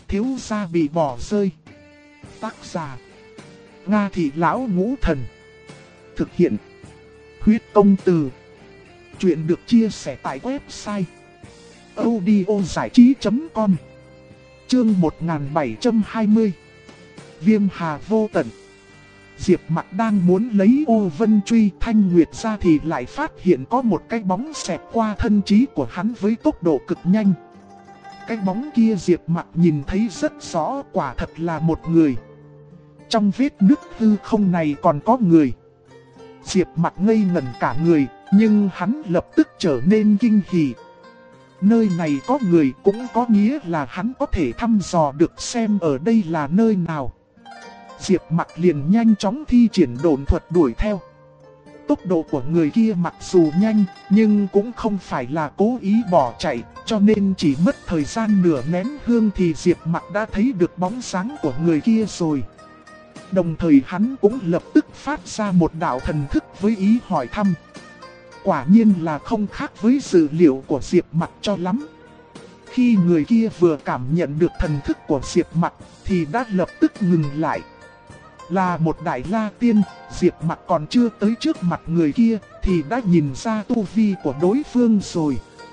thiếu gia bị bỏ rơi. Tác giả: Nga Thị Lão Ngũ Thần. Thực hiện: Huyết Công Từ. Chuyện được chia sẻ tại website audiozảichí.com. Chương 1720. Viêm hà vô tận. Diệp Mặc đang muốn lấy ô vân truy Thanh Nguyệt ra thì lại phát hiện có một cái bóng xẹt qua thân trí của hắn với tốc độ cực nhanh. Cái bóng kia Diệp Mặc nhìn thấy rất rõ, quả thật là một người. Trong vết nứt hư không này còn có người. Diệp Mặc ngây ngẩn cả người, nhưng hắn lập tức trở nên kinh hỉ. Nơi này có người cũng có nghĩa là hắn có thể thăm dò được xem ở đây là nơi nào. Diệp Mặc liền nhanh chóng thi triển độn thuật đuổi theo. Tốc độ của người kia mặc dù nhanh, nhưng cũng không phải là cố ý bỏ chạy, cho nên chỉ mất thời gian nửa nén hương thì Diệp Mặc đã thấy được bóng dáng của người kia rồi. Đồng thời hắn cũng lập tức phát ra một đạo thần thức với ý hỏi thăm. Quả nhiên là không khác với dự liệu của Diệp Mặc cho lắm. Khi người kia vừa cảm nhận được thần thức của Diệp Mặc thì đã lập tức ngừng lại. Là một đại la tiên, Diệp Mặc còn chưa tới trước mặt người kia thì đã nhìn ra tu vi của đối phương rồi.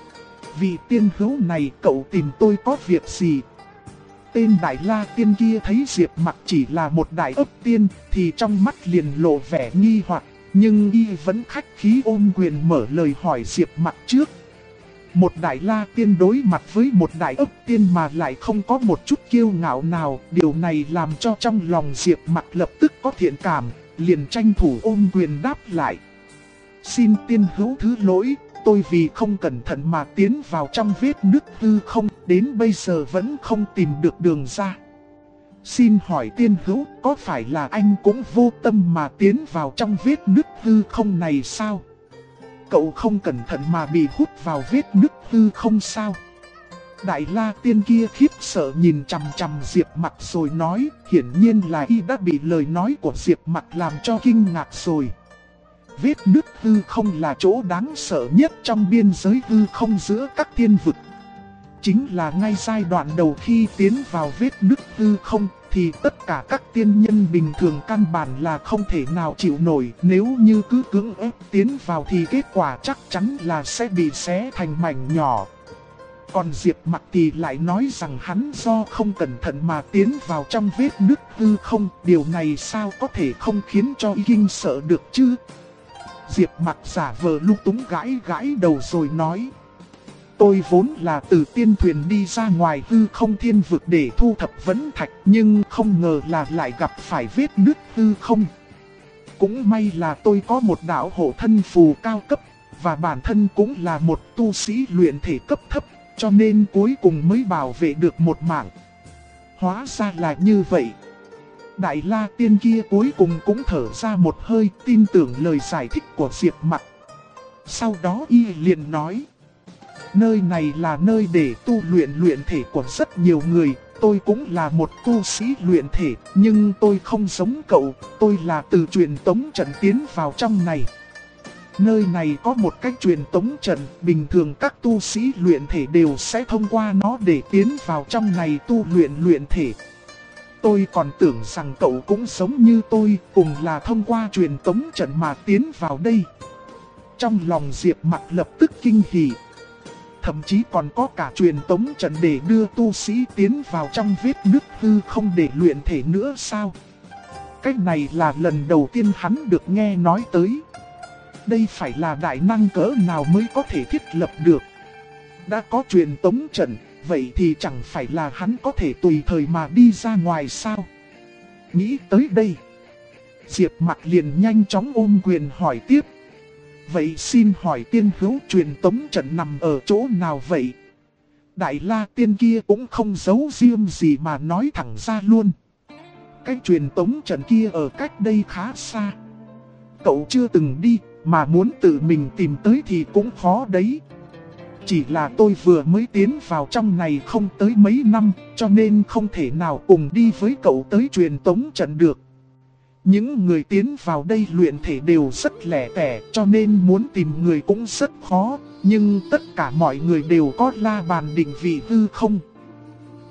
Vị tiên hữu này, cậu tìm tôi có việc gì? Tên đại la tiên kia thấy Diệp Mặc chỉ là một đại ấp tiên thì trong mắt liền lộ vẻ nghi hoặc, nhưng y vẫn khách khí ôm quyền mở lời hỏi Diệp Mặc trước. Một đại la tiên đối mặt với một đại ấp tiên mà lại không có một chút kiêu ngạo nào, điều này làm cho trong lòng Diệp Mặc lập tức có thiện cảm, liền tranh thủ ôm quyền đáp lại. Xin tiên hữu thứ lỗi, tôi vì không cẩn thận mà tiến vào trong vết nứt hư không, đến bây giờ vẫn không tìm được đường ra. Xin hỏi tiên hữu, có phải là anh cũng vô tâm mà tiến vào trong vết nứt hư không này sao? Cậu không cẩn thận mà bị hút vào vết nứt hư không sao? Đại la tiên kia khiếp sợ nhìn chằm chằm Diệp Mặc rồi nói, hiển nhiên là y đã bị lời nói của Diệp Mặc làm cho kinh ngạc rồi. Vết nứt hư không là chỗ đáng sợ nhất trong biên giới hư không giữa các thiên vực. Chính là ngay giai đoạn đầu khi tiến vào vết nứt hư không thì tất cả các tiên nhân bình thường căn bản là không thể nào chịu nổi. Nếu như cứ cưỡng ép tiến vào thì kết quả chắc chắn là sẽ bị xé thành mảnh nhỏ. Còn Diệp Mặc thì lại nói rằng hắn do không cẩn thận mà tiến vào trong vết nứt hư không. Điều này sao có thể không khiến cho y kinh sợ được chứ? Diệp Mặc giả vờ lung túng gãi gãi đầu rồi nói. Tôi vốn là từ tiên thuyền đi ra ngoài hư không thiên vực để thu thập vấn thạch, nhưng không ngờ là lại gặp phải vết nứt hư không. Cũng may là tôi có một đạo hộ thân phù cao cấp, và bản thân cũng là một tu sĩ luyện thể cấp thấp, cho nên cuối cùng mới bảo vệ được một mạng. Hóa ra là như vậy. Đại la tiên kia cuối cùng cũng thở ra một hơi, tin tưởng lời giải thích của Diệp Mặc. Sau đó y liền nói. Nơi này là nơi để tu luyện thể của rất nhiều người, tôi cũng là một tu sĩ luyện thể, nhưng tôi không giống cậu, tôi là từ truyền tống trận tiến vào trong này. Nơi này có một cách truyền tống trận, bình thường các tu sĩ luyện thể đều sẽ thông qua nó để tiến vào trong này tu luyện thể. Tôi còn tưởng rằng cậu cũng giống như tôi, cùng là thông qua truyền tống trận mà tiến vào đây. Trong lòng Diệp Mặc lập tức kinh hỉ. Thậm chí còn có cả truyền tống trận để đưa tu sĩ tiến vào trong vết nứt hư không để luyện thể nữa sao? Cách này là lần đầu tiên hắn được nghe nói tới. Đây phải là đại năng cỡ nào mới có thể thiết lập được. Đã có truyền tống trận, vậy thì chẳng phải là hắn có thể tùy thời mà đi ra ngoài sao? Nghĩ tới đây, Diệp Mặc liền nhanh chóng ôm quyền hỏi tiếp. Vậy xin hỏi tiên hữu, truyền tống trận nằm ở chỗ nào vậy? Đại la tiên kia cũng không giấu riêng gì mà nói thẳng ra luôn. Cái truyền tống trận kia ở cách đây khá xa. Cậu chưa từng đi, mà muốn tự mình tìm tới thì cũng khó đấy. Chỉ là tôi vừa mới tiến vào trong này không tới mấy năm, cho nên không thể nào cùng đi với cậu tới truyền tống trận được. Những người tiến vào đây luyện thể đều rất lẻ tẻ, cho nên muốn tìm người cũng rất khó. Nhưng tất cả mọi người đều có la bàn định vị hư không.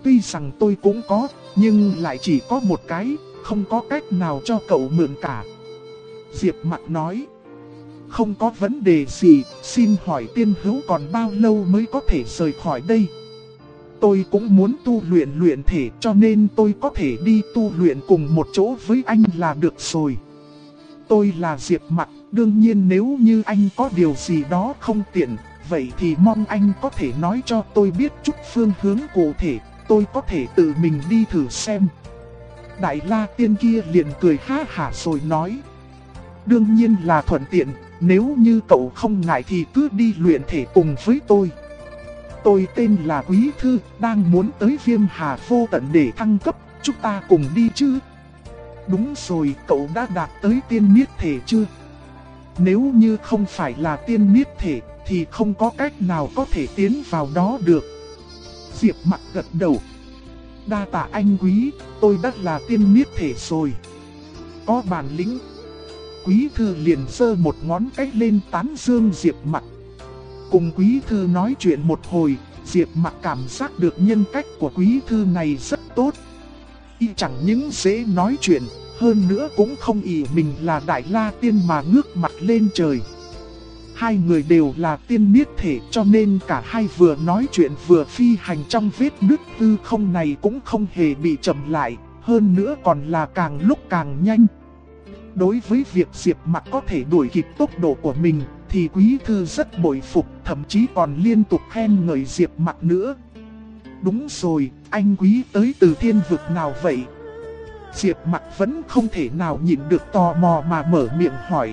tuy rằng tôi cũng có, nhưng lại chỉ có một cái, không có cách nào cho cậu mượn cả. Diệp Mặc nói, không có vấn đề gì, xin hỏi tiên hữu còn bao lâu mới có thể rời khỏi đây? Tôi cũng muốn tu luyện thể, cho nên tôi có thể đi tu luyện cùng một chỗ với anh là được rồi. Tôi là Diệp Mặc, đương nhiên nếu như anh có điều gì đó không tiện, vậy thì mong anh có thể nói cho tôi biết chút phương hướng cụ thể, tôi có thể tự mình đi thử xem. Đại La Tiên kia liền cười ha hả rồi nói, đương nhiên là thuận tiện, nếu như cậu không ngại thì cứ đi luyện thể cùng với tôi. Tôi tên là Quý Thư, đang muốn tới Viêm Hà Vô Tận để thăng cấp, chúng ta cùng đi chứ? Đúng rồi, cậu đã đạt tới tiên niết thể chưa? Nếu như không phải là tiên niết thể, thì không có cách nào có thể tiến vào đó được. Diệp Mặc gật đầu. Đa tạ anh Quý, tôi đã là tiên niết thể rồi. Có bản lĩnh. Quý Thư liền giơ một ngón cái lên tán dương Diệp Mặc. Cùng Quý Thư nói chuyện một hồi, Diệp Mặc cảm giác được nhân cách của Quý Thư này rất tốt. Y chẳng những dễ nói chuyện, hơn nữa cũng không ỷ mình là Đại La Tiên mà ngước mặt lên trời. Hai người đều là tiên niết thể, cho nên cả hai vừa nói chuyện vừa phi hành trong vết nứt hư không này cũng không hề bị chậm lại, hơn nữa còn là càng lúc càng nhanh. Đối với việc Diệp Mặc có thể đuổi kịp tốc độ của mình thì Quý Thư rất bội phục, thậm chí còn liên tục khen ngợi Diệp Mặc nữa. Đúng rồi, anh Quý tới từ thiên vực nào vậy? Diệp Mặc vẫn không thể nào nhịn được tò mò mà mở miệng hỏi.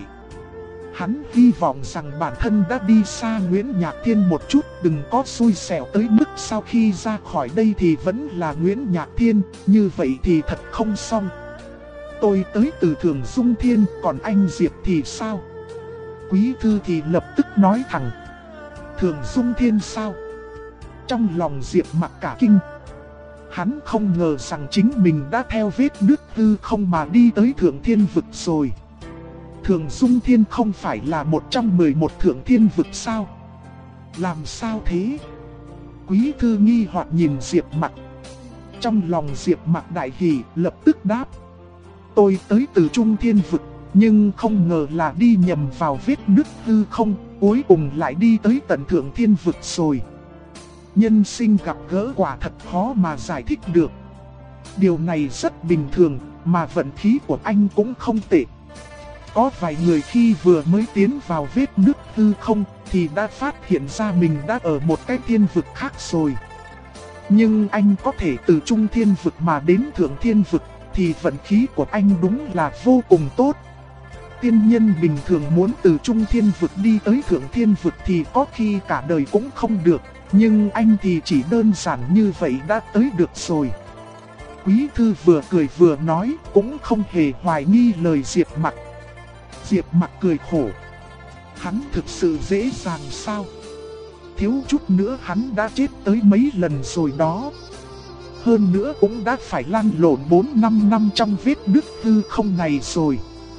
Hắn hy vọng rằng bản thân đã đi xa Nguyễn Nhạc Thiên một chút, đừng có xui xẻo tới mức sau khi ra khỏi đây thì vẫn là Nguyễn Nhạc Thiên, như vậy thì thật không xong. Tôi tới từ Thường Dung Thiên, còn anh Diệp thì sao? Quý Thư thì lập tức nói thẳng. Thường Dung Thiên sao? Trong lòng Diệp Mặc cả kinh. Hắn không ngờ rằng chính mình đã theo vết nứt hư không mà đi tới Thượng Thiên Vực rồi. Thường Dung Thiên không phải là một trong 11 Thượng Thiên Vực sao? Làm sao thế? Quý Thư nghi hoặc nhìn Diệp Mặc. Trong lòng Diệp Mặc đại hỉ, lập tức đáp. Tôi tới từ Trung Thiên Vực, nhưng không ngờ là đi nhầm vào vết nứt hư không, cuối cùng lại đi tới tận Thượng Thiên Vực rồi. Nhân sinh gặp gỡ quả thật khó mà giải thích được. Điều này rất bình thường, mà vận khí của anh cũng không tệ. Có vài người khi vừa mới tiến vào vết nứt hư không thì đã phát hiện ra mình đã ở một cái thiên vực khác rồi. Nhưng anh có thể từ Trung Thiên Vực mà đến Thượng Thiên Vực thì vận khí của anh đúng là vô cùng tốt. Tiên nhân bình thường muốn từ Trung Thiên Vực đi tới Thượng Thiên Vực thì có khi cả đời cũng không được, nhưng anh thì chỉ đơn giản như vậy đã tới được rồi. Quý Thư vừa cười vừa nói, cũng không hề hoài nghi lời Diệp Mặc. Diệp Mặc cười khổ. Hắn thực sự dễ dàng sao? Thiếu chút nữa hắn đã chết tới mấy lần rồi đó. Hơn nữa cũng đã phải lăn lộn 4-5 năm trong vết nứt hư không này rồi.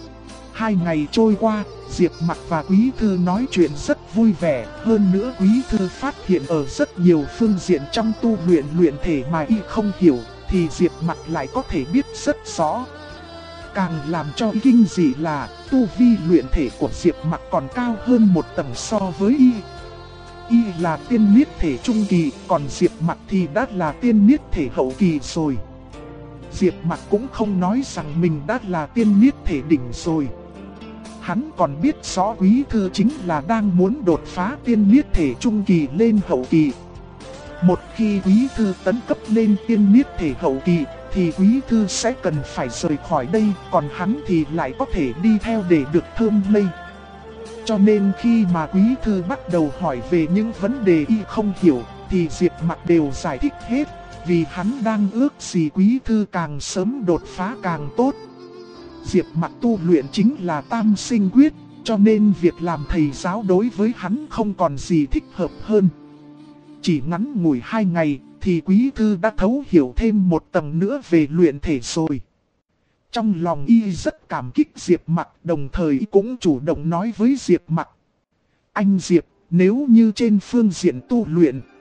2 ngày trôi qua, Diệp Mặc và Quý Thư nói chuyện rất vui vẻ. Hơn nữa Quý Thư phát hiện ở rất nhiều phương diện trong tu luyện thể mà y không hiểu, thì Diệp Mặc lại có thể biết rất rõ. Càng làm cho y kinh dị là tu vi luyện thể của Diệp Mặc còn cao hơn một tầng so với y. Y là tiên niết thể trung kỳ, còn Diệp Mặc thì đã là tiên niết thể hậu kỳ rồi. Diệp Mặc cũng không nói rằng mình đã là tiên niết thể đỉnh rồi. Hắn còn biết rõ Quý Thư chính là đang muốn đột phá tiên niết thể trung kỳ lên hậu kỳ. Một khi Quý Thư tấn cấp lên tiên niết thể hậu kỳ thì Quý Thư sẽ cần phải rời khỏi đây, còn hắn thì lại có thể đi theo để được thơm lây. Cho nên khi mà Quý Thư bắt đầu hỏi về những vấn đề y không hiểu thì Diệp Mặc đều giải thích hết, vì hắn đang ước gì Quý Thư càng sớm đột phá càng tốt. Diệp Mặc tu luyện chính là Tam Sinh Quyết, cho nên việc làm thầy giáo đối với hắn không còn gì thích hợp hơn. Chỉ ngắn ngủi 2 ngày thì Quý Thư đã thấu hiểu thêm một tầng nữa về luyện thể rồi. Trong lòng y rất cảm kích Diệp Mặc, đồng thời cũng chủ động nói với Diệp Mặc. Anh Diệp, nếu như trên phương diện tu luyện,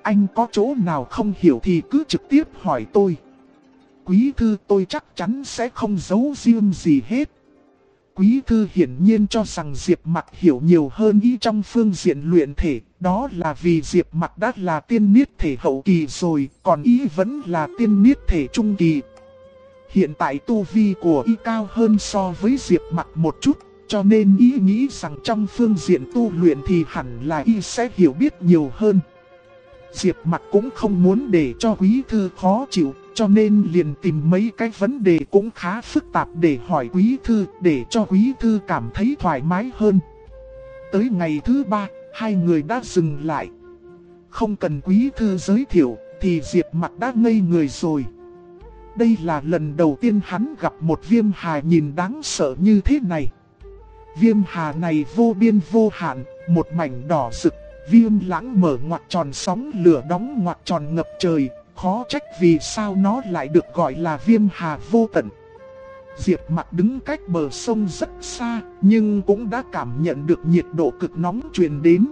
Anh có chỗ nào không hiểu thì cứ trực tiếp hỏi tôi. Quý thư tôi chắc chắn sẽ không giấu riêng gì hết. Quý thư hiển nhiên cho rằng Diệp Mặc hiểu nhiều hơn ý trong phương diện luyện thể. Đó là vì Diệp Mặc đã là tiên niết thể hậu kỳ rồi, còn ý vẫn là tiên niết thể trung kỳ. Hiện tại tu vi của y cao hơn so với Diệp Mặc một chút, cho nên ý nghĩ rằng trong phương diện tu luyện thì hẳn là y sẽ hiểu biết nhiều hơn. Diệp Mặc cũng không muốn để cho quý thư khó chịu, cho nên liền tìm mấy cái vấn đề cũng khá phức tạp để hỏi quý thư, để cho quý thư cảm thấy thoải mái hơn. Tới ngày thứ 3, hai người đã dừng lại. Không cần quý thư giới thiệu, thì Diệp Mặc đã ngây người rồi. Đây là lần đầu tiên hắn gặp một viêm hà nhìn đáng sợ như thế này. Viêm hà này vô biên vô hạn, một mảnh đỏ rực, viêm lãng mở ngoặc tròn sóng lửa đóng ngoặc tròn ngập trời, khó trách vì sao nó lại được gọi là viêm hà vô tận. Diệp Mặc đứng cách bờ sông rất xa, nhưng cũng đã cảm nhận được nhiệt độ cực nóng truyền đến.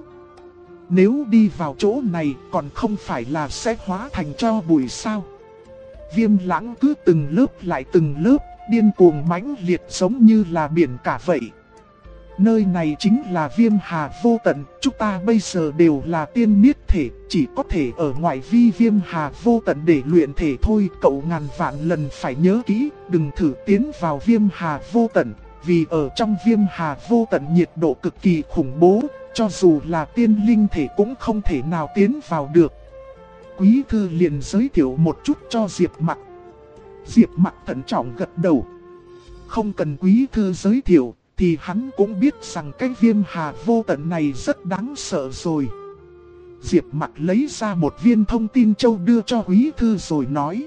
Nếu đi vào chỗ này còn không phải là sẽ hóa thành tro bụi sao? Viêm lãng cứ từng lớp lại từng lớp, điên cuồng mãnh liệt giống như là biển cả vậy. Nơi này chính là viêm hà vô tận, chúng ta bây giờ đều là tiên niết thể, chỉ có thể ở ngoài vi viêm hà vô tận để luyện thể thôi. Cậu ngàn vạn lần phải nhớ kỹ, đừng thử tiến vào viêm hà vô tận, vì ở trong viêm hà vô tận nhiệt độ cực kỳ khủng bố, cho dù là tiên linh thể cũng không thể nào tiến vào được. Quý thư liền giới thiệu một chút cho Diệp Mặc. Diệp Mặc thận trọng gật đầu. Không cần quý thư giới thiệu, thì hắn cũng biết rằng cái viêm hà vô tận này rất đáng sợ rồi. Diệp Mặc lấy ra một viên thông tin châu đưa cho quý thư rồi nói.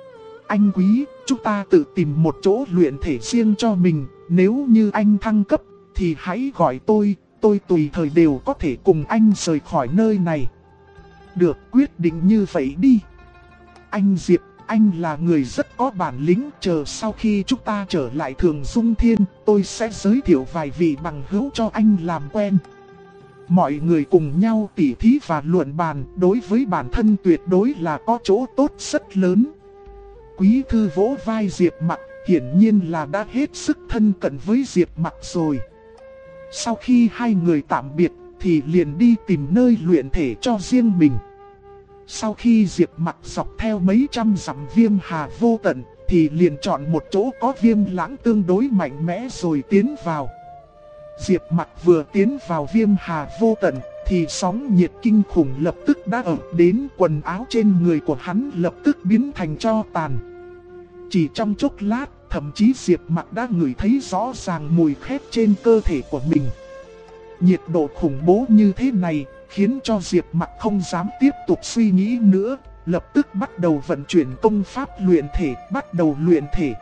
Anh quý, chúng ta tự tìm một chỗ luyện thể riêng cho mình. Nếu như anh thăng cấp, thì hãy gọi tôi tùy thời đều có thể cùng anh rời khỏi nơi này. Được, quyết định như vậy đi. Anh Diệp, anh là người rất có bản lĩnh, chờ sau khi chúng ta trở lại Thường Dung Thiên, tôi sẽ giới thiệu vài vị bằng hữu cho anh làm quen. Mọi người cùng nhau tỉ thí và luận bàn, đối với bản thân tuyệt đối là có chỗ tốt rất lớn. Quý thư vỗ vai Diệp Mặc, hiển nhiên là đã hết sức thân cận với Diệp Mặc rồi. Sau khi hai người tạm biệt, thì liền đi tìm nơi luyện thể cho riêng mình. Sau khi Diệp Mặc dọc theo mấy trăm dặm viêm hà vô tận, thì liền chọn một chỗ có viêm lãng tương đối mạnh mẽ rồi tiến vào. Diệp Mặc vừa tiến vào viêm hà vô tận, thì sóng nhiệt kinh khủng lập tức đã ập đến, quần áo trên người của hắn lập tức biến thành tro tàn. Chỉ trong chốc lát, thậm chí Diệp Mặc đã ngửi thấy rõ ràng mùi khét trên cơ thể của mình. Nhiệt độ khủng bố như thế này khiến cho Diệp Mặc không dám tiếp tục suy nghĩ nữa, lập tức bắt đầu vận chuyển công pháp luyện thể, bắt đầu luyện thể.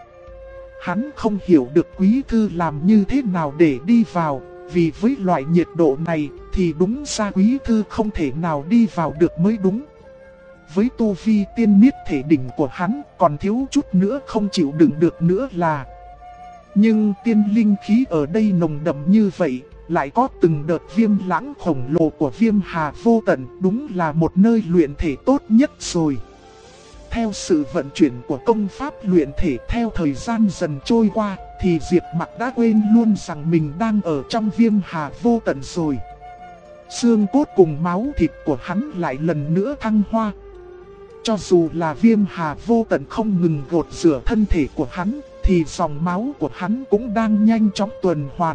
Hắn không hiểu được quý thư làm như thế nào để đi vào, vì với loại nhiệt độ này thì đúng ra quý thư không thể nào đi vào được mới đúng. Với tu vi tiên niết thể đỉnh của hắn còn thiếu chút nữa không chịu đựng được nữa là. Nhưng tiên linh khí ở đây nồng đậm như vậy, lại có từng đợt viêm lãng khổng lồ của viêm hà vô tận, đúng là một nơi luyện thể tốt nhất rồi. Theo sự vận chuyển của công pháp luyện thể, theo thời gian dần trôi qua, thì Diệp Mặc đã quên luôn rằng mình đang ở trong viêm hà vô tận rồi. Xương cốt cùng máu thịt của hắn lại lần nữa thăng hoa. Cho dù là viêm hà vô tận không ngừng gột rửa thân thể của hắn, thì dòng máu của hắn cũng đang nhanh chóng tuần hoàn.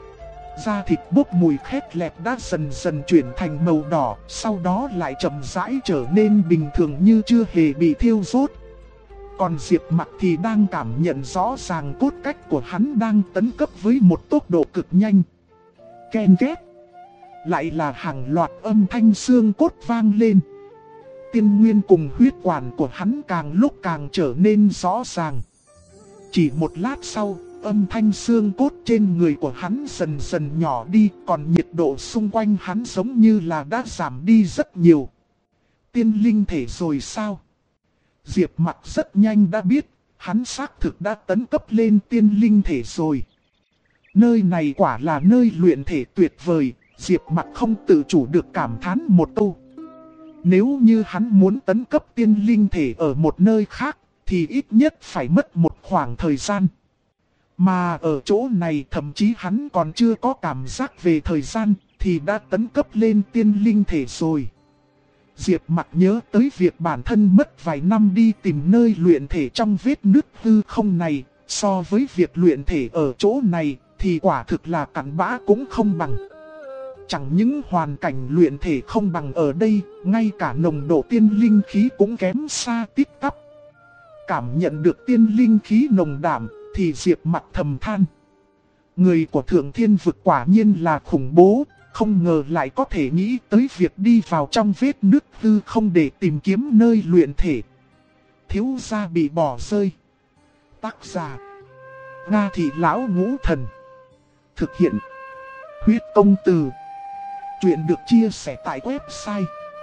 Da thịt bốc mùi khét lẹt đã dần dần chuyển thành màu đỏ, sau đó lại chậm rãi trở nên bình thường như chưa hề bị thiêu rốt. Còn Diệp Mặc thì đang cảm nhận rõ ràng cốt cách của hắn đang tấn cấp với một tốc độ cực nhanh. Ken két. Lại là hàng loạt âm thanh xương cốt vang lên. Tiên nguyên cùng huyết quản của hắn càng lúc càng trở nên rõ ràng. Chỉ một lát sau, âm thanh xương cốt trên người của hắn dần dần nhỏ đi, còn nhiệt độ xung quanh hắn giống như là đã giảm đi rất nhiều. Tiên linh thể rồi sao? Diệp Mặc rất nhanh đã biết, hắn xác thực đã tấn cấp lên tiên linh thể rồi. Nơi này quả là nơi luyện thể tuyệt vời, Diệp Mặc không tự chủ được cảm thán một câu. Nếu như hắn muốn tấn cấp tiên linh thể ở một nơi khác, thì ít nhất phải mất một khoảng thời gian. Mà ở chỗ này thậm chí hắn còn chưa có cảm giác về thời gian, thì đã tấn cấp lên tiên linh thể rồi. Diệp Mặc nhớ tới việc bản thân mất vài năm đi tìm nơi luyện thể trong vết nứt hư không này, so với việc luyện thể ở chỗ này thì quả thực là cặn bã cũng không bằng. Chẳng những hoàn cảnh luyện thể không bằng ở đây, ngay cả nồng độ tiên linh khí cũng kém xa tít tắp. Cảm nhận được tiên linh khí nồng đậm thì Diệp Mặc thầm than. Người của Thượng Thiên Vực quả nhiên là khủng bố, không ngờ lại có thể nghĩ tới việc đi vào trong vết nứt hư không để tìm kiếm nơi luyện thể. Thiếu gia bị bỏ rơi. Tác giả: Nga Thị Lão Ngũ Thần. Thực hiện: Huyết Công Từ. Chuyện được chia sẻ tại website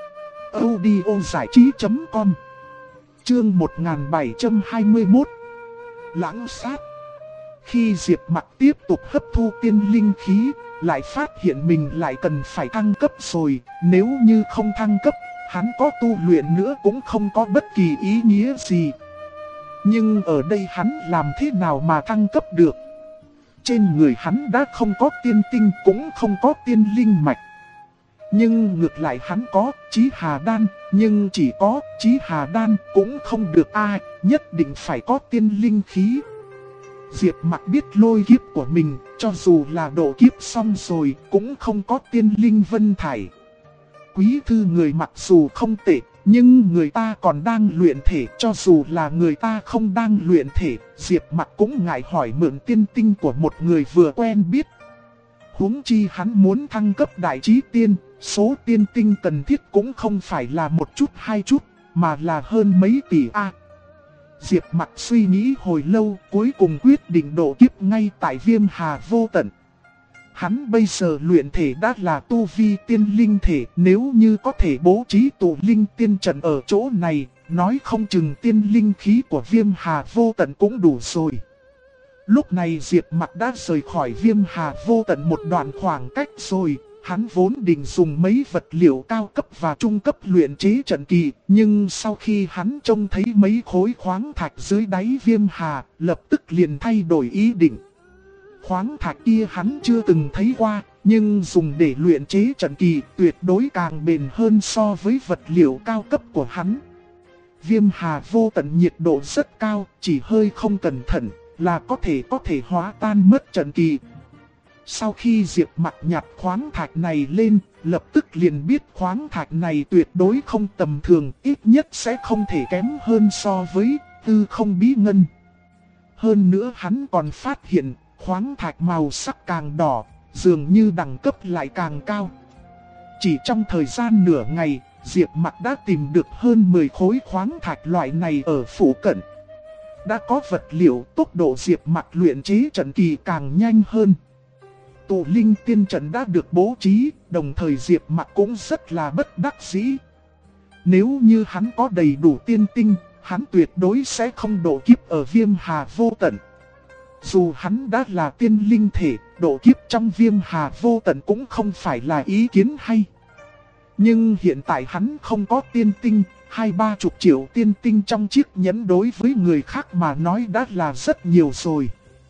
audiozảichí.com. Chương 1721. Lãng sát. Khi Diệp Mặc tiếp tục hấp thu tiên linh khí, lại phát hiện mình lại cần phải thăng cấp rồi. Nếu như không thăng cấp, hắn có tu luyện nữa cũng không có bất kỳ ý nghĩa gì. Nhưng ở đây hắn làm thế nào mà thăng cấp được? Trên người hắn đã không có tiên tinh cũng không có tiên linh mạch. Nhưng ngược lại hắn có Chí Hà Đan, nhưng chỉ có Chí Hà Đan cũng không được ai, nhất định phải có tiên linh khí. Diệp Mặc biết lôi kiếp của mình, cho dù là độ kiếp xong rồi cũng không có tiên linh vân thải. Quý thư người mặc dù không tệ, nhưng người ta còn đang luyện thể, cho dù là người ta không đang luyện thể, Diệp Mặc cũng ngại hỏi mượn tiên tinh của một người vừa quen biết. Huống chi hắn muốn thăng cấp đại chí tiên, số tiên tinh cần thiết cũng không phải là một chút hai chút, mà là hơn mấy tỷ A. Diệp Mặc suy nghĩ hồi lâu, cuối cùng quyết định độ kiếp ngay tại Viêm Hà Vô Tận. Hắn bây giờ luyện thể đã là tu vi tiên linh thể, nếu như có thể bố trí tụ linh tiên trận ở chỗ này, nói không chừng tiên linh khí của Viêm Hà Vô Tận cũng đủ rồi. Lúc này Diệp Mặc đã rời khỏi Viêm Hà Vô Tận một đoạn khoảng cách rồi. Hắn vốn định dùng mấy vật liệu cao cấp và trung cấp luyện chế trận kỳ, nhưng sau khi hắn trông thấy mấy khối khoáng thạch dưới đáy Viêm Hà, lập tức liền thay đổi ý định. Khoáng thạch kia hắn chưa từng thấy qua, nhưng dùng để luyện chế trận kỳ tuyệt đối càng bền hơn so với vật liệu cao cấp của hắn. Viêm Hà Vô Tận nhiệt độ rất cao, chỉ hơi không cẩn thận là có thể hóa tan mất trận kỳ. Sau khi Diệp Mặc nhặt khoáng thạch này lên, lập tức liền biết khoáng thạch này tuyệt đối không tầm thường, ít nhất sẽ không thể kém hơn so với tư không bí ngân. Hơn nữa hắn còn phát hiện khoáng thạch màu sắc càng đỏ, dường như đẳng cấp lại càng cao. Chỉ trong thời gian nửa ngày, Diệp Mặc đã tìm được hơn 10 khối khoáng thạch loại này ở phụ cận. Đã có vật liệu, tốc độ Diệp Mặc luyện chế trận kỳ càng nhanh hơn. Tụ linh tiên trận đã được bố trí, đồng thời Diệp Mặc cũng rất là bất đắc dĩ. Nếu như hắn có đầy đủ tiên tinh, hắn tuyệt đối sẽ không độ kiếp ở Viêm Hà Vô Tận. Dù hắn đã là tiên linh thể, độ kiếp trong Viêm Hà Vô Tận cũng không phải là ý kiến hay. Nhưng hiện tại hắn không có tiên tinh, 20-30 triệu tiên tinh trong chiếc nhẫn đối với người khác mà nói đã là rất nhiều rồi.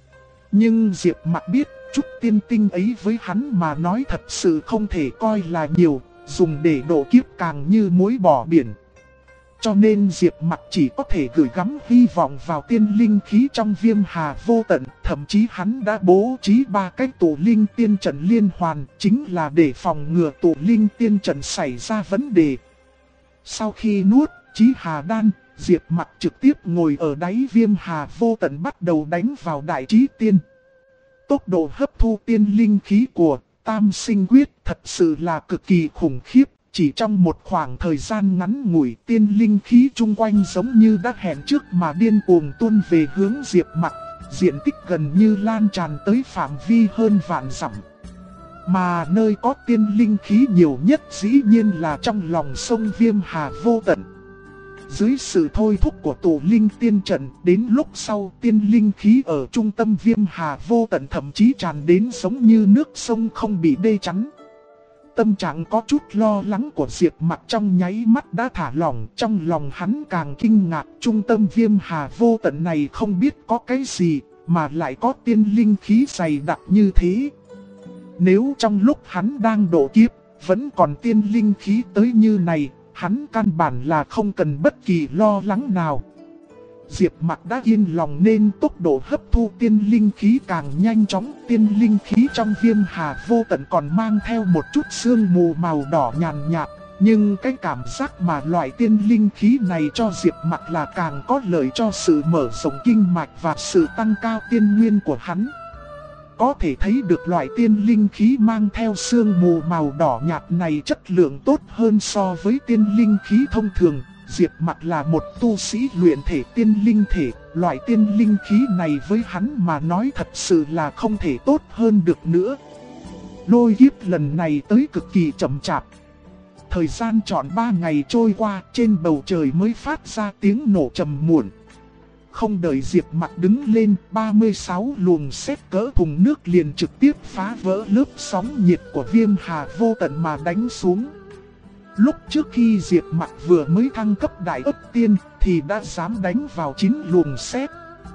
Nhưng Diệp Mặc biết, chút tiên tinh ấy với hắn mà nói thật sự không thể coi là nhiều, dùng để độ kiếp càng như muối bỏ biển. Cho nên Diệp Mặc chỉ có thể gửi gắm hy vọng vào tiên linh khí trong Viêm Hà Vô Tận. Thậm chí hắn đã bố trí 3 cái tụ linh tiên trận liên hoàn, chính là để phòng ngừa tụ linh tiên trận xảy ra vấn đề. Sau khi nuốt Chí Hà Đan, Diệp Mặc trực tiếp ngồi ở đáy Viêm Hà Vô Tận bắt đầu đánh vào đại chí tiên. Tốc độ hấp thu tiên linh khí của Tam Sinh Quyết thật sự là cực kỳ khủng khiếp. Chỉ trong một khoảng thời gian ngắn ngủi, tiên linh khí chung quanh giống như đã hẹn trước mà điên cuồng tuôn về hướng Diệp Mặc, diện tích gần như lan tràn tới phạm vi hơn vạn dặm. Mà nơi có tiên linh khí nhiều nhất dĩ nhiên là trong lòng sông Viêm Hà Vô Tận. Dưới sự thôi thúc của tụ linh tiên trận, đến lúc sau tiên linh khí ở trung tâm Viêm Hà Vô Tận thậm chí tràn đến giống như nước sông không bị đê chắn. tâm trạng có chút lo lắng của Diệp Mặc trong nháy mắt đã thả lỏng. Trong lòng hắn càng kinh ngạc, trung tâm Viêm Hà Vô Tận này không biết có cái gì mà lại có tiên linh khí dày đặc như thế. Nếu trong lúc hắn đang độ kiếp vẫn còn tiên linh khí tới như này, hắn căn bản là không cần bất kỳ lo lắng nào. Diệp Mặc đã yên lòng nên tốc độ hấp thu tiên linh khí càng nhanh chóng. Tiên linh khí trong Viêm Hà Vô Tận còn mang theo một chút sương mù màu đỏ nhàn nhạt. Nhưng cái cảm giác mà loại tiên linh khí này cho Diệp Mặc là càng có lợi cho sự mở rộng kinh mạch và sự tăng cao tiên nguyên của hắn. Có thể thấy được loại tiên linh khí mang theo sương mù màu đỏ nhạt này chất lượng tốt hơn so với tiên linh khí thông thường. Diệp Mặc là một tu sĩ luyện thể tiên linh thể, loại tiên linh khí này với hắn mà nói thật sự là không thể tốt hơn được nữa. Lôi kiếp lần này tới cực kỳ chậm chạp. Thời gian trọn 3 ngày trôi qua, trên bầu trời mới phát ra tiếng nổ trầm muộn. Không đợi Diệp Mặc đứng lên, 36 luồng sét cỡ thùng nước liền trực tiếp phá vỡ lớp sóng nhiệt của Viêm Hà Vô Tận mà đánh xuống. Lúc trước khi Diệp Mặc vừa mới thăng cấp Đại Ấp Tiên thì đã dám đánh vào 9 luồng sét.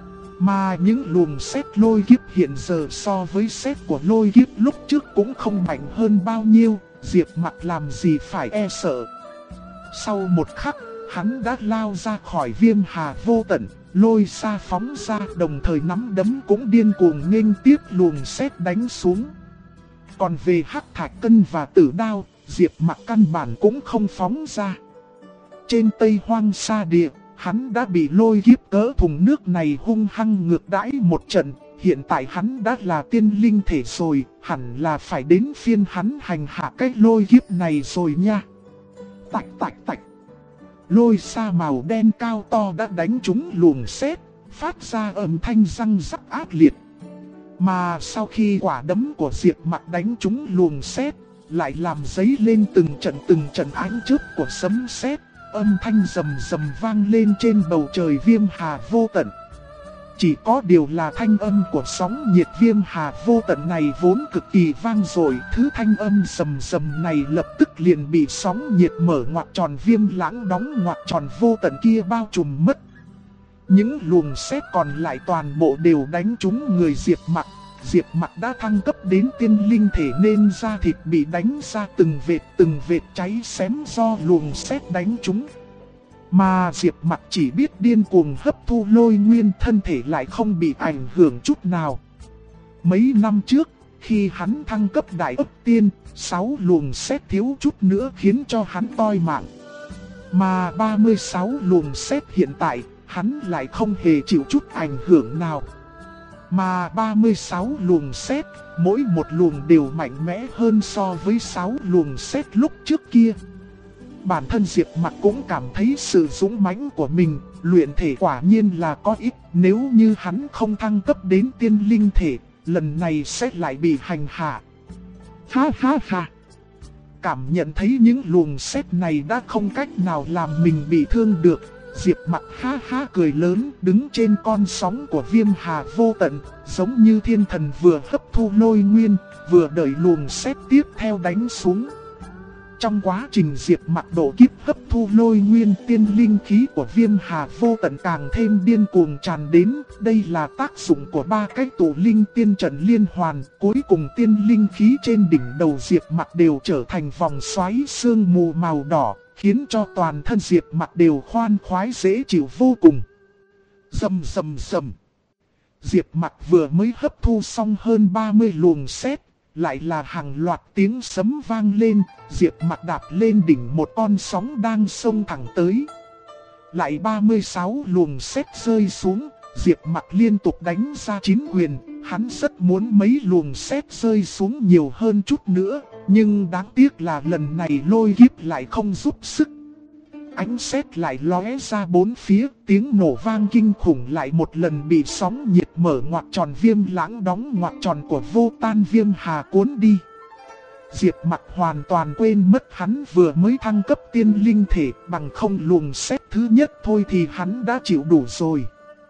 Mà những luồng sét lôi kiếp hiện giờ so với sét của lôi kiếp lúc trước cũng không mạnh hơn bao nhiêu, Diệp Mặc làm gì phải e sợ. Sau một khắc, hắn đã lao ra khỏi Viêm Hà Vô Tận, lôi xa phóng ra, đồng thời nắm đấm cũng điên cuồng nghênh tiếp luồng sét đánh xuống. Còn về Hắc Thạch Cân và Tử Đao, Diệp Mặc căn bản cũng không phóng ra. Trên Tây Hoang Sa Địa, hắn đã bị lôi kiếp cỡ thùng nước này hung hăng ngược đãi một trận. Hiện tại hắn đã là tiên linh thể rồi, hẳn là phải đến phiên hắn hành hạ cái lôi kiếp này rồi nha. Tạch tạch tạch. Lôi xa màu đen cao to đã đánh trúng luồng sét, phát ra âm thanh răng rắc ác liệt. Mà sau khi quả đấm của Diệp Mặc đánh trúng luồng sét, lại làm dấy lên từng trận ánh chớp của sấm sét, âm thanh rầm rầm vang lên trên bầu trời Viêm Hà Vô Tận. Chỉ có điều là thanh âm của sóng nhiệt Viêm Hà Vô Tận này vốn cực kỳ vang dội, thứ thanh âm rầm rầm này lập tức liền bị sóng nhiệt mở ngoặc tròn Viêm Lãng đóng ngoặc tròn Vô Tận kia bao trùm mất. Những luồng sét còn lại toàn bộ đều đánh trúng người Diệp Mặc. Diệp Mặc đã thăng cấp đến tiên linh thể nên da thịt bị đánh ra từng vệt cháy xém do luồng sét đánh trúng. Mà Diệp Mặc chỉ biết điên cuồng hấp thu lôi nguyên, thân thể lại không bị ảnh hưởng chút nào. Mấy năm trước, khi hắn thăng cấp Đại Ấp Tiên, 6 luồng sét thiếu chút nữa khiến cho hắn toi mạng. Mà 36 luồng sét hiện tại, hắn lại không hề chịu chút ảnh hưởng nào. Mà 36 luồng sét, mỗi một luồng đều mạnh mẽ hơn so với 6 luồng sét lúc trước kia. Bản thân Diệp Mặc cũng cảm thấy sự dũng mãnh của mình, luyện thể quả nhiên là có ích. Nếu như hắn không thăng cấp đến tiên linh thể, lần này sẽ lại bị hành hạ. Ha ha ha. Cảm nhận thấy những luồng sét này đã không cách nào làm mình bị thương được, Diệp Mặc ha ha cười lớn, đứng trên con sóng của Viêm Hà Vô Tận, giống như thiên thần vừa hấp thu lôi nguyên, vừa đợi luồng sét tiếp theo đánh xuống. Trong quá trình Diệp Mặc độ kiếp hấp thu lôi nguyên, tiên linh khí của Viêm Hà Vô Tận càng thêm điên cuồng tràn đến. Đây là tác dụng của 3 cái tụ linh tiên trận liên hoàn. Cuối cùng tiên linh khí trên đỉnh đầu Diệp Mặc đều trở thành vòng xoáy sương mù màu đỏ, khiến cho toàn thân Diệp Mặc đều khoan khoái dễ chịu vô cùng. Rầm rầm rầm. Diệp Mặc vừa mới hấp thu xong hơn 30 luồng sét, lại là hàng loạt tiếng sấm vang lên. Diệp Mặc đạp lên đỉnh một con sóng đang xông thẳng tới. Lại 36 luồng sét rơi xuống, Diệp Mặc liên tục đánh ra 9 quyền. Hắn rất muốn mấy luồng sét rơi xuống nhiều hơn chút nữa, nhưng đáng tiếc là lần này lôi kiếp lại không giúp sức. Ánh sét lại lóe ra bốn phía, tiếng nổ vang kinh khủng lại một lần bị sóng nhiệt mở ngoặc tròn Viêm Lãng đóng ngoặc tròn của Vô Tan Viêm Hà cuốn đi. Diệp Mặc hoàn toàn quên mất hắn vừa mới thăng cấp tiên linh thể, bằng không luồng sét thứ nhất thôi thì hắn đã chịu đủ rồi.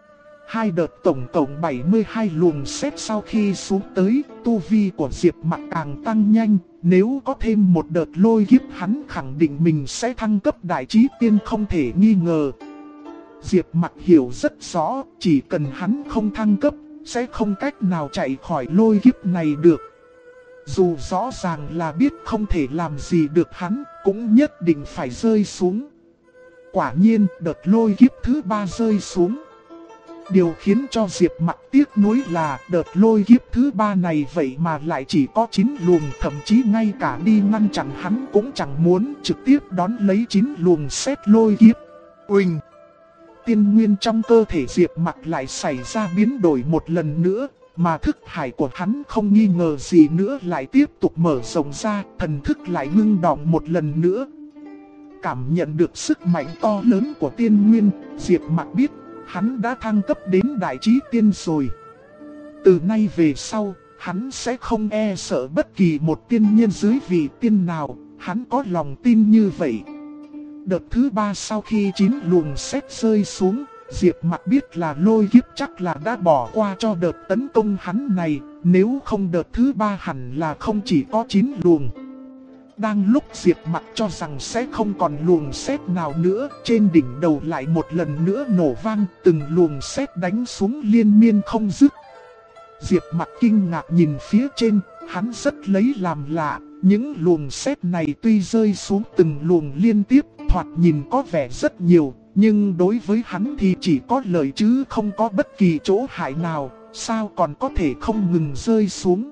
Hai đợt tổng cộng 72 luồng sét sau khi xuống tới, tu vi của Diệp Mặc càng tăng nhanh. Nếu có thêm một đợt lôi kiếp, hắn khẳng định mình sẽ thăng cấp đại chí tiên không thể nghi ngờ. Diệp Mặc hiểu rất rõ, chỉ cần hắn không thăng cấp, sẽ không cách nào chạy khỏi lôi kiếp này được. Dù rõ ràng là biết không thể làm gì được hắn, cũng nhất định phải rơi xuống. Quả nhiên, đợt lôi kiếp thứ 3 rơi xuống. Điều khiến cho Diệp Mặc tiếc nuối là đợt lôi kiếp thứ 3 này vậy mà lại chỉ có 9 luồng, thậm chí ngay cả đi ngăn chặn hắn cũng chẳng muốn, trực tiếp đón lấy 9 luồng sét lôi kiếp. Uỳnh! Tiên nguyên trong cơ thể Diệp Mặc lại xảy ra biến đổi một lần nữa, mà thức hải của hắn không nghi ngờ gì nữa lại tiếp tục mở rộng ra, thần thức lại ngưng đọng một lần nữa. Cảm nhận được sức mạnh to lớn của tiên nguyên, Diệp Mặc biết hắn đã thăng cấp đến đại chí tiên rồi. Từ nay về sau, hắn sẽ không e sợ bất kỳ một tiên nhân dưới vị tiên nào, hắn có lòng tin như vậy. Đợt thứ 3 sau khi 9 luồng sét rơi xuống, Diệp Mặc biết là lôi kiếp chắc là đã bỏ qua cho đợt tấn công hắn này, nếu không đợt thứ 3 hẳn là không chỉ có 9 luồng. Đang lúc Diệp Mặc cho rằng sẽ không còn luồng sét nào nữa, trên đỉnh đầu lại một lần nữa nổ vang, từng luồng sét đánh xuống liên miên không dứt. Diệp Mặc kinh ngạc nhìn phía trên, hắn rất lấy làm lạ, những luồng sét này tuy rơi xuống từng luồng liên tiếp, thoạt nhìn có vẻ rất nhiều, nhưng đối với hắn thì chỉ có lợi chứ không có bất kỳ chỗ hại nào, sao còn có thể không ngừng rơi xuống.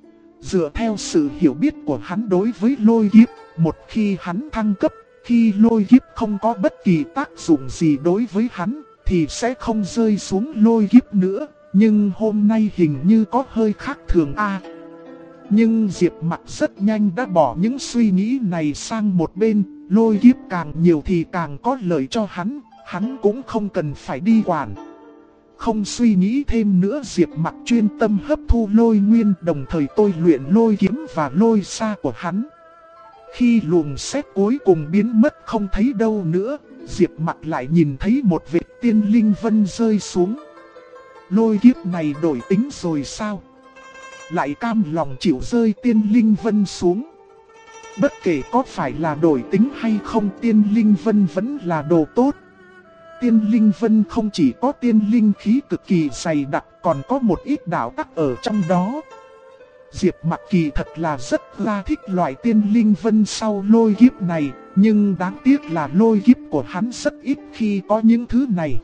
Dựa theo sự hiểu biết của hắn đối với lôi kiếp, một khi hắn thăng cấp, khi lôi kiếp không có bất kỳ tác dụng gì đối với hắn, thì sẽ không rơi xuống lôi kiếp nữa. Nhưng hôm nay hình như có hơi khác thường a. Nhưng Diệp Mặc rất nhanh đã bỏ những suy nghĩ này sang một bên, lôi kiếp càng nhiều thì càng có lợi cho hắn cũng không cần phải đi quản. Không suy nghĩ thêm nữa, Diệp Mặc chuyên tâm hấp thu lôi nguyên, đồng thời tôi luyện lôi kiếm và lôi sa của hắn. Khi luồng sét cuối cùng biến mất không thấy đâu nữa, Diệp Mặc lại nhìn thấy một vệt tiên linh vân rơi xuống. Lôi kiếp này đổi tính rồi sao? Lại cam lòng chịu rơi tiên linh vân xuống. Bất kể có phải là đổi tính hay không, tiên linh vân vẫn là đồ tốt. Tiên linh vân không chỉ có tiên linh khí cực kỳ dày đặc, còn có một ít đạo tắc ở trong đó. Diệp Mặc kỳ thật là rất là thích loại tiên linh vân sau lôi kiếp này, nhưng đáng tiếc là lôi kiếp của hắn rất ít khi có những thứ này.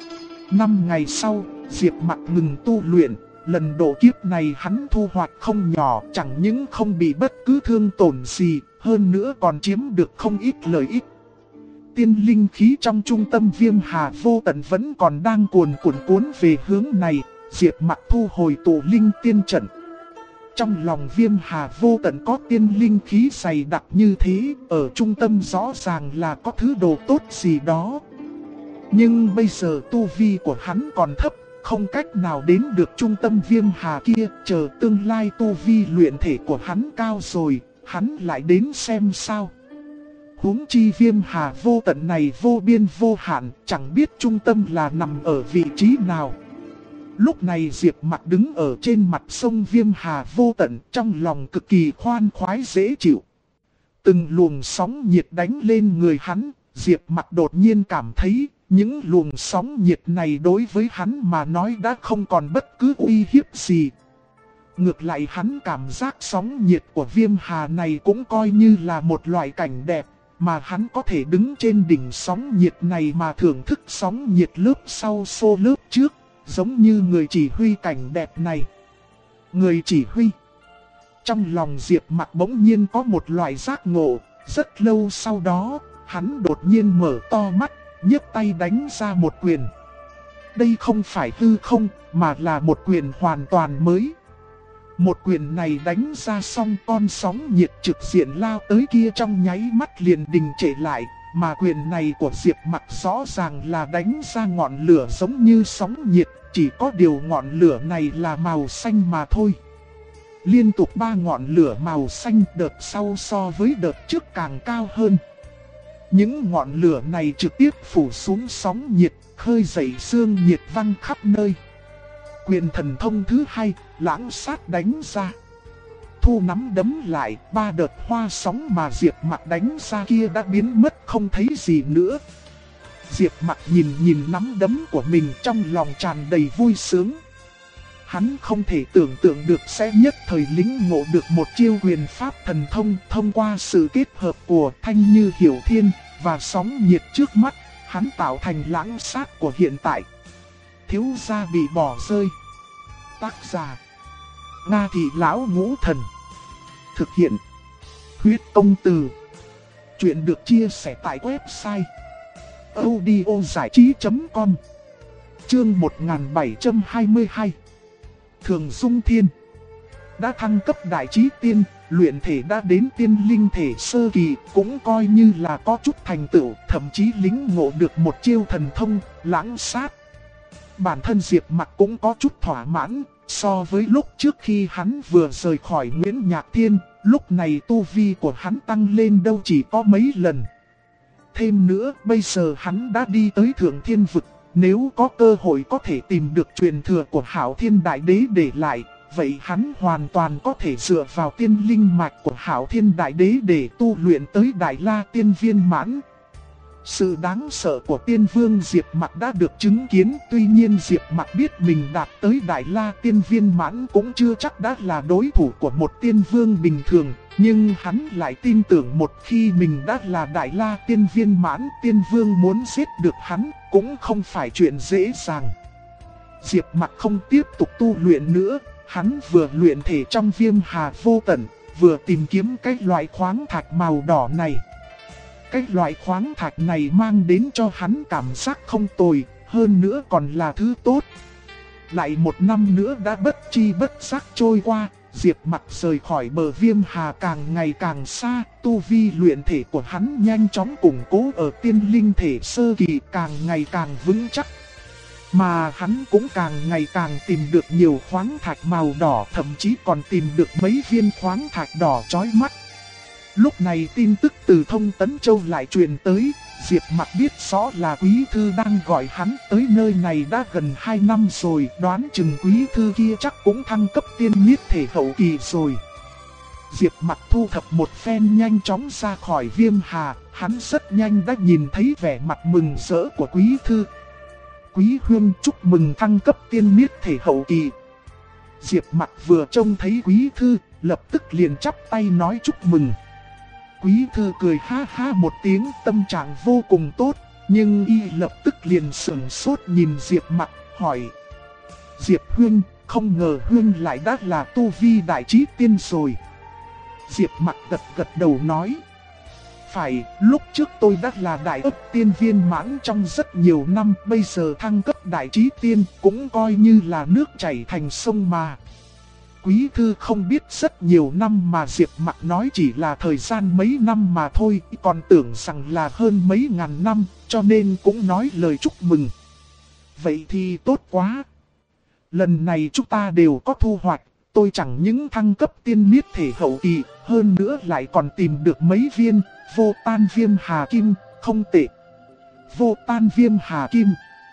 5 ngày sau, Diệp Mặc ngừng tu luyện, lần độ kiếp này hắn thu hoạch không nhỏ, chẳng những không bị bất cứ thương tổn gì, hơn nữa còn chiếm được không ít lợi ích. Tiên linh khí trong trung tâm Viêm Hà Vô Tận vẫn còn đang cuồn cuộn về hướng này, Diệp Mặc thu hồi tụ linh tiên trận. Trong lòng Viêm Hà Vô Tận có tiên linh khí dày đặc như thế, ở trung tâm rõ ràng là có thứ đồ tốt gì đó. Nhưng bây giờ tu vi của hắn còn thấp, không cách nào đến được trung tâm Viêm Hà kia, chờ tương lai tu vi luyện thể của hắn cao rồi, hắn lại đến xem sao. Huống chi Viêm Hà Vô Tận này vô biên vô hạn, chẳng biết trung tâm là nằm ở vị trí nào. Lúc này Diệp Mặc đứng ở trên mặt sông Viêm Hà Vô Tận, trong lòng cực kỳ khoan khoái dễ chịu. Từng luồng sóng nhiệt đánh lên người hắn, Diệp Mặc đột nhiên cảm thấy những luồng sóng nhiệt này đối với hắn mà nói đã không còn bất cứ uy hiếp gì. Ngược lại hắn cảm giác sóng nhiệt của Viêm Hà này cũng coi như là một loại cảnh đẹp, mà hắn có thể đứng trên đỉnh sóng nhiệt này mà thưởng thức sóng nhiệt lớp sau xô lớp trước, giống như người chỉ huy cảnh đẹp này. Người chỉ huy. Trong lòng Diệp Mặc bỗng nhiên có một loại giác ngộ, rất lâu sau đó, hắn đột nhiên mở to mắt, nhấc tay đánh ra một quyền. Đây không phải hư không, mà là một quyền hoàn toàn mới. Một quyền này đánh ra xong, con sóng nhiệt trực diện lao tới kia trong nháy mắt liền đình trệ lại. Mà quyền này của Diệp Mặc rõ ràng là đánh ra ngọn lửa giống như sóng nhiệt, chỉ có điều ngọn lửa này là màu xanh mà thôi. Liên tục 3 ngọn lửa màu xanh, đợt sau so với đợt trước càng cao hơn. Những ngọn lửa này trực tiếp phủ xuống sóng nhiệt, khơi dậy xương nhiệt văng khắp nơi. Quyền thần thông thứ hai, lãng sát đánh ra. Thu nắm đấm lại, 3 đợt hoa sóng mà Diệp Mặc đánh ra kia đã biến mất không thấy gì nữa. Diệp Mặc nhìn nắm đấm của mình, trong lòng tràn đầy vui sướng. Hắn không thể tưởng tượng được sẽ nhất thời lĩnh ngộ được một chiêu quyền pháp thần thông thông qua sự kết hợp của Thanh Như Hiểu Thiên và sóng nhiệt trước mắt, hắn tạo thành lãng sát của hiện tại. Thiếu gia bị bỏ rơi. Tác giả: Nga Thị Lão Ngũ Thần. Thực hiện: Huyết Công Từ. Chuyện được chia sẻ tại website audiozảichí.com. Chương 1722. Thường Dung Thiên đã thăng cấp đại chí tiên, luyện thể đã đến tiên linh thể sơ kỳ, cũng coi như là có chút thành tựu, thậm chí lĩnh ngộ được một chiêu thần thông, lãng sát. Bản thân Diệp Mặc cũng có chút thỏa mãn, so với lúc trước khi hắn vừa rời khỏi Nguyễn Nhạc Thiên, lúc này tu vi của hắn tăng lên đâu chỉ có mấy lần. Thêm nữa, bây giờ hắn đã đi tới Thượng Thiên Vực, nếu có cơ hội có thể tìm được truyền thừa của Hạo Thiên Đại Đế để lại, vậy hắn hoàn toàn có thể dựa vào tiên linh mạch của Hạo Thiên Đại Đế để tu luyện tới Đại La Tiên Viên Mãn. Sự đáng sợ của tiên vương Diệp Mặc đã được chứng kiến, tuy nhiên Diệp Mặc biết mình đạt tới Đại La Tiên Viên Mãn cũng chưa chắc đã là đối thủ của một tiên vương bình thường, nhưng hắn lại tin tưởng một khi mình đã là Đại La Tiên Viên Mãn, tiên vương muốn giết được hắn cũng không phải chuyện dễ dàng. Diệp Mặc không tiếp tục tu luyện nữa, hắn vừa luyện thể trong Viêm Hà Vô Tận, vừa tìm kiếm cái loại khoáng thạch màu đỏ này. Cái loại khoáng thạch này mang đến cho hắn cảm giác không tồi, hơn nữa còn là thứ tốt. Lại một năm nữa đã bất chi bất giác trôi qua, Diệp Mặc rời khỏi bờ Viêm Hà càng ngày càng xa, tu vi luyện thể của hắn nhanh chóng củng cố ở tiên linh thể sơ kỳ, càng ngày càng vững chắc. Mà hắn cũng càng ngày càng tìm được nhiều khoáng thạch màu đỏ, thậm chí còn tìm được mấy viên khoáng thạch đỏ chói mắt. Lúc này tin tức từ Thông Tấn Châu lại truyền tới, Diệp Mặc biết rõ là Quý Thư đang gọi hắn tới nơi này đã gần 2 năm rồi, đoán chừng Quý Thư kia chắc cũng thăng cấp tiên niết thể hậu kỳ rồi. Diệp Mặc thu thập một phen nhanh chóng ra khỏi Viêm Hà, hắn rất nhanh đã nhìn thấy vẻ mặt mừng rỡ của Quý Thư. Quý Huynh chúc mừng thăng cấp tiên niết thể hậu kỳ. Diệp Mặc vừa trông thấy Quý Thư, lập tức liền chắp tay nói chúc mừng. Quý Thư cười ha ha một tiếng, tâm trạng vô cùng tốt, nhưng y lập tức liền sửng sốt nhìn Diệp Mặc, hỏi: Diệp Huynh, không ngờ Huynh lại đã là tu vi đại chí tiên rồi. Diệp Mặc gật đầu nói: Phải, lúc trước tôi đã là đại ấp tiên viên mãn trong rất nhiều năm, bây giờ thăng cấp đại chí tiên cũng coi như là nước chảy thành sông mà. Quý Thư không biết rất nhiều năm mà Diệp Mặc nói chỉ là thời gian mấy năm mà thôi, còn tưởng rằng là hơn mấy ngàn năm, cho nên cũng nói lời chúc mừng. Vậy thì tốt quá. Lần này chúng ta đều có thu hoạch, tôi chẳng những thăng cấp tiên niết thể hậu kỳ, hơn nữa lại còn tìm được mấy viên vô tan viêm hà kim, không tệ. Vô tan viêm hà kim.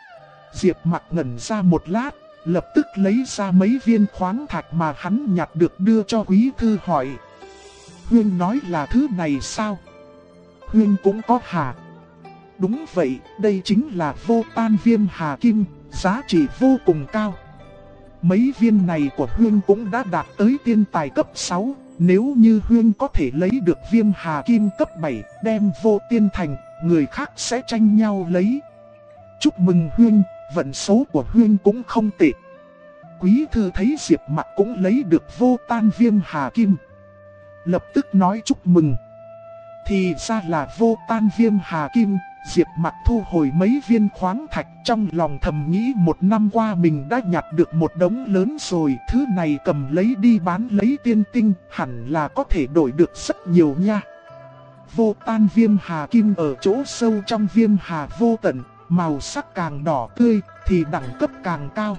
Diệp Mặc ngẩn ra một lát, lập tức lấy ra mấy viên khoáng thạch mà hắn nhặt được đưa cho Quý Thư hỏi: Huynh nói là thứ này sao? Huynh cũng có hả? Đúng vậy, đây chính là vô tan viêm hà kim, giá trị vô cùng cao. Mấy viên này của Huynh cũng đã đạt tới tiên tài cấp 6, nếu như Huynh có thể lấy được viêm hà kim cấp 7, đem vô tiên thành, người khác sẽ tranh nhau lấy. Chúc mừng Huynh, vận số của Huynh cũng không tệ. Quý Thư thấy Diệp Mặc cũng lấy được vô tan viêm hà kim, lập tức nói chúc mừng. Thì ra là vô tan viêm hà kim. Diệp Mặc thu hồi mấy viên khoáng thạch, trong lòng thầm nghĩ một năm qua mình đã nhặt được một đống lớn rồi, thứ này cầm lấy đi bán lấy tiên tinh, hẳn là có thể đổi được rất nhiều nha. Vô tan viêm hà kim ở chỗ sâu trong Viêm Hà Vô Tận, màu sắc càng đỏ tươi thì đẳng cấp càng cao.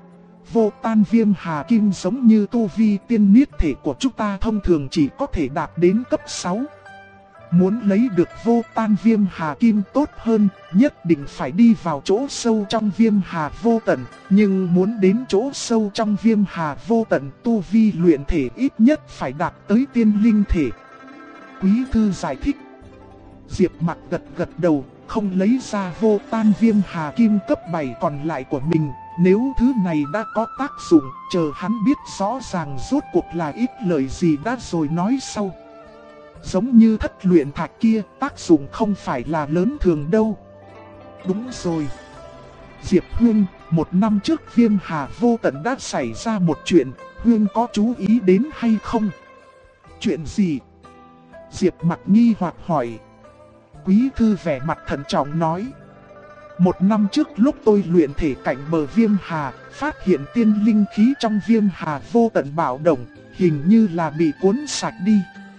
Vô tan viêm hà kim giống như tu vi tiên niết thể của chúng ta thông thường chỉ có thể đạt đến cấp 6. Muốn lấy được vô tan viêm hà kim tốt hơn, nhất định phải đi vào chỗ sâu trong viêm hà vô tận. Nhưng muốn đến chỗ sâu trong viêm hà vô tận, tu vi luyện thể ít nhất phải đạt tới tiên linh thể. Quý thư giải thích. Diệp Mặc gật gật đầu, không lấy ra vô tan viêm hà kim cấp 7 còn lại của mình. Nếu thứ này đã có tác dụng, chờ hắn biết rõ ràng rốt cuộc là ít lời gì đã rồi nói sau. Giống như thất luyện thạch kia, tác dụng không phải là lớn thường đâu. Đúng rồi. Diệp Huyên, 1 năm trước viêm hà vô tận đã xảy ra một chuyện, Huyên có chú ý đến hay không? Chuyện gì? Diệp Mặc nghi hoặc hỏi. Quý thư vẻ mặt thận trọng nói. 1 năm trước lúc tôi luyện thể cạnh bờ viêm hà, phát hiện tiên linh khí trong viêm hà vô tận bạo động, hình như là bị cuốn sạch đi.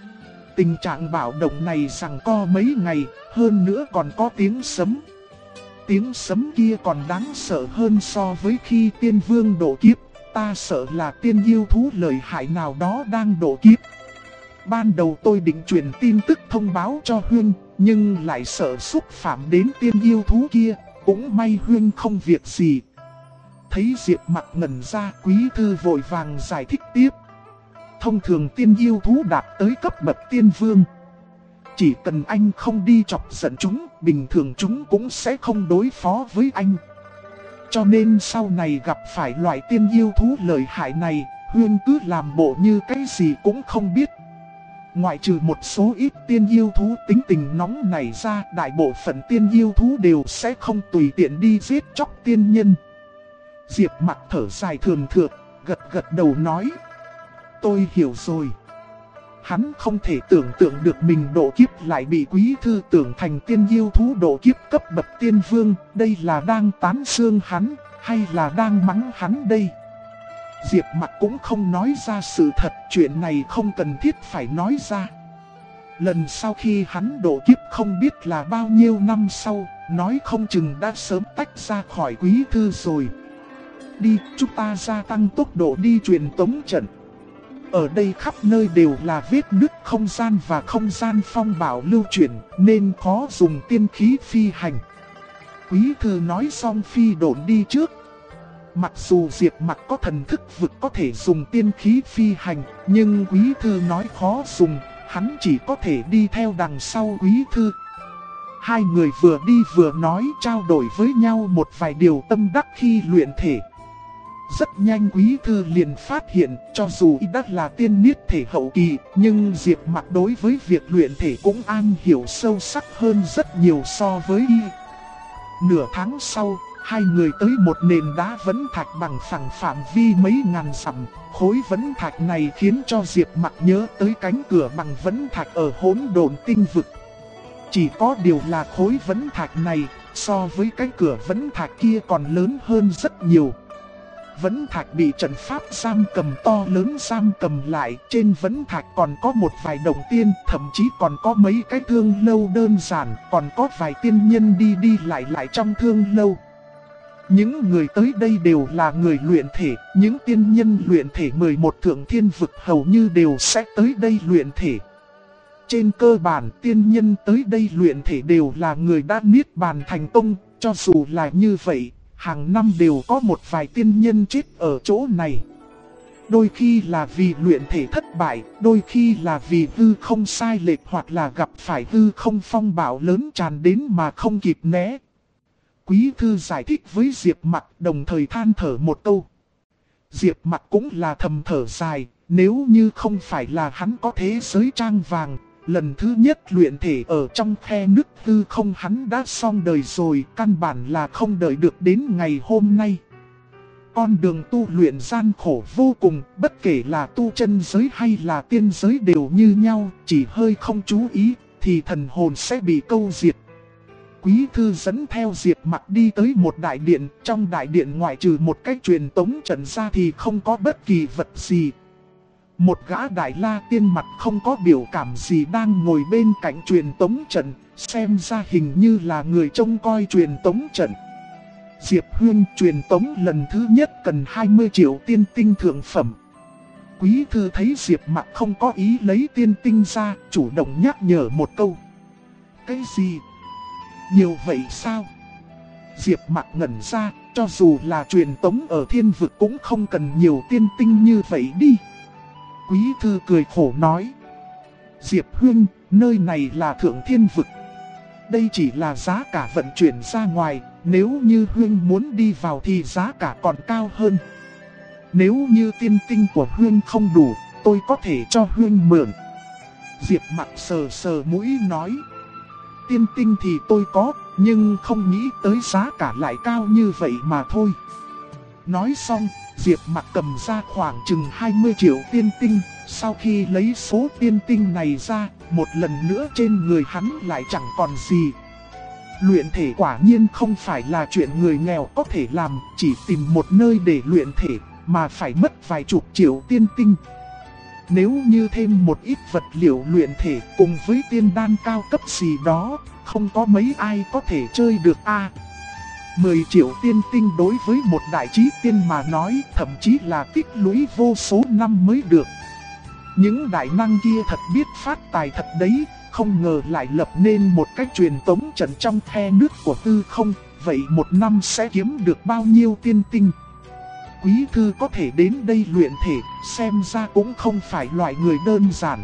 Tình trạng bạo động này giằng co mấy ngày, hơn nữa còn có tiếng sấm. Tiếng sấm kia còn đáng sợ hơn so với khi tiên vương độ kiếp, ta sợ là tiên yêu thú lợi hại nào đó đang độ kiếp. Ban đầu tôi định truyền tin tức thông báo cho Huyên, nhưng lại sợ xúc phạm đến tiên yêu thú kia, cũng may Huyên không việc gì. Thấy Diệp Mặc ngẩn ra, quý thư vội vàng giải thích tiếp. Thông thường tiên yêu thú đạt tới cấp bậc tiên vương. Chỉ cần anh không đi chọc giận chúng, bình thường chúng cũng sẽ không đối phó với anh. Cho nên sau này gặp phải loại tiên yêu thú lợi hại này, Huyên cứ làm bộ như cái gì cũng không biết. Ngoại trừ một số ít tiên yêu thú tính tình nóng nảy ra, đại bộ phận tiên yêu thú đều sẽ không tùy tiện đi giết chóc tiên nhân. Diệp Mặc thở dài thường thượt, gật gật đầu nói. Tôi hiểu rồi. Hắn không thể tưởng tượng được mình độ kiếp lại bị quý thư tưởng thành tiên yêu thú độ kiếp cấp bậc tiên vương. Đây là đang tán dương hắn, hay là đang mắng hắn đây? Diệp Mặc cũng không nói ra sự thật, chuyện này không cần thiết phải nói ra. Lần sau khi hắn độ kiếp không biết là bao nhiêu năm sau, nói không chừng đã sớm tách ra khỏi quý thư rồi. Đi, chúng ta gia tăng tốc độ đi truyền tống trận. Ở đây khắp nơi đều là vết nứt không gian và không gian phong bạo lưu chuyển, nên khó dùng tiên khí phi hành. Quý thư nói xong phi độn đi trước. Mặc dù Diệp Mặc có thần thức vực có thể dùng tiên khí phi hành, nhưng quý thư nói khó dùng, hắn chỉ có thể đi theo đằng sau quý thư. Hai người vừa đi vừa nói, trao đổi với nhau một vài điều tâm đắc khi luyện thể. Rất nhanh quý thư liền phát hiện, cho dù y đã là tiên niết thể hậu kỳ, nhưng Diệp Mặc đối với việc luyện thể cũng am hiểu sâu sắc hơn rất nhiều so với y. Nửa tháng sau, hai người tới một nền đá vấn thạch bằng phẳng phạm vi mấy ngàn dặm. Khối vấn thạch này khiến cho Diệp Mặc nhớ tới cánh cửa bằng vấn thạch ở Hỗn Độn Tinh Vực. Chỉ có điều là khối vấn thạch này, so với cái cửa vấn thạch kia còn lớn hơn rất nhiều. Vấn thạch bị trận pháp giam cầm to lớn giam cầm lại, trên vấn thạch còn có một vài đồng tiên, thậm chí còn có mấy cái thương lâu đơn giản, còn có vài tiên nhân đi đi lại trong thương lâu. Những người tới đây đều là người luyện thể, những tiên nhân luyện thể 11 thượng thiên vực hầu như đều sẽ tới đây luyện thể. Trên cơ bản tiên nhân tới đây luyện thể đều là người đã niết bàn thành công, cho dù là như vậy, hàng năm đều có một vài tiên nhân chết ở chỗ này. Đôi khi là vì luyện thể thất bại, đôi khi là vì hư không sai lệch hoặc là gặp phải hư không phong bạo lớn tràn đến mà không kịp né. Quý thư giải thích với Diệp Mặc, đồng thời than thở một câu. Diệp Mặc cũng là thầm thở dài, nếu như không phải là hắn có thế giới trang vàng, lần thứ nhất luyện thể ở trong khe nứt hư không hắn đã xong đời rồi, căn bản là không đợi được đến ngày hôm nay. Con đường tu luyện gian khổ vô cùng, bất kể là tu chân giới hay là tiên giới đều như nhau, chỉ hơi không chú ý thì thần hồn sẽ bị câu diệt. Quý thư dẫn theo Diệp Mặc đi tới một đại điện, trong đại điện ngoại trừ một cái truyền tống trận ra thì không có bất kỳ vật gì. Một gã đại la tiên mặt không có biểu cảm gì đang ngồi bên cạnh truyền tống trận, xem ra hình như là người trông coi truyền tống trận. Diệp Huyên, truyền tống lần thứ nhất cần 20 triệu tiên tinh thượng phẩm. Quý thư thấy Diệp Mặc không có ý lấy tiên tinh ra, chủ động nhắc nhở một câu. Cái gì? Nhiều vậy sao? Diệp Mặc ngẩn ra, cho dù là truyền tống ở thiên vực cũng không cần nhiều tiên tinh như vậy đi. Quý thư cười khổ nói. Diệp Huynh, nơi này là thượng thiên vực. Đây chỉ là giá cả vận chuyển ra ngoài, nếu như Huynh muốn đi vào thì giá cả còn cao hơn. Nếu như tiên tinh của Huynh không đủ, tôi có thể cho Huynh mượn. Diệp Mặc sờ sờ mũi nói. Tiên tinh thì tôi có, nhưng không nghĩ tới giá cả lại cao như vậy mà thôi. Nói xong, Diệp Mặc cầm ra khoảng chừng 20 triệu tiên tinh. Sau khi lấy số tiên tinh này ra, một lần nữa trên người hắn lại chẳng còn gì. Luyện thể quả nhiên không phải là chuyện người nghèo có thể làm, chỉ tìm một nơi để luyện thể, mà phải mất vài chục triệu tiên tinh. Nếu như thêm một ít vật liệu luyện thể cùng với tiên đan cao cấp gì đó, không có mấy ai có thể chơi được a. 10 triệu tiên tinh đối với một đại trí tiên mà nói, thậm chí là tích lũy vô số năm mới được. Những đại năng kia thật biết phát tài thật đấy, không ngờ lại lập nên một cách truyền tống trận trong khe nước của tư không, vậy một năm sẽ kiếm được bao nhiêu tiên tinh. Quý thư có thể đến đây luyện thể, xem ra cũng không phải loại người đơn giản.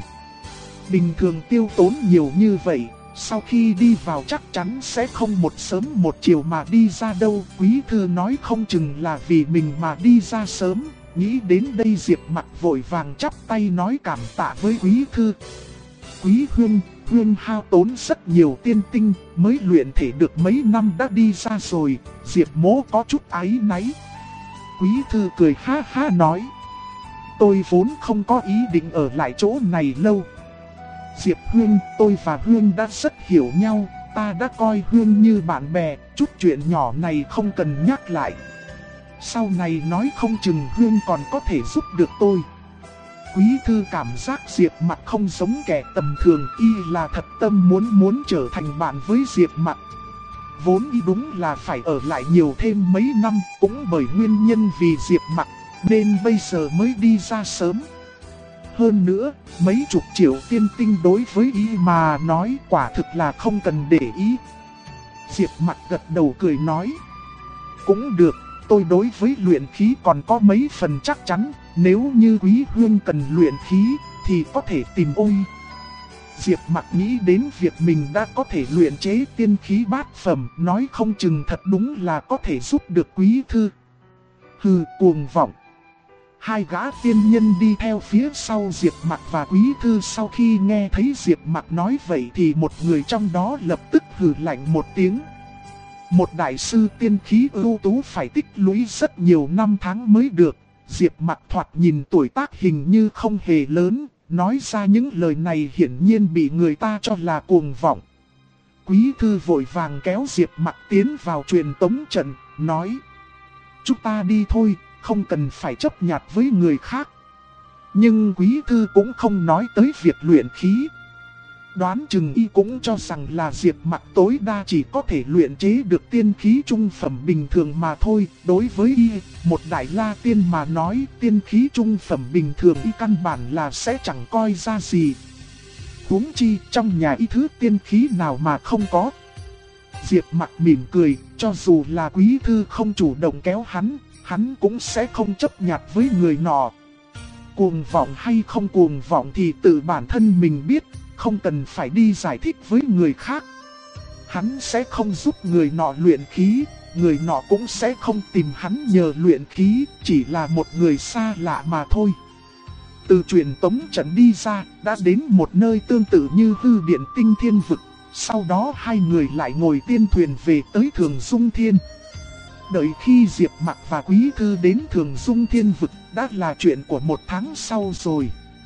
Bình thường tiêu tốn nhiều như vậy, sau khi đi vào chắc chắn sẽ không một sớm một chiều mà đi ra đâu. Quý thư nói không chừng là vì mình mà đi ra sớm. Nghĩ đến đây Diệp Mặc vội vàng chắp tay nói cảm tạ với Quý thư. Quý Huynh hao tốn rất nhiều tiên tinh, mới luyện thể được mấy năm đã đi ra rồi. Diệp Mỗ có chút áy náy. Quý thư cười ha ha nói. Tôi vốn không có ý định ở lại chỗ này lâu. Diệp Huynh, tôi và Huynh đã rất hiểu nhau, ta đã coi Huynh như bạn bè, chút chuyện nhỏ này không cần nhắc lại. Sau này nói không chừng Huynh còn có thể giúp được tôi. Quý thư cảm giác Diệp Mặc không giống kẻ tầm thường, y là thật tâm muốn trở thành bạn với Diệp Mặc. Vốn y đúng là phải ở lại nhiều thêm mấy năm, cũng bởi nguyên nhân vì Diệp Mặc, nên bây giờ mới đi ra sớm. Hơn nữa, mấy chục triệu tiên tinh đối với y mà nói quả thực là không cần để ý. Diệp Mặc gật đầu cười nói. Cũng được, tôi đối với luyện khí còn có mấy phần chắc chắn, nếu như Quý Huynh cần luyện khí thì có thể tìm ôi. Diệp Mặc nghĩ đến việc mình đã có thể luyện chế tiên khí bát phẩm, nói không chừng thật đúng là có thể giúp được Quý thư. Hừ, cuồng vọng. Hai gã tiên nhân đi theo phía sau Diệp Mặc và Quý thư, sau khi nghe thấy Diệp Mặc nói vậy thì một người trong đó lập tức hừ lạnh một tiếng. Một đại sư tiên khí ưu tú phải tích lũy rất nhiều năm tháng mới được. Diệp Mặc thoạt nhìn tuổi tác hình như không hề lớn, nói ra những lời này hiển nhiên bị người ta cho là cuồng vọng. Quý thư vội vàng kéo Diệp Mặc tiến vào truyền tống trận, nói. Chúng ta đi thôi, không cần phải chấp nhặt với người khác. Nhưng Quý thư cũng không nói tới việc luyện khí. Đoán chừng y cũng cho rằng là Diệp Mặc tối đa chỉ có thể luyện chế được tiên khí trung phẩm bình thường mà thôi. Đối với y, một đại la tiên mà nói tiên khí trung phẩm bình thường y căn bản là sẽ chẳng coi ra gì. Huống chi trong nhà y thứ tiên khí nào mà không có. Diệp Mặc mỉm cười, cho dù là Quý thư không chủ động kéo hắn cũng sẽ không chấp nhặt với người nọ. Cuồng vọng hay không cuồng vọng thì tự bản thân mình biết, không cần phải đi giải thích với người khác. Hắn sẽ không giúp người nọ luyện khí, người nọ cũng sẽ không tìm hắn nhờ luyện khí, chỉ là một người xa lạ mà thôi. Từ truyền tống trận đi ra, đã đến một nơi tương tự như hư điện tinh thiên vực. Sau đó hai người lại ngồi tiên thuyền về tới Thường Dung Thiên. Đợi khi Diệp Mặc và Quý thư đến Thường Dung Thiên vực đã là chuyện của một tháng sau rồi.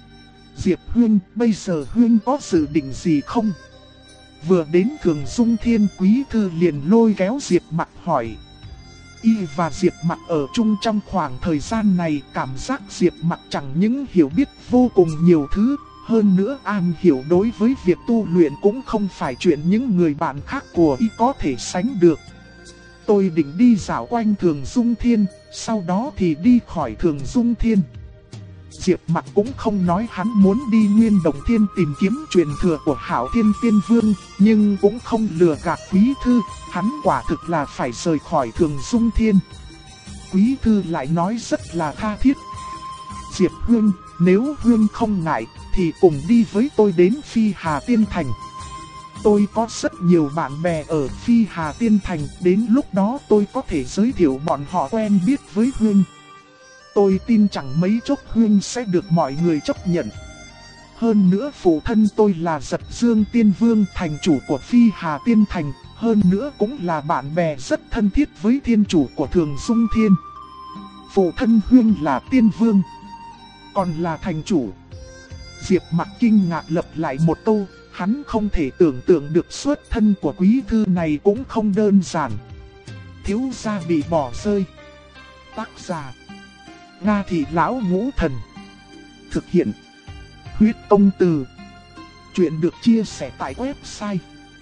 Diệp Huynh, bây giờ Huynh có dự định gì không? Vừa đến Thường Dung Thiên, Quý thư liền lôi kéo Diệp Mặc hỏi. Y và Diệp Mặc ở chung trong khoảng thời gian này, cảm giác Diệp Mặc chẳng những hiểu biết vô cùng nhiều thứ, hơn nữa am hiểu đối với việc tu luyện cũng không phải chuyện những người bạn khác của Y có thể sánh được. Tôi định đi dạo quanh Thường Dung Thiên, sau đó thì đi khỏi Thường Dung Thiên. Diệp Mặc cũng không nói hắn muốn đi Nguyên Đồng Thiên tìm kiếm truyền thừa của Hạo Thiên Tiên Vương, nhưng cũng không lừa gạt Quý Thư, hắn quả thực là phải rời khỏi Thường Dung Thiên. Quý Thư lại nói rất là tha thiết. Diệp Huynh, nếu Huynh không ngại, thì cùng đi với tôi đến Phi Hà Tiên Thành. Tôi có rất nhiều bạn bè ở Phi Hà Tiên Thành, đến lúc đó tôi có thể giới thiệu bọn họ quen biết với Huynh. Tôi tin chẳng mấy chốc Huynh sẽ được mọi người chấp nhận. Hơn nữa phụ thân tôi là Giật Dương Tiên Vương, thành chủ của Phi Hà Tiên Thành, hơn nữa cũng là bạn bè rất thân thiết với thiên chủ của Thường Dung Thiên. Phụ thân Huynh là Tiên Vương, còn là thành chủ. Diệp Mặc kinh ngạc lặp lại một câu, hắn không thể tưởng tượng được xuất thân của Quý Thư này cũng không đơn giản. Thiếu gia bị bỏ rơi. Tác giả Nga Thị Lão Ngũ Thần. Thực hiện Huyết Công Từ. Chuyện được chia sẻ tại website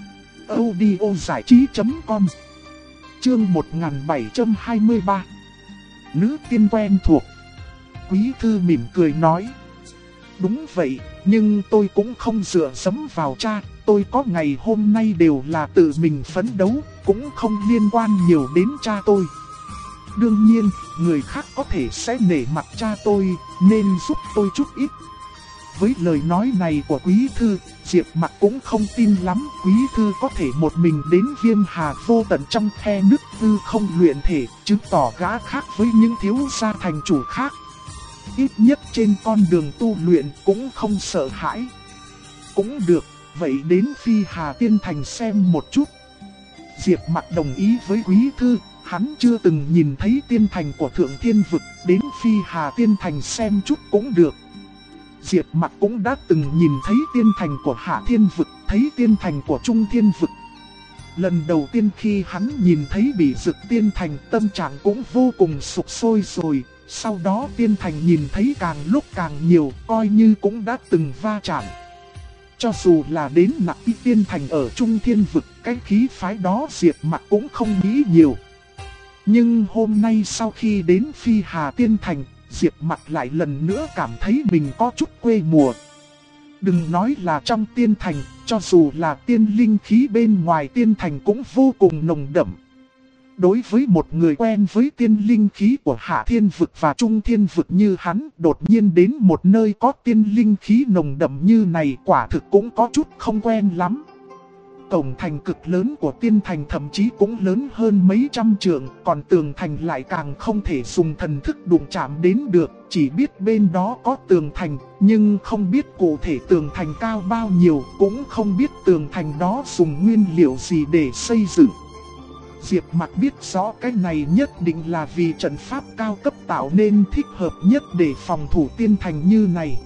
audiozảichí.com. Chương 1723. Nữ tiên quen thuộc. Quý Thư mỉm cười nói. Đúng vậy, nhưng tôi cũng không dựa dẫm vào cha, tôi có ngày hôm nay đều là tự mình phấn đấu, cũng không liên quan nhiều đến cha tôi. Đương nhiên, người khác có thể sẽ nể mặt cha tôi, nên giúp tôi chút ít. Với lời nói này của Quý Thư, Diệp Mặc cũng không tin lắm Quý Thư có thể một mình đến Viêm Hà Vô Tận trong khe nứt hư không luyện thể, chứng tỏ gã khác với những thiếu gia thành chủ khác. Ít nhất trên con đường tu luyện cũng không sợ hãi. Cũng được, vậy đến Phi Hà Tiên Thành xem một chút. Diệp Mặc đồng ý với Quý Thư, hắn chưa từng nhìn thấy tiên thành của Thượng Thiên Vực, đến Phi Hà Tiên Thành xem chút cũng được. Diệp Mặc cũng đã từng nhìn thấy tiên thành của Hạ Thiên Vực, thấy tiên thành của Trung Thiên Vực. Lần đầu tiên khi hắn nhìn thấy Bỉ Dực Tiên Thành, tâm trạng cũng vô cùng sục sôi rồi. Sau đó tiên thành nhìn thấy càng lúc càng nhiều, coi như cũng đã từng va chạm. Cho dù là đến Nặc Y Tiên Thành ở Trung Thiên Vực, cái khí phái đó Diệp Mặc cũng không nghĩ nhiều. Nhưng hôm nay sau khi đến Phi Hà Tiên Thành, Diệp Mặc lại lần nữa cảm thấy mình có chút quê mùa. Đừng nói là trong tiên thành, cho dù là tiên linh khí bên ngoài tiên thành cũng vô cùng nồng đậm. Đối với một người quen với tiên linh khí của Hạ Thiên Vực và Trung Thiên Vực như hắn, đột nhiên đến một nơi có tiên linh khí nồng đậm như này quả thực cũng có chút không quen lắm. Cổng thành cực lớn của tiên thành thậm chí cũng lớn hơn mấy trăm trượng, còn tường thành lại càng không thể dùng thần thức đụng chạm đến được, chỉ biết bên đó có tường thành, nhưng không biết cụ thể tường thành cao bao nhiêu, cũng không biết tường thành đó dùng nguyên liệu gì để xây dựng. Diệp Mặc biết rõ cái này nhất định là vì trận pháp cao cấp tạo nên thích hợp nhất để phòng thủ tiên thành như này.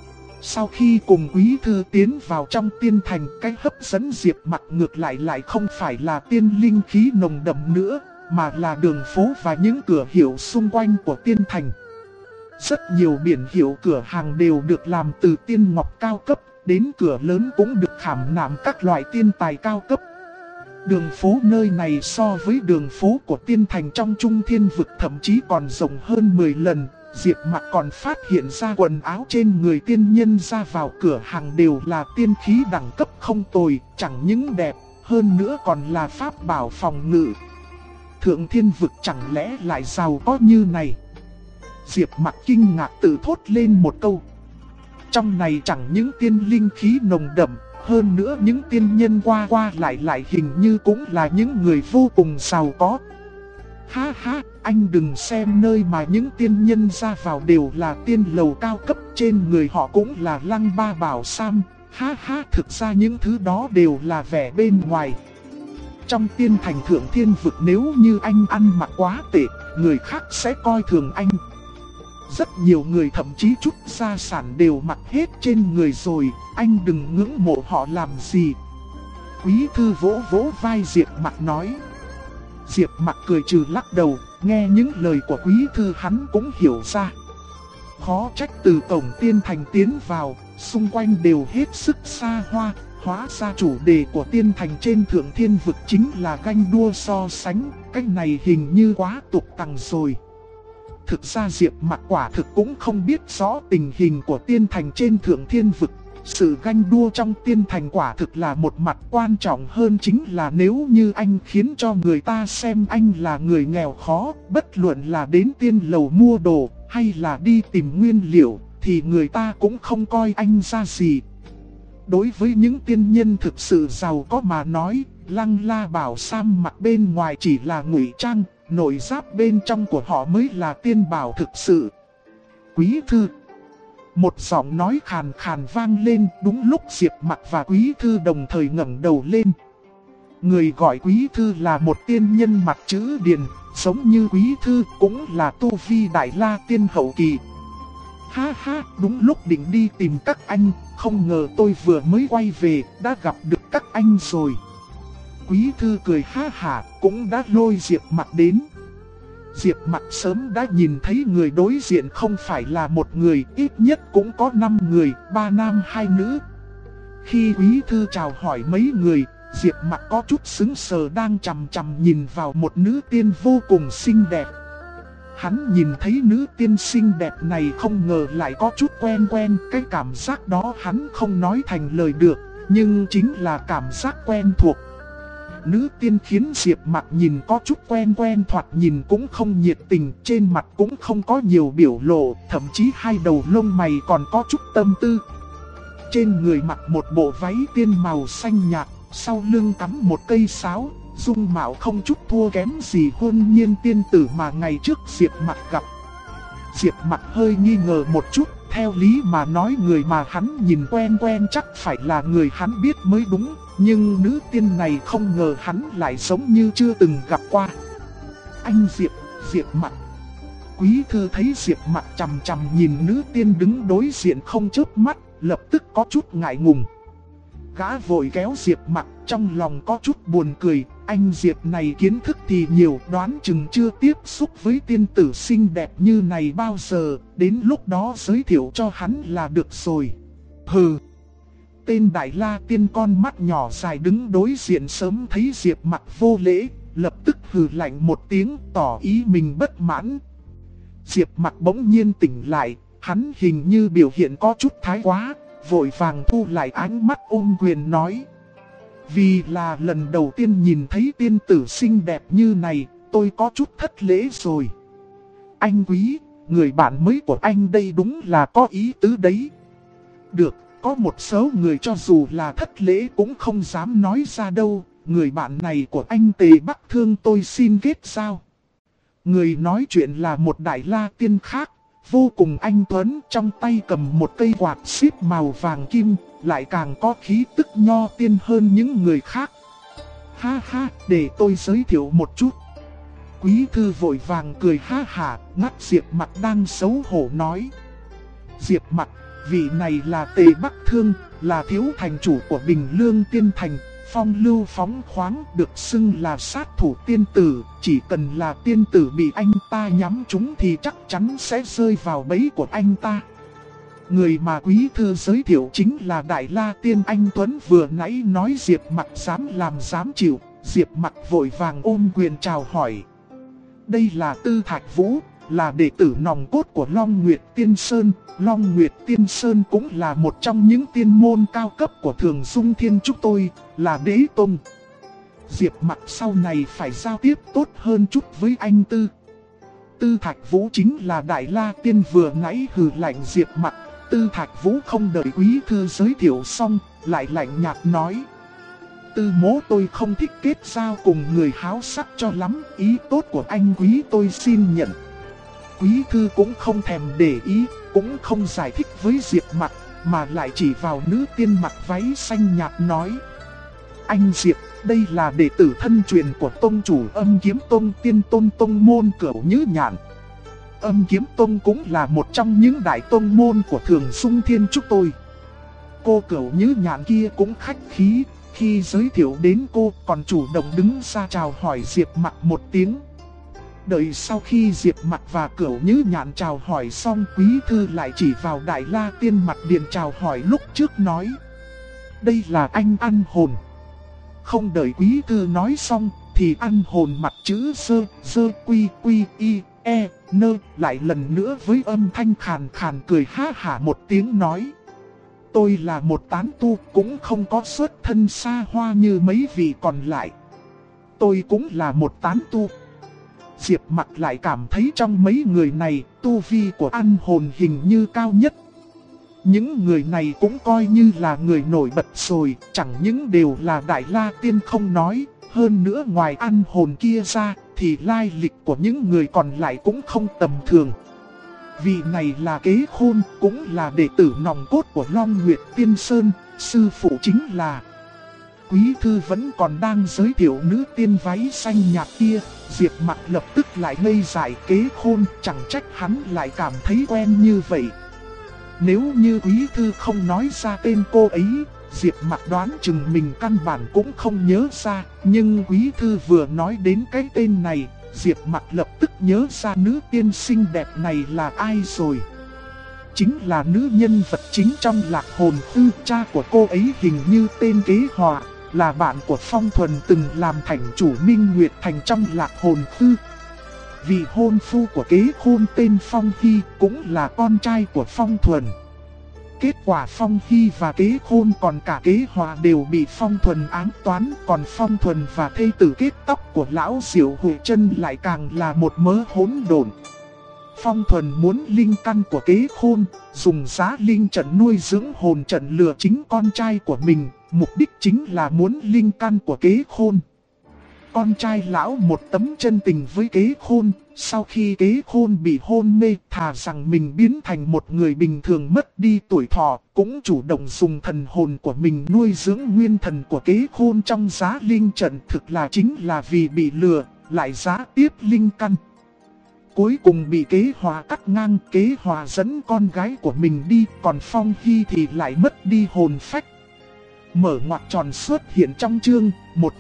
Sau khi cùng Quý Thư tiến vào trong tiên thành, cái hấp dẫn Diệp Mặc ngược lại không phải là tiên linh khí nồng đậm nữa, mà là đường phố và những cửa hiệu xung quanh của tiên thành. Rất nhiều biển hiệu cửa hàng đều được làm từ tiên ngọc cao cấp, đến cửa lớn cũng được khảm nạm các loại tiên tài cao cấp. Đường phố nơi này so với đường phố của tiên thành trong Trung Thiên Vực thậm chí còn rộng hơn 10 lần. Diệp Mặc còn phát hiện ra quần áo trên người tiên nhân ra vào cửa hàng đều là tiên khí đẳng cấp không tồi, chẳng những đẹp, hơn nữa còn là pháp bảo phòng ngự. Thượng Thiên Vực chẳng lẽ lại giàu có như này? Diệp Mặc kinh ngạc tự thốt lên một câu. Trong này chẳng những tiên linh khí nồng đậm, hơn nữa những tiên nhân qua lại hình như cũng là những người vô cùng giàu có. Ha ha, anh đừng xem nơi mà những tiên nhân ra vào đều là tiên lầu cao cấp, trên người họ cũng là lăng ba bảo sam. Ha ha, thực ra những thứ đó đều là vẻ bên ngoài. Trong tiên thành Thượng Thiên Vực nếu như anh ăn mặc quá tệ, người khác sẽ coi thường anh. Rất nhiều người thậm chí chút gia sản đều mặc hết trên người rồi, anh đừng ngưỡng mộ họ làm gì. Quý Thư vỗ vỗ vai Diệp Mặc nói. Diệp Mặc cười trừ lắc đầu, nghe những lời của Quý Thư hắn cũng hiểu ra. Khó trách từ cổng tiên thành tiến vào, xung quanh đều hết sức xa hoa, hóa ra chủ đề của tiên thành trên Thượng Thiên Vực chính là ganh đua so sánh, cái này hình như quá tục tằng rồi. thực ra Diệp Mặc quả thực cũng không biết rõ tình hình của tiên thành trên Thượng Thiên Vực. Sự ganh đua trong tiên thành quả thực là một mặt quan trọng hơn, chính là nếu như anh khiến cho người ta xem anh là người nghèo khó, bất luận là đến tiên lầu mua đồ hay là đi tìm nguyên liệu, thì người ta cũng không coi anh ra gì. Đối với những tiên nhân thực sự giàu có mà nói, Lăng La Bảo Sam mặc bên ngoài chỉ là ngụy trang, nội giáp bên trong của họ mới là tiên bảo thực sự. Quý thư. Một giọng nói khàn khàn vang lên, đúng lúc Diệp Mặc và Quý thư đồng thời ngẩng đầu lên. Người gọi Quý thư là một tiên nhân mặt chữ điền, giống như Quý thư cũng là tu vi Đại La Tiên hậu kỳ. Ha ha, đúng lúc định đi tìm các anh, không ngờ tôi vừa mới quay về, đã gặp được các anh rồi. Quý thư cười ha hả, cũng đã lôi Diệp Mặc đến. Diệp Mặc sớm đã nhìn thấy người đối diện không phải là một người, ít nhất cũng có 5 người, 3 nam 2 nữ. Khi Quý thư chào hỏi mấy người, Diệp Mặc có chút sững sờ, đang chằm chằm nhìn vào một nữ tiên vô cùng xinh đẹp. Hắn nhìn thấy nữ tiên xinh đẹp này không ngờ lại có chút quen quen, cái cảm giác đó hắn không nói thành lời được, nhưng chính là cảm giác quen thuộc. Nữ tiên khiến Diệp Mặc nhìn có chút quen quen, thoạt nhìn cũng không nhiệt tình, trên mặt cũng không có nhiều biểu lộ, thậm chí hai đầu lông mày còn có chút tâm tư. Trên người mặc một bộ váy tiên màu xanh nhạt, sau lưng cắm một cây sáo, dung mạo không chút thua kém gì hôn nhiên tiên tử mà ngày trước Diệp Mặc gặp. Diệp Mặc hơi nghi ngờ một chút, theo lý mà nói người mà hắn nhìn quen quen chắc phải là người hắn biết mới đúng, nhưng nữ tiên này không ngờ hắn lại giống như chưa từng gặp qua. Anh Diệp Mặc. Quý thư thấy Diệp Mặc chằm chằm nhìn nữ tiên đứng đối diện không chớp mắt, lập tức có chút ngại ngùng. Gã vội kéo Diệp Mặc, trong lòng có chút buồn cười, anh Diệp này kiến thức thì nhiều, đoán chừng chưa tiếp xúc với tiên tử xinh đẹp như này bao giờ, đến lúc đó giới thiệu cho hắn là được rồi. Hừ. Tên Đại La Tiên con mắt nhỏ dài đứng đối diện sớm thấy Diệp Mặc vô lễ, lập tức hừ lạnh một tiếng tỏ ý mình bất mãn. Diệp Mặc bỗng nhiên tỉnh lại, hắn hình như biểu hiện có chút thái quá, vội vàng thu lại ánh mắt ôm quyền nói. Vì là lần đầu tiên nhìn thấy tiên tử xinh đẹp như này, tôi có chút thất lễ rồi. Anh Quý, người bạn mới của anh đây đúng là có ý tứ đấy. Được, có một số người cho dù là thất lễ cũng không dám nói ra đâu, người bạn này của anh Tề Bắc Thương tôi xin kết giao. Người nói chuyện là một Đại La Tiên khác, vô cùng anh tuấn, trong tay cầm một cây quạt xếp màu vàng kim, lại càng có khí tức nho tiên hơn những người khác. Ha ha, để tôi giới thiệu một chút. Quý thư vội vàng cười ha hả, ngắt Diệp Mặc đang xấu hổ nói. Diệp Mặc, vị này là Tề Bắc Thương, là thiếu thành chủ của Bình Lương Tiên Thành, phong lưu phóng khoáng, được xưng là sát thủ tiên tử, chỉ cần là tiên tử bị anh ta nhắm trúng thì chắc chắn sẽ rơi vào bẫy của anh ta. Người mà quý thư giới thiệu chính là Đại La Tiên anh Tuấn vừa nãy nói Diệp Mặc dám làm dám chịu, Diệp Mặc vội vàng ôm quyền chào hỏi. Đây là Tư Thạch Vũ, là đệ tử nòng cốt của Long Nguyệt Tiên Sơn. Long Nguyệt Tiên Sơn cũng là một trong những tiên môn cao cấp của Thường Dung Thiên chúng tôi, là đế tông. Diệp Mặc sau này phải giao tiếp tốt hơn chút với anh Tư. Tư Thạch Vũ chính là Đại La Tiên vừa nãy hừ lạnh Diệp Mặc. Tư Thạch Vũ không đợi quý thư giới thiệu xong, lại lạnh nhạt nói. Tư mố tôi không thích kết giao cùng người háo sắc cho lắm, ý tốt của anh Quý tôi xin nhận. Quý thư cũng không thèm để ý, cũng không giải thích với Diệp Mặc, mà lại chỉ vào nữ tiên mặc váy xanh nhạt nói. Anh Diệp, đây là đệ tử thân truyền của tông chủ Âm Kiếm Tông Tiên Tôn Tông môn Cửu Nhữ Nhạn. Âm Kiếm Tông cũng là một trong những đại tông môn của Thường Dung Thiên chúng tôi. Cô Cửu Nhữ Nhạn kia cũng khách khí, khi giới thiệu đến cô còn chủ động đứng ra chào hỏi Diệp Mặc một tiếng. Đợi sau khi Diệp Mặc và Cửu Nhữ Nhạn chào hỏi xong, quý thư lại chỉ vào Đại La Tiên mặt điện chào hỏi lúc trước nói. Đây là anh Ăn Hồn. Không đợi quý thư nói xong thì Ăn Hồn mặt chữ sơ quy y e lại lần nữa với âm thanh khàn khàn cười ha hả một tiếng nói. Tôi là một tán tu, cũng không có xuất thân xa hoa như mấy vị còn lại. Tôi cũng là một tán tu. Diệp Mặc lại cảm thấy trong mấy người này, tu vi của An Hồn hình như cao nhất. Những người này cũng coi như là người nổi bật rồi, chẳng những đều là Đại La Tiên không nói, hơn nữa ngoài An Hồn kia ra, thì lai lịch của những người còn lại cũng không tầm thường. Vị này là Kế Khôn, cũng là đệ tử nòng cốt của Long Nguyệt Tiên Sơn, sư phụ chính là... Quý thư vẫn còn đang giới thiệu nữ tiên váy xanh nhạt kia, Diệp Mặc lập tức lại ngây dại. Kế Khôn, chẳng trách hắn lại cảm thấy quen như vậy. Nếu như quý thư không nói ra tên cô ấy, Diệp Mặc đoán chừng mình căn bản cũng không nhớ ra. Nhưng quý thư vừa nói đến cái tên này, Diệp Mặc lập tức nhớ ra nữ tiên xinh đẹp này là ai rồi. Chính là nữ nhân vật chính trong Lạc Hồn Thư. Cha của cô ấy hình như tên Kế Hòa, là bạn của Phong Thuần từng làm thành chủ Minh Nguyệt Thành trong Lạc Hồn Thư. Vị hôn phu của Kế Khôn tên Phong Hy cũng là con trai của Phong Thuần. Kết quả Phong Hy và Kế Khôn còn cả Kế Hòa đều bị Phong Thuần ám toán. Còn Phong Thuần và thê tử kết tóc của lão Diệu Hội Chân lại càng là một mớ hỗn độn. Phong Thuần muốn linh căn của Kế Khôn, dùng giá linh trận nuôi dưỡng hồn trận lừa chính con trai của mình. Mục đích chính là muốn linh căn của Kế Khôn. Con trai lão một tấm chân tình với Kế Khôn, sau khi Kế Khôn bị hôn mê, thà rằng mình biến thành một người bình thường mất đi tuổi thọ, cũng chủ động dùng thần hồn của mình nuôi dưỡng nguyên thần của Kế Khôn trong giá linh trận. Thực là chính là vì bị lừa, lại giá tiếp linh căn. Cuối cùng bị Kế Hòa cắt ngang. Kế Hòa dẫn con gái của mình đi, còn Phong Hy thì lại mất đi hồn phách. Mở ngoặc tròn xuất hiện trong chương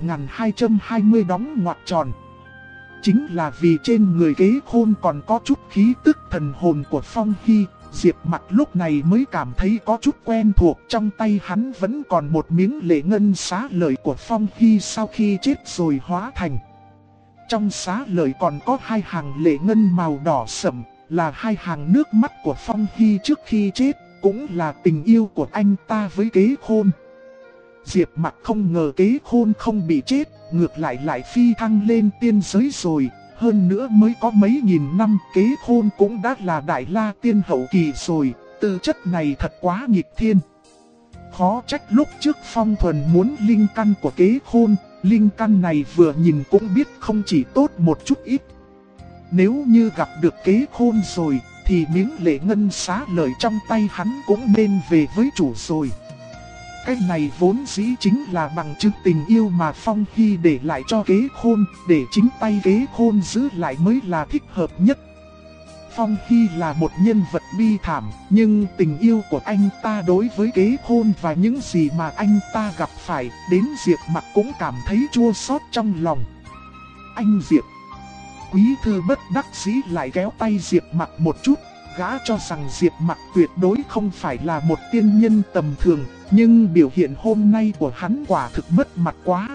1220 đóng ngoặc tròn. Chính là vì trên người Kế Khôn còn có chút khí tức thần hồn của Phong Hy, Diệp Mặc lúc này mới cảm thấy có chút quen thuộc. Trong tay hắn vẫn còn một miếng lệ ngân xá lợi của Phong Hy sau khi chết rồi hóa thành. Trong xá lợi còn có hai hàng lệ ngân màu đỏ sẫm, là hai hàng nước mắt của Phong Hy trước khi chết, cũng là tình yêu của anh ta với Kế Khôn. Diệp Mặc không ngờ Kế Khôn không bị chết, ngược lại phi thăng lên tiên giới rồi. Hơn nữa mới có mấy nghìn năm, Kế Khôn cũng đã là Đại La Tiên hậu kỳ rồi. Tư chất này thật quá nghịch thiên. Khó trách lúc trước Phong Thuần muốn linh căn của Kế Khôn. Linh căn này vừa nhìn cũng biết không chỉ tốt một chút ít. Nếu như gặp được Kế Khôn rồi, thì miếng lệ ngân xá lợi trong tay hắn cũng nên về với chủ rồi. Cái này vốn dĩ chính là bằng chứng tình yêu mà Phong Hy để lại cho Kế Khôn, để chính tay Kế Khôn giữ lại mới là thích hợp nhất. Phong Hy là một nhân vật bi thảm, nhưng tình yêu của anh ta đối với Kế Khôn và những gì mà anh ta gặp phải, đến Diệp Mặc cũng cảm thấy chua xót trong lòng. Anh Diệp. Quý thư bất đắc dĩ lại kéo tay Diệp Mặc một chút, gã cho rằng Diệp Mặc tuyệt đối không phải là một tiên nhân tầm thường, nhưng biểu hiện hôm nay của hắn quả thực mất mặt quá.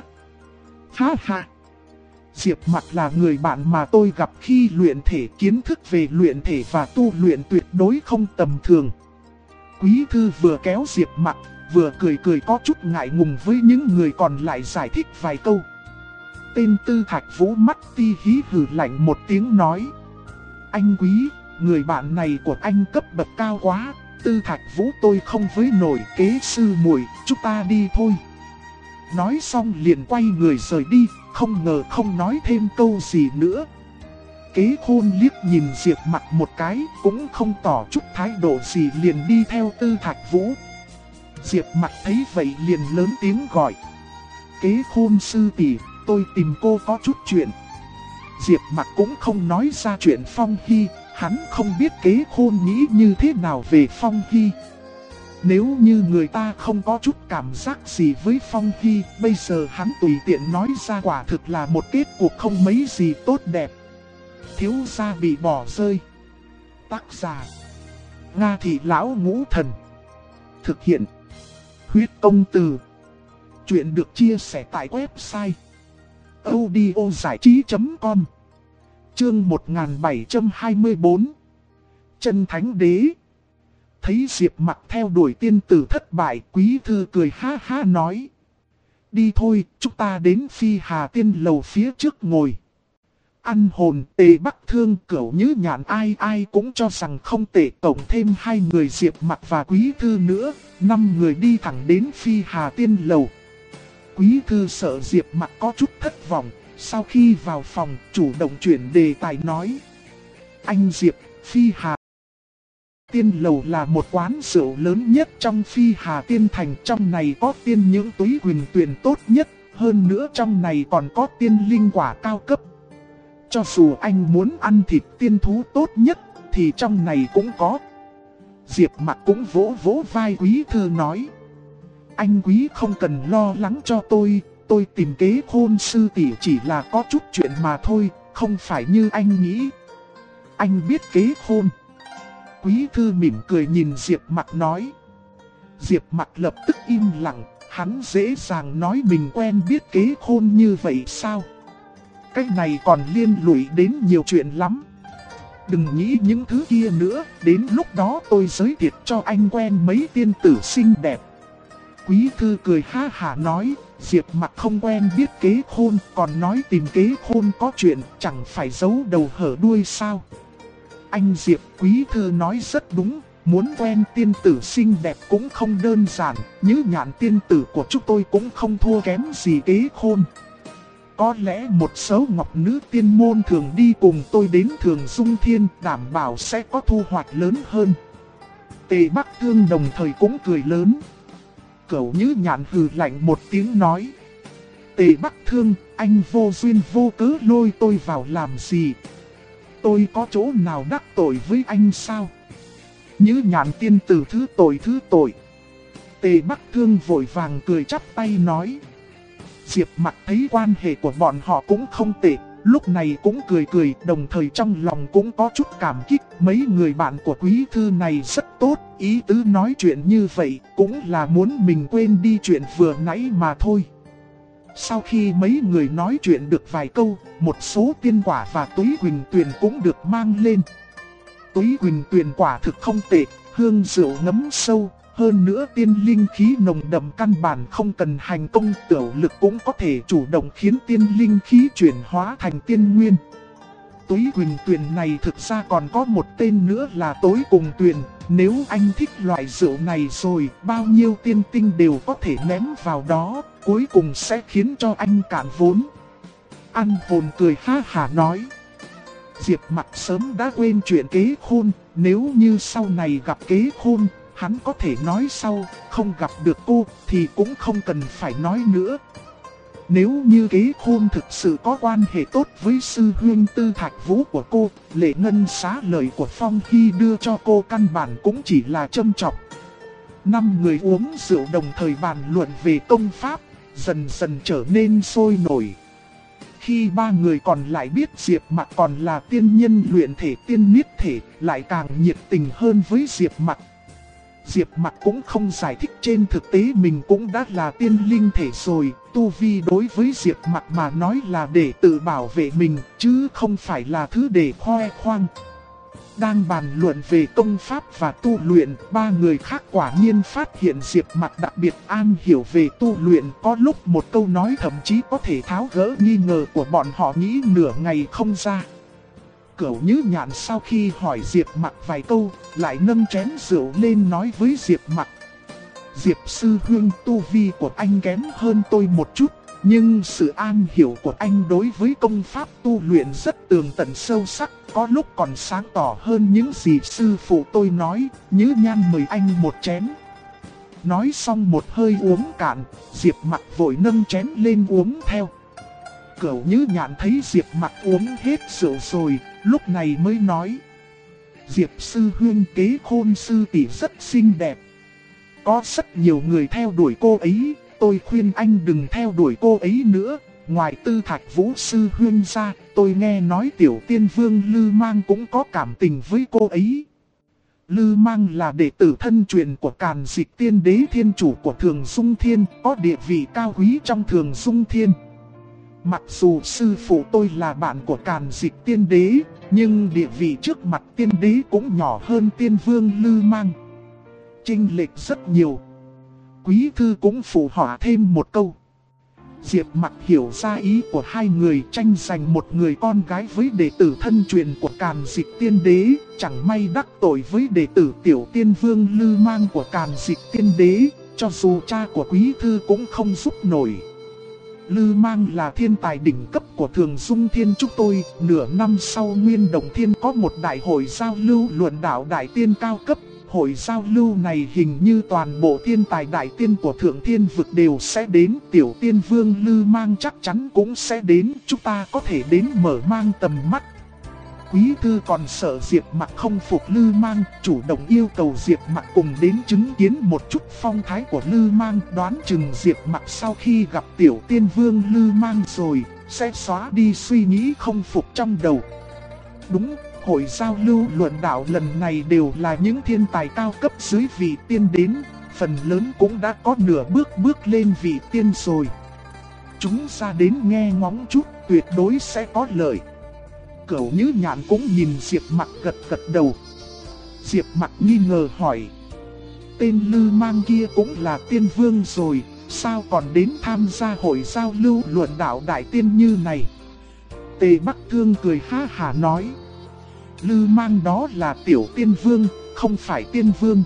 Ha ha! Diệp Mặc là người bạn mà tôi gặp khi luyện thể, kiến thức về luyện thể và tu luyện tuyệt đối không tầm thường. Quý thư vừa kéo Diệp Mặc, vừa cười có chút ngại ngùng với những người còn lại giải thích vài câu. Tên Tư Thạch Vũ mắt ti hí hừ lạnh một tiếng nói. Anh Quý, người bạn này của anh cấp bậc cao quá, Tư Thạch Vũ tôi không với nổi. Kế sư muội, chúng ta đi thôi. Nói xong liền quay người rời đi, không ngờ không nói thêm câu gì nữa. Kế Khôn liếc nhìn Diệp Mặc một cái, cũng không tỏ chút thái độ gì liền đi theo Tư Thạch Vũ. Diệp Mặc thấy vậy liền lớn tiếng gọi. Kế Khôn sư tỷ, tôi tìm cô có chút chuyện. Diệp Mặc cũng không nói ra chuyện Phong Hy, hắn không biết Kế Khôn nghĩ như thế nào về Phong Hy. Nếu như người ta không có chút cảm giác gì với Phong Hy, bây giờ hắn tùy tiện nói ra quả thực là một kết cuộc không mấy gì tốt đẹp. Thiếu gia bị bỏ rơi. Tác giả: Nga Thị Lão Ngũ Thần. Thực hiện: Huyết Công Từ. Chuyện được chia sẻ tại website audiozảichí.com. Chương 1724 Chân Thánh Đế. Thấy Diệp Mặc theo đuổi tiên tử thất bại, Quý Thư cười ha ha nói: đi thôi, chúng ta đến Phi Hà Tiên lầu phía trước ngồi. Ăn hồn, Tề Bắc Thương, Cửu Nhữ Nhạn ai ai cũng cho rằng không tệ, tổng thêm hai người Diệp Mặc và Quý Thư nữa, 5 người đi thẳng đến Phi Hà Tiên lầu. Quý Thư sợ Diệp Mặc có chút thất vọng, sau khi vào phòng, chủ động chuyển đề tài nói: anh Diệp, Phi Hà Tiên lầu là một quán rượu lớn nhất trong Phi Hà Tiên thành, trong này có tiên những túy huỳnh tuyền tốt nhất, hơn nữa trong này còn có tiên linh quả cao cấp. Cho dù anh muốn ăn thịt tiên thú tốt nhất, thì trong này cũng có. Diệp Mặc cũng vỗ vỗ vai Quý Thư nói: anh Quý không cần lo lắng cho tôi tìm kế hôn sư tỷ chỉ là có chút chuyện mà thôi, không phải như anh nghĩ. Anh biết kế hôn. Quý Thư mỉm cười nhìn Diệp Mặc nói. Diệp Mặc lập tức im lặng, hắn dễ dàng nói mình quen biết kế hôn như vậy sao? Cái này còn liên lụy đến nhiều chuyện lắm. Đừng nghĩ những thứ kia nữa, đến lúc đó tôi giới thiệu cho anh quen mấy tiên tử xinh đẹp. Quý Thư cười ha hả nói, Diệp Mặc không quen biết kế hôn, còn nói tìm kế hôn có chuyện, chẳng phải giấu đầu hở đuôi sao? Anh Diệp, Quý Thư nói rất đúng, muốn quen tiên tử xinh đẹp cũng không đơn giản, Nhữ Nhạn tiên tử của chúng tôi cũng không thua kém gì kế hôn. Có lẽ một số ngọc nữ tiên môn thường đi cùng tôi đến Thường Dung Thiên, đảm bảo sẽ có thu hoạch lớn hơn. Tề Bắc Thương đồng thời cũng cười lớn. Cửu Nhữ Nhạn hừ lạnh một tiếng nói: Tề Bắc Thương, anh vô duyên vô cớ lôi tôi vào làm gì? Tôi có chỗ nào đắc tội với anh sao? Nhữ Nhạn tiên tử thứ tội. Tề Bắc Thương vội vàng cười chắp tay nói. Diệp Mặc thấy quan hệ của bọn họ cũng không tệ, lúc này cũng cười, đồng thời trong lòng cũng có chút cảm kích. Mấy người bạn của Quý Thư này rất tốt, ý tứ nói chuyện như vậy cũng là muốn mình quên đi chuyện vừa nãy mà thôi. Sau khi mấy người nói chuyện được vài câu, một số tiên quả và túy huỳnh tuyền cũng được mang lên. Túy huỳnh tuyền quả thực không tệ, hương rượu ngấm sâu. Hơn nữa tiên linh khí nồng đậm, căn bản không cần hành công, tiểu lực cũng có thể chủ động khiến tiên linh khí chuyển hóa thành tiên nguyên. Túy huỳnh tuyền này thực ra còn có một tên nữa là tối cùng tuyền. Nếu anh thích loại rượu này rồi, bao nhiêu tiên tinh đều có thể ném vào đó, cuối cùng sẽ khiến cho anh cạn vốn. Ăn hồn cười ha hả nói. Diệp Mặc sớm đã quên chuyện kế hôn, nếu như sau này gặp kế hôn, hắn có thể nói sau, không gặp được cô thì cũng không cần phải nói nữa. Nếu như kế hôn thực sự có quan hệ tốt với sư huynh Tư Thạch Vũ của cô, Lệ Ngân xá lời của Phong Hy đưa cho cô căn bản cũng chỉ là châm chọc. 5 người uống rượu đồng thời bàn luận về công pháp, dần dần trở nên sôi nổi. Khi 3 người còn lại biết Diệp Mặc còn là tiên nhân luyện thể tiên niết thể, lại càng nhiệt tình hơn với Diệp Mặc. Diệp Mặc cũng không giải thích, trên thực tế mình cũng đã là tiên linh thể rồi, tu vi đối với Diệp Mặc mà nói là để tự bảo vệ mình, chứ không phải là thứ để khoe khoang. Đang bàn luận về công pháp và tu luyện, 3 người khác quả nhiên phát hiện Diệp Mặc đặc biệt am hiểu về tu luyện, có lúc một câu nói thậm chí có thể tháo gỡ nghi ngờ của bọn họ nghĩ nửa ngày không ra. Cửu Nhữ Nhạn sau khi hỏi Diệp Mặc vài câu, lại nâng chén rượu lên nói với Diệp Mặc. Diệp sư huynh, tu vi của anh kém hơn tôi một chút, nhưng sự am hiểu của anh đối với công pháp tu luyện rất tường tận sâu sắc, có lúc còn sáng tỏ hơn những gì sư phụ tôi nói. Nhữ Nhan mời anh một chén. Nói xong một hơi uống cạn, Diệp Mặc vội nâng chén lên uống theo. Cửu Nhữ Nhạn thấy Diệp Mặc uống hết rượu rồi, lúc này mới nói. Diệp sư huynh, kế hôn sư tỷ rất xinh đẹp. Có rất nhiều người theo đuổi cô ấy, tôi khuyên anh đừng theo đuổi cô ấy nữa. Ngoài Tư Thạch Vũ sư huynh ra, tôi nghe nói tiểu tiên vương Lư Mang cũng có cảm tình với cô ấy. Lư Mang là đệ tử thân truyền của Càn Dịch Tiên Đế thiên chủ của Thường Dung Thiên, có địa vị cao quý trong Thường Dung Thiên. Mặc dù sư phụ tôi là bạn của Càn Dịch Tiên Đế, nhưng địa vị trước mặt tiên đế cũng nhỏ hơn Tiên Vương Lư Mang. Chênh lệch rất nhiều. Quý thư cũng phụ họa thêm một câu. Diệp Mặc hiểu ra ý của hai người, tranh giành một người con gái với đệ tử thân truyền của Càn Dịch Tiên Đế, chẳng may đắc tội với đệ tử Tiểu Tiên Vương Lư Mang của Càn Dịch Tiên Đế, cho dù cha của quý thư cũng không giúp nổi. Lư Mang là thiên tài đỉnh cấp của Thường Dung Thiên chúng tôi, nửa năm sau Nguyên Động Thiên có một đại hội giao lưu luận đạo đại tiên cao cấp. Hội giao lưu này hình như toàn bộ thiên tài đại tiên của Thượng Thiên Vực đều sẽ đến, Tiểu Tiên Vương Lư Mang chắc chắn cũng sẽ đến, chúng ta có thể đến mở mang tầm mắt. Quý thư còn sợ Diệp Mặc không phục Lư Mang, chủ động yêu cầu Diệp Mặc cùng đến chứng kiến một chút phong thái của Lư Mang, đoán chừng Diệp Mặc sau khi gặp Tiểu Tiên Vương Lư Mang rồi, sẽ xóa đi suy nghĩ không phục trong đầu. Đúng, hội giao lưu luận đạo lần này đều là những thiên tài cao cấp dưới vị tiên đến, phần lớn cũng đã có nửa bước lên vị tiên rồi. Chúng ra đến nghe ngóng chút, tuyệt đối sẽ có lợi. Cẩu Nhứ Nhạn cũng nhìn Diệp Mặc gật đầu. Diệp Mặc nghi ngờ hỏi. Tên Lư Mang kia cũng là tiên vương rồi, sao còn đến tham gia hội giao lưu luận đạo đại tiên như này? Tề Bắc Thương cười ha hả nói. Lư Mang đó là Tiểu Tiên Vương, không phải tiên vương.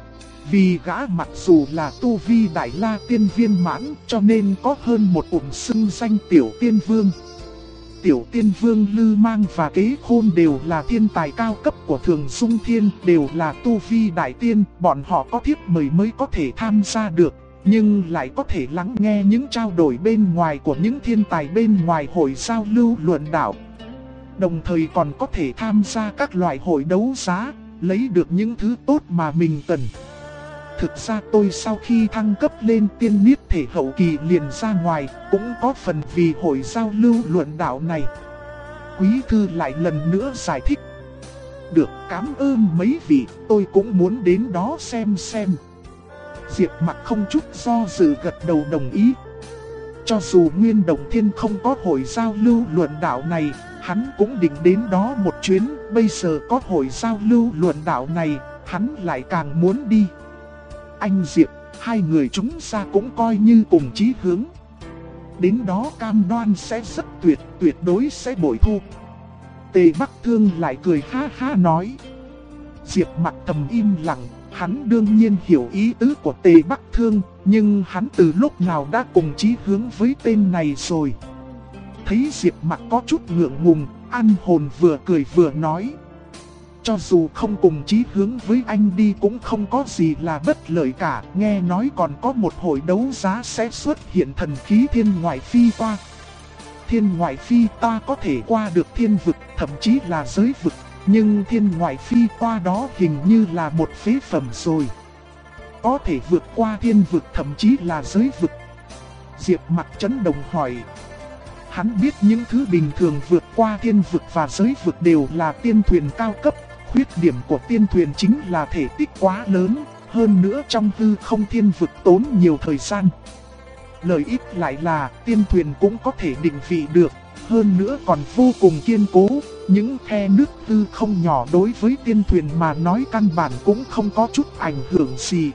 Vì gã mặc dù là tu vi đại la tiên viên mãn, cho nên có hơn một xưng danh Tiểu Tiên Vương. Tiểu Tiên Vương Lư Mang và Kế Khôn đều là thiên tài cao cấp của Thường Dung Thiên, đều là tu vi đại tiên, bọn họ có thiếp mời mới có thể tham gia được, nhưng lại có thể lắng nghe những trao đổi bên ngoài của những thiên tài bên ngoài hội giao lưu luận đạo. Đồng thời còn có thể tham gia các loại hội đấu giá, lấy được những thứ tốt mà mình cần. Thực ra tôi sau khi thăng cấp lên tiên niết thể hậu kỳ liền ra ngoài, cũng có phần vì hội giao lưu luận đạo này. Quý thư lại lần nữa giải thích. Được, cảm ơn mấy vị, tôi cũng muốn đến đó xem. Diệp Mặc không chút do dự gật đầu đồng ý. Cho dù Nguyên Động Thiên không có hội giao lưu luận đạo này, hắn cũng định đến đó một chuyến. Bây giờ có hội giao lưu luận đạo này, hắn lại càng muốn đi. Anh Diệp, hai người chúng ta cũng coi như cùng chí hướng. Đến đó cam đoan sẽ rất tuyệt đối sẽ bội thu. Tề Bắc Thương lại cười ha ha nói. Diệp Mặc thầm im lặng, hắn đương nhiên hiểu ý tứ của Tề Bắc Thương, nhưng hắn từ lúc nào đã cùng chí hướng với tên này rồi. Thấy Diệp Mặc có chút ngượng ngùng, An Hồn vừa cười vừa nói. Cho dù không cùng chí hướng với anh đi cũng không có gì là bất lợi cả. Nghe nói còn có một hội đấu giá sẽ xuất hiện thần khí thiên ngoại phi toa. Thiên ngoại phi toa có thể qua được thiên vực, thậm chí là giới vực. Nhưng thiên ngoại phi toa đó hình như là một phế phẩm rồi. Có thể vượt qua thiên vực, thậm chí là giới vực. Diệp Mặc chấn động hỏi. Hắn biết những thứ bình thường vượt qua thiên vực và giới vực đều là tiên thuyền cao cấp. Khuyết điểm của tiên thuyền chính là thể tích quá lớn, hơn nữa trong hư không thiên vực tốn nhiều thời gian. Lợi ích lại là tiên thuyền cũng có thể định vị được, hơn nữa còn vô cùng kiên cố. Những khe nước hư không nhỏ đối với tiên thuyền mà nói căn bản cũng không có chút ảnh hưởng gì.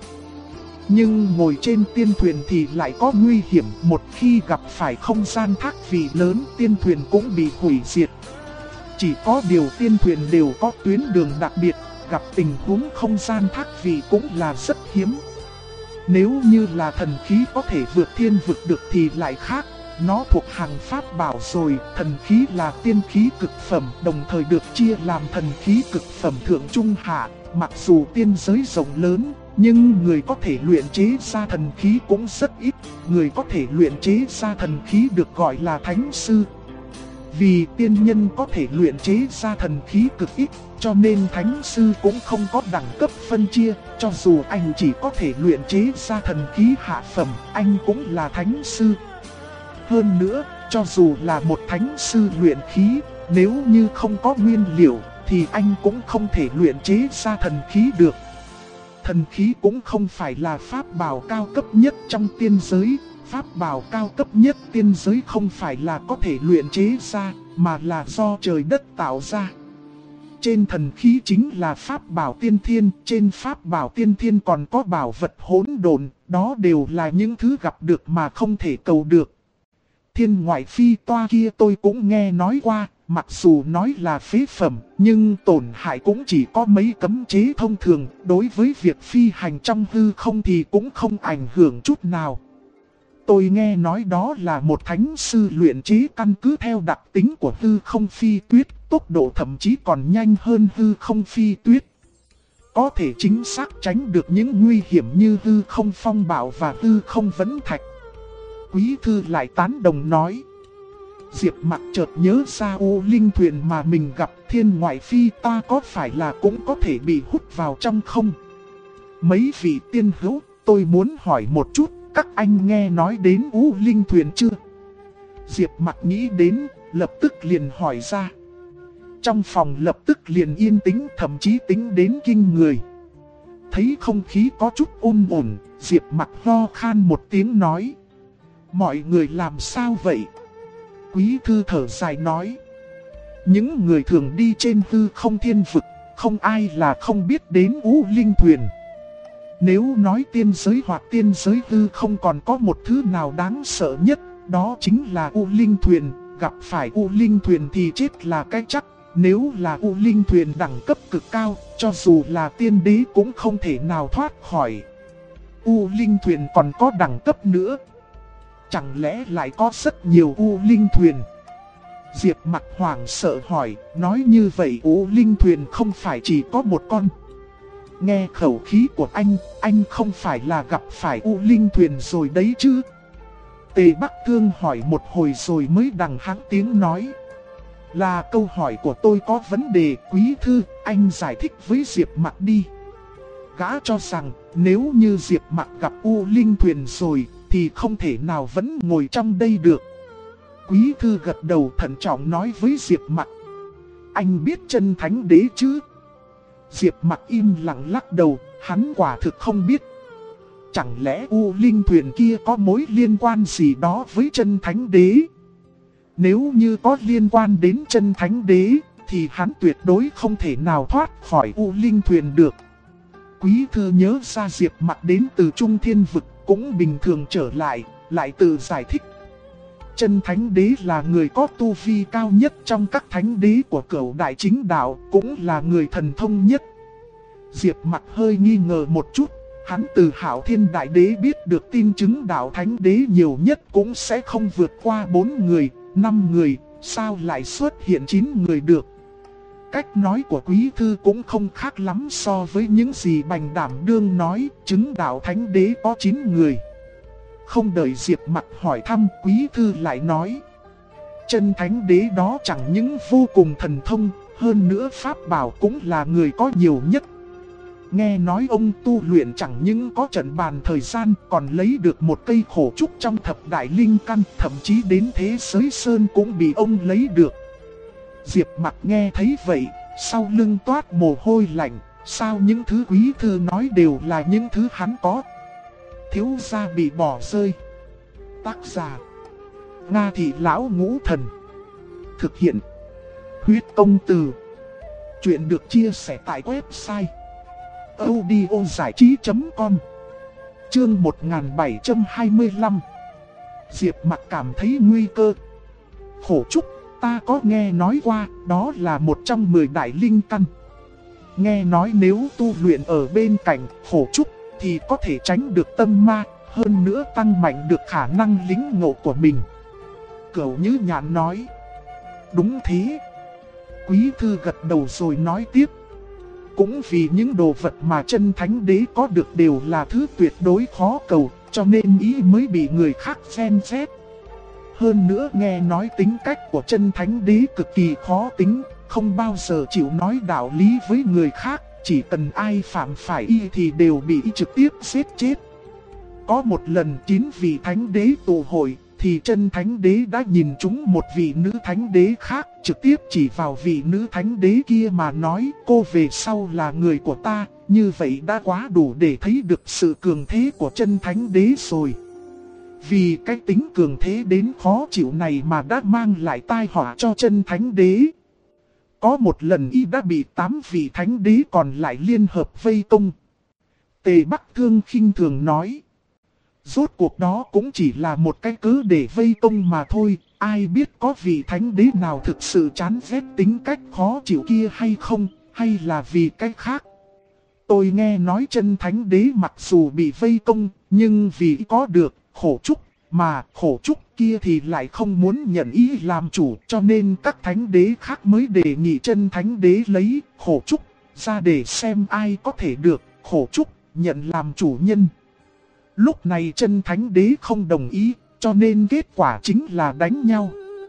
Nhưng ngồi trên tiên thuyền thì lại có nguy hiểm, một khi gặp phải không gian thác vị lớn tiên thuyền cũng bị hủy diệt. Chỉ có điều tiên thuyền đều có tuyến đường đặc biệt, gặp tình huống không gian thác vị cũng là rất hiếm. Nếu như là thần khí có thể vượt thiên vực được thì lại khác, nó thuộc hàng pháp bảo rồi. Thần khí là tiên khí cực phẩm, đồng thời được chia làm thần khí cực phẩm thượng trung hạ. Mặc dù tiên giới rộng lớn, nhưng người có thể luyện chế ra thần khí cũng rất ít. Người có thể luyện chế ra thần khí được gọi là thánh sư. Vì tiên nhân có thể luyện chế ra thần khí cực ít, cho nên thánh sư cũng không có đẳng cấp phân chia. Cho dù anh chỉ có thể luyện chế ra thần khí hạ phẩm, anh cũng là thánh sư. Hơn nữa, cho dù là một thánh sư luyện khí, nếu như không có nguyên liệu, thì anh cũng không thể luyện chế ra thần khí được. Thần khí cũng không phải là pháp bảo cao cấp nhất trong tiên giới. pháp bảo cao cấp nhất tiên giới không phải là có thể luyện chế ra, mà là do trời đất tạo ra. Trên thần khí chính là pháp bảo tiên thiên, trên pháp bảo tiên thiên còn có bảo vật hỗn độn, đó đều là những thứ gặp được mà không thể cầu được. Thiên ngoại phi toa kia tôi cũng nghe nói qua, mặc dù nói là phế phẩm, nhưng tổn hại cũng chỉ có mấy cấm chế thông thường, đối với việc phi hành trong hư không thì cũng không ảnh hưởng chút nào. Tôi nghe nói đó là một thánh sư luyện chế căn cứ theo đặc tính của hư không phi tuyết, tốc độ thậm chí còn nhanh hơn hư không phi tuyết. Có thể chính xác tránh được những nguy hiểm như hư không phong bạo và hư không vấn thạch. Quý thư lại tán đồng nói. Diệp Mặc chợt nhớ ra U Linh thuyền mà mình gặp thiên ngoại phi ta có phải là cũng có thể bị hút vào trong không? Mấy vị tiên hữu, tôi muốn hỏi một chút, các anh nghe nói đến U Linh thuyền chưa? Diệp Mặc nghĩ đến, lập tức liền hỏi ra. Trong phòng lập tức liền yên tĩnh, thậm chí tính đến kinh người. Thấy không khí có chút ôn ổn, Diệp Mặc ho khan một tiếng nói. Mọi người làm sao vậy? Quý thư thở dài nói. Những người thường đi trên hư không thiên vực, không ai là không biết đến U Linh thuyền. Nếu nói tiên giới hoặc tiên giới hư không còn có một thứ nào đáng sợ nhất, đó chính là U Linh thuyền. Gặp phải U Linh thuyền thì chết là cái chắc. Nếu là U Linh thuyền đẳng cấp cực cao, cho dù là tiên đế cũng không thể nào thoát khỏi. U Linh thuyền còn có đẳng cấp nữa. Chẳng lẽ lại có rất nhiều U Linh thuyền? Diệp Mặc hoảng sợ hỏi, nói như vậy U Linh thuyền không phải chỉ có một con. Nghe khẩu khí của anh không phải là gặp phải U Linh thuyền rồi đấy chứ? Tề Bắc Thương hỏi một hồi rồi mới đằng hắng tiếng nói. Là câu hỏi của tôi có vấn đề, quý thư, anh giải thích với Diệp Mặc đi. Gã cho rằng nếu như Diệp Mặc gặp U Linh thuyền rồi thì không thể nào vẫn ngồi trong đây được. Quý thư gật đầu thận trọng nói với Diệp Mặc. Anh biết chân thánh đế chứ? Diệp Mặc im lặng lắc đầu, hắn quả thực không biết. Chẳng lẽ U Linh thuyền kia có mối liên quan gì đó với chân thánh đế? Nếu như có liên quan đến chân thánh đế, thì hắn tuyệt đối không thể nào thoát khỏi U Linh thuyền được. Quý thư nhớ ra Diệp Mặc đến từ Trung Thiên Vực, cũng bình thường trở lại tự giải thích. Chân thánh đế là người có tu vi cao nhất trong các thánh đế của Cửu Đại Chính Đạo, cũng là người thần thông nhất. Diệp Mặc hơi nghi ngờ một chút, hắn từ Hạo Thiên Đại Đế biết được tin chứng đạo thánh đế nhiều nhất cũng sẽ không vượt qua 4 người, 5 người, sao lại xuất hiện 9 người được. Cách nói của quý thư cũng không khác lắm so với những gì Bành Đảm Đương nói, chứng đạo thánh đế có 9 người. Không đợi Diệp Mặc hỏi thăm, quý thư lại nói. Chân thánh đế đó chẳng những vô cùng thần thông, hơn nữa pháp bảo cũng là người có nhiều nhất. Nghe nói ông tu luyện chẳng những có trận bàn thời gian, còn lấy được một cây khổ trúc trong thập đại linh căn, thậm chí đến thế giới sơn cũng bị ông lấy được. Diệp Mặc nghe thấy vậy, sau lưng toát mồ hôi lạnh, sao những thứ quý thư nói đều là những thứ hắn có. Thiếu gia bị bỏ rơi. Tác giả Nga Thị Lão Ngũ Thần. Thực hiện Huyết Công Từ. Chuyện được chia sẻ tại website audiozảichí.com. Chương 1725. Diệp Mặc cảm thấy nguy cơ. Khổ trúc, ta có nghe nói qua, đó là một trong 10 đại linh căn. Nghe nói nếu tu luyện ở bên cạnh khổ trúc thì có thể tránh được tâm ma, hơn nữa tăng mạnh được khả năng lĩnh ngộ của mình. Cửu Như Nhạn nói. Đúng thế. Quý thư gật đầu rồi nói tiếp. Cũng vì những đồ vật mà chân thánh đế có được đều là thứ tuyệt đối khó cầu, cho nên ý mới bị người khác xem xét. Hơn nữa nghe nói tính cách của chân thánh đế cực kỳ khó tính, không bao giờ chịu nói đạo lý với người khác, chỉ cần ai phạm phải y thì đều bị y trực tiếp giết chết. Có một lần 9 vị thánh đế tụ hội, thì chân thánh đế đã nhìn trúng một vị nữ thánh đế khác, trực tiếp chỉ vào vị nữ thánh đế kia mà nói cô về sau là người của ta, như vậy đã quá đủ để thấy được sự cường thế của chân thánh đế rồi. Vì cái tính cường thế đến khó chịu này mà đã mang lại tai họa cho chân thánh đế. Có một lần y đã bị 8 vị thánh đế còn lại liên hợp vây công. Tề Bắc Thương khinh thường nói. Rốt cuộc đó cũng chỉ là một cái cớ để vây công mà thôi. Ai biết có vị thánh đế nào thực sự chán ghét tính cách khó chịu kia hay không, hay là vì cái khác. Tôi nghe nói chân thánh đế mặc dù bị vây công, nhưng vì có được khổ trúc, mà khổ trúc kia thì lại không muốn nhận ý làm chủ, cho nên các thánh đế khác mới đề nghị chân thánh đế lấy khổ trúc ra để xem ai có thể được khổ trúc nhận làm chủ nhân. Lúc này chân thánh đế không đồng ý, cho nên kết quả chính là đánh nhau.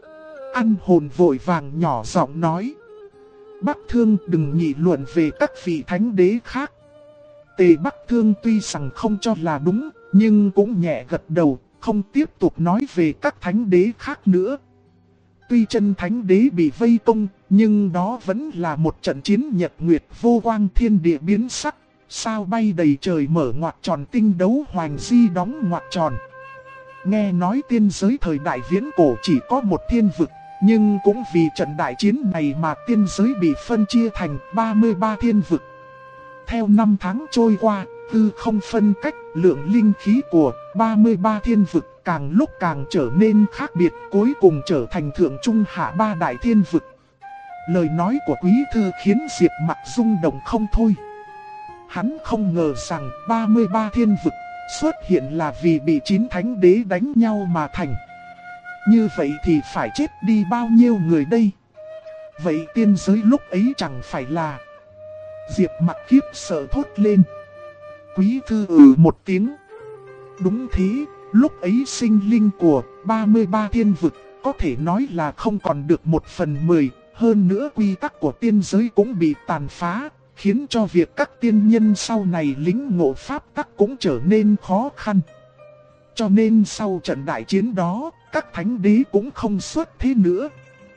Ăn hồn vội vàng nhỏ giọng nói. Bắc Thương đừng nghị luận về các vị thánh đế khác. Tề Bắc Thương tuy rằng không cho là đúng, nhưng cũng nhẹ gật đầu, không tiếp tục nói về các thánh đế khác nữa. Tuy chân thánh đế bị vây công, nhưng đó vẫn là một trận chiến nhật nguyệt vô quang, thiên địa biến sắc. Sao bay đầy trời mở ngoặc tròn, tinh đấu hoành di đóng ngoặc tròn. Nghe nói tiên giới thời đại viễn cổ chỉ có một thiên vực, nhưng cũng vì trận đại chiến này mà tiên giới bị phân chia thành 33 thiên vực. Theo năm tháng trôi qua, hư không phân cách, lượng linh khí của 33 thiên vực càng lúc càng trở nên khác biệt, cuối cùng trở thành thượng trung hạ ba đại thiên vực. Lời nói của quý thư khiến Diệp Mặc rung động không thôi. Hắn không ngờ rằng 33 thiên vực xuất hiện là vì bị 9 thánh đế đánh nhau mà thành. Như vậy thì phải chết đi bao nhiêu người đây? Vậy tiên giới lúc ấy chẳng phải là... Diệp Mặc khiếp sợ thốt lên. Quý thư một tiếng. Đúng thế, lúc ấy sinh linh của 33 thiên vực có thể nói là không còn được 1/10. Hơn nữa quy tắc của tiên giới cũng bị tàn phá, khiến cho việc các tiên nhân sau này lĩnh ngộ pháp tắc cũng trở nên khó khăn. Cho nên sau trận đại chiến đó, các thánh đế cũng không xuất thế nữa.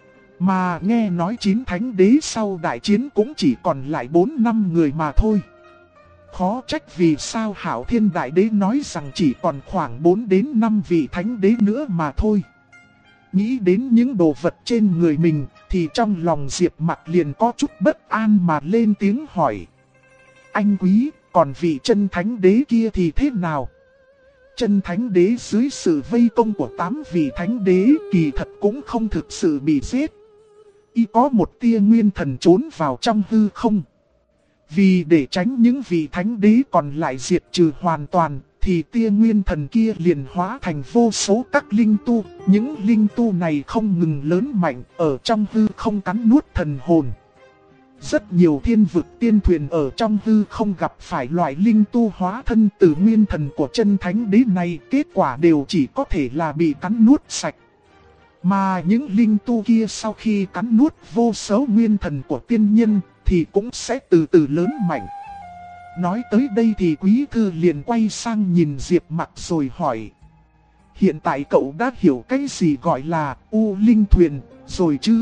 Mà nghe nói 9 thánh đế sau đại chiến cũng chỉ còn lại 4-5 người mà thôi. Khó trách vì sao Hạo Thiên Đại Đế nói rằng chỉ còn khoảng 4-5 vị thánh đế nữa mà thôi. Nghĩ đến những đồ vật trên người mình thì trong lòng Diệp Mặc liền có chút bất an mà lên tiếng hỏi. Anh quý, còn vị chân thánh đế kia thì thế nào? Chân thánh đế dưới sự vây công của 8 vị thánh đế kỳ thật cũng không thực sự bị giết. Y có một tia nguyên thần trốn vào trong hư không. Vì để tránh những vị thánh đế còn lại diệt trừ hoàn toàn, thì tia nguyên thần kia liền hóa thành vô số các linh tu. Những linh tu này không ngừng lớn mạnh, ở trong hư không cắn nuốt thần hồn. Rất nhiều thiên vực tiên thuyền ở trong hư không gặp phải loại linh tu hóa thân từ nguyên thần của chân thánh đế này, kết quả đều chỉ có thể là bị cắn nuốt sạch. Mà những linh tu kia sau khi cắn nuốt vô số nguyên thần của tiên nhân thì cũng sẽ từ từ lớn mạnh. Nói tới đây thì quý thư liền quay sang nhìn Diệp Mặc rồi hỏi. Hiện tại cậu đã hiểu cái gì gọi là U Linh Thuyền rồi chứ?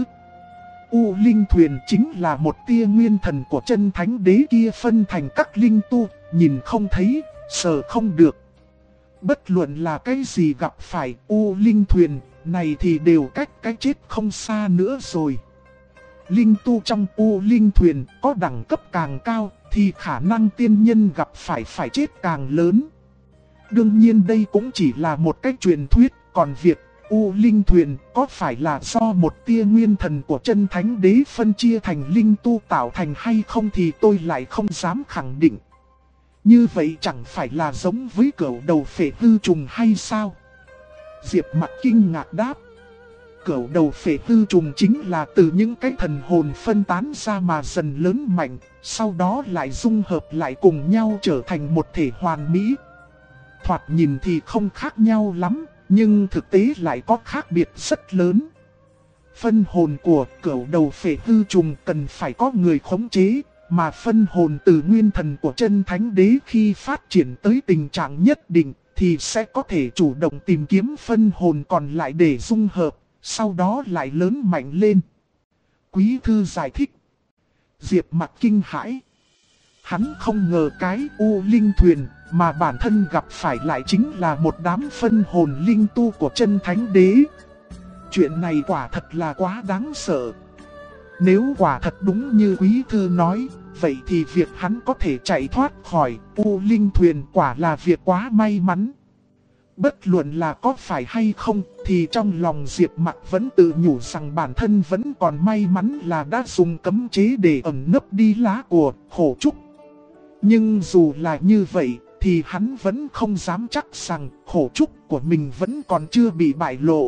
U Linh Thuyền chính là một tia nguyên thần của chân thánh đế kia phân thành các linh tu, nhìn không thấy, sờ không được. Bất luận là cái gì gặp phải U Linh Thuyền này thì đều cách cái chết không xa nữa rồi. Linh tu trong U Linh Thuyền có đẳng cấp càng cao thì khả năng tiên nhân gặp phải chết càng lớn. Đương nhiên đây cũng chỉ là một cách truyền thuyết, còn việc U Linh Thuyền có phải là do một tia nguyên thần của chân thánh đế phân chia thành linh tu tạo thành hay không thì tôi lại không dám khẳng định. Như vậy chẳng phải là giống với cẩu đầu phệ hư trùng hay sao? Diệp Mặc kinh ngạc đáp. Cẩu đầu phệ hư trùng chính là từ những cái thần hồn phân tán ra mà dần lớn mạnh, sau đó lại dung hợp lại cùng nhau trở thành một thể hoàn mỹ. Thoạt nhìn thì không khác nhau lắm, nhưng thực tế lại có khác biệt rất lớn. Phân hồn của cẩu đầu phệ hư trùng cần phải có người khống chế, mà phân hồn từ nguyên thần của chân thánh đế khi phát triển tới tình trạng nhất định thì sẽ có thể chủ động tìm kiếm phân hồn còn lại để dung hợp, sau đó lại lớn mạnh lên. Quý thư giải thích. Diệp Mặc kinh hãi. Hắn không ngờ cái U Linh Thuyền mà bản thân gặp phải lại chính là một đám phân hồn linh tu của chân thánh đế. Chuyện này quả thật là quá đáng sợ. Nếu quả thật đúng như quý thư nói, vậy thì việc hắn có thể chạy thoát khỏi U Linh Thuyền quả là việc quá may mắn. Bất luận là có phải hay không, thì trong lòng Diệp Mặc vẫn tự nhủ rằng bản thân vẫn còn may mắn là đã dùng cấm chế để ẩn nấp đi lá của Khổ Trúc. Nhưng dù là như vậy, thì hắn vẫn không dám chắc rằng Khổ Trúc của mình vẫn còn chưa bị bại lộ.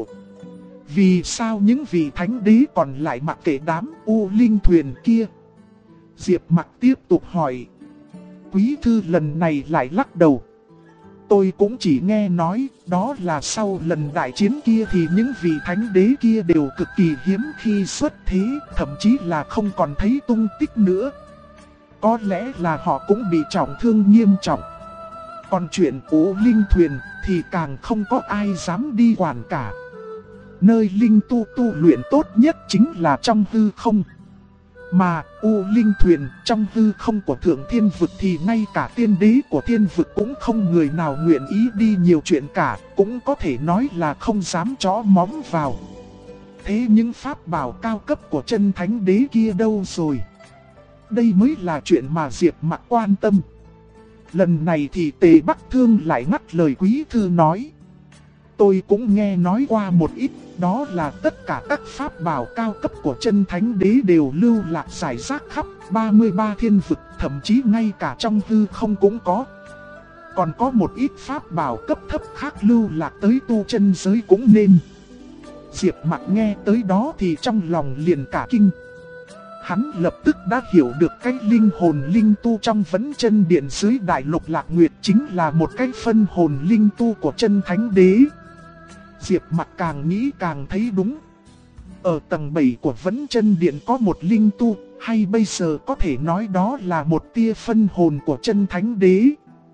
Vì sao những vị thánh đế còn lại mặc kệ đám U Linh Thuyền kia? Diệp Mặc tiếp tục hỏi. Quý thư lần này lại lắc đầu. Tôi cũng chỉ nghe nói, đó là sau lần đại chiến kia thì những vị thánh đế kia đều cực kỳ hiếm khi xuất thế, thậm chí là không còn thấy tung tích nữa. Có lẽ là họ cũng bị trọng thương nghiêm trọng. Còn chuyện U Linh Thuyền thì càng không có ai dám đi quản cả. Nơi linh tu tu luyện tốt nhất chính là trong hư không. Mà U Linh Thuyền trong hư không của Thượng Thiên Vực thì ngay cả tiên đế của Thiên Vực cũng không người nào nguyện ý đi nhiều chuyện cả, cũng có thể nói là không dám chó móng vào. Thế những pháp bảo cao cấp của chân thánh đế kia đâu rồi? Đây mới là chuyện mà Diệp Mặc quan tâm. Lần này thì Tề Bắc Thương lại ngắt lời quý thư nói. Tôi cũng nghe nói qua một ít, đó là tất cả các pháp bảo cao cấp của chân thánh đế đều lưu lạc rải rác khắp 33 thiên vực, thậm chí ngay cả trong hư không cũng có. Còn có một ít pháp bảo cấp thấp khác lưu lạc tới tu chân giới cũng nên. Diệp Mặc nghe tới đó thì trong lòng liền cả kinh. Hắn lập tức đã hiểu được cái linh hồn linh tu trong Vấn Chân Điện dưới Đại Lục Lạc Nguyệt chính là một cái phân hồn linh tu của chân thánh đế. Diệp Mặc càng nghĩ càng thấy đúng. Ở tầng 7 của Vấn Chân Điện có một linh tu, hay bây giờ có thể nói đó là một tia phân hồn của chân thánh đế.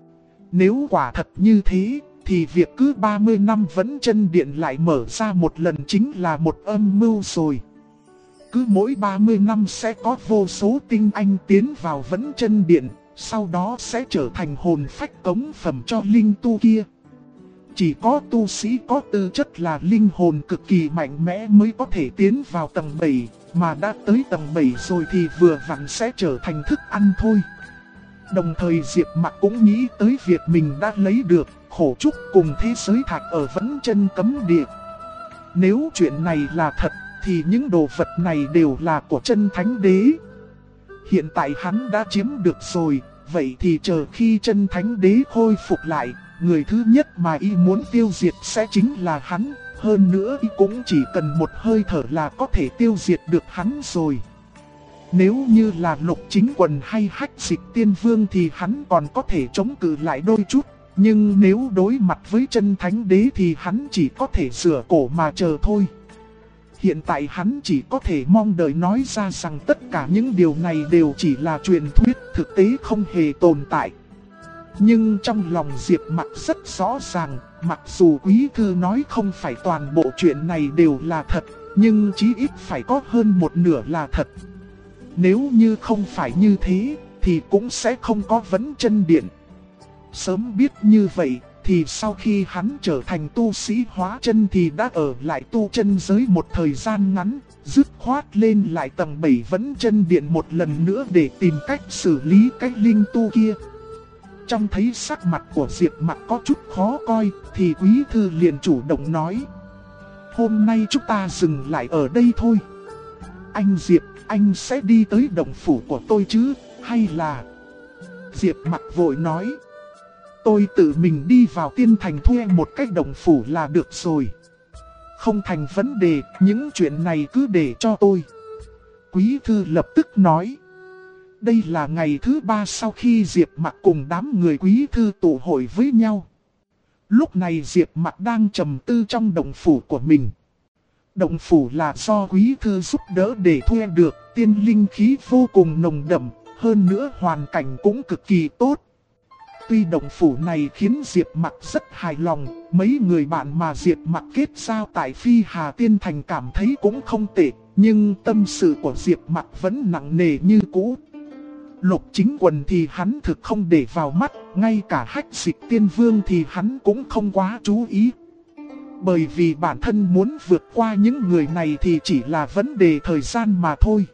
Nếu quả thật như thế, thì việc cứ 30 năm Vấn Chân Điện lại mở ra một lần chính là một âm mưu rồi. Cứ mỗi 30 năm sẽ có vô số tinh anh tiến vào Vấn Chân Điện, sau đó sẽ trở thành hồn phách cống phẩm cho linh tu kia. Chỉ có tu sĩ có tư chất là linh hồn cực kỳ mạnh mẽ mới có thể tiến vào tầng 7, mà đã tới tầng 7 rồi thì vừa vặn sẽ trở thành thức ăn thôi. Đồng thời Diệp Mặc cũng nghĩ tới việc mình đã lấy được Khổ Trúc cùng thế giới thạch ở Vấn Chân Cấm Địa. Nếu chuyện này là thật, thì những đồ vật này đều là của chân thánh đế. Hiện tại hắn đã chiếm được rồi, vậy thì chờ khi chân thánh đế khôi phục lại, người thứ nhất mà y muốn tiêu diệt sẽ chính là hắn. Hơn nữa y cũng chỉ cần một hơi thở là có thể tiêu diệt được hắn rồi. Nếu như là Lục Chính Quần hay Hách Dịch Tiên Vương thì hắn còn có thể chống cự lại đôi chút. Nhưng nếu đối mặt với chân thánh đế thì hắn chỉ có thể rửa cổ mà chờ thôi. Hiện tại hắn chỉ có thể mong đợi nói ra rằng tất cả những điều này đều chỉ là truyền thuyết, thực tế không hề tồn tại. Nhưng trong lòng Diệp Mặc rất rõ ràng, mặc dù quý thư nói không phải toàn bộ chuyện này đều là thật, nhưng chí ít phải có hơn một nửa là thật. Nếu như không phải như thế, thì cũng sẽ không có Vấn Chân Điện. Sớm biết như vậy, thì sau khi hắn trở thành tu sĩ hóa chân thì đã ở lại tu chân giới một thời gian ngắn, dứt khoát lên lại tầng 7 Vấn Chân Điện một lần nữa để tìm cách xử lý cái linh tu kia. Trong thấy sắc mặt của Diệp Mặc có chút khó coi, thì quý thư liền chủ động nói. Hôm nay chúng ta dừng lại ở đây thôi. Anh Diệp, anh sẽ đi tới động phủ của tôi chứ, hay là... Diệp Mặc vội nói. Tôi tự mình đi vào Tiên Thành thuê một cái động phủ là được rồi. Không thành vấn đề, những chuyện này cứ để cho tôi. Quý thư lập tức nói. Đây là ngày thứ 3 sau khi Diệp Mặc cùng đám người quý thư tụ hội với nhau. Lúc này Diệp Mặc đang trầm tư trong động phủ của mình. Động phủ là do quý thư giúp đỡ để thuê được, tiên linh khí vô cùng nồng đậm, hơn nữa hoàn cảnh cũng cực kỳ tốt. Tuy động phủ này khiến Diệp Mặc rất hài lòng, mấy người bạn mà Diệp Mặc kết giao tại Phi Hà Tiên Thành cảm thấy cũng không tệ, nhưng tâm sự của Diệp Mặc vẫn nặng nề như cũ. Lục Chính Quần thì hắn thực không để vào mắt, ngay cả Hách Dịch Tiên Vương thì hắn cũng không quá chú ý. Bởi vì bản thân muốn vượt qua những người này thì chỉ là vấn đề thời gian mà thôi.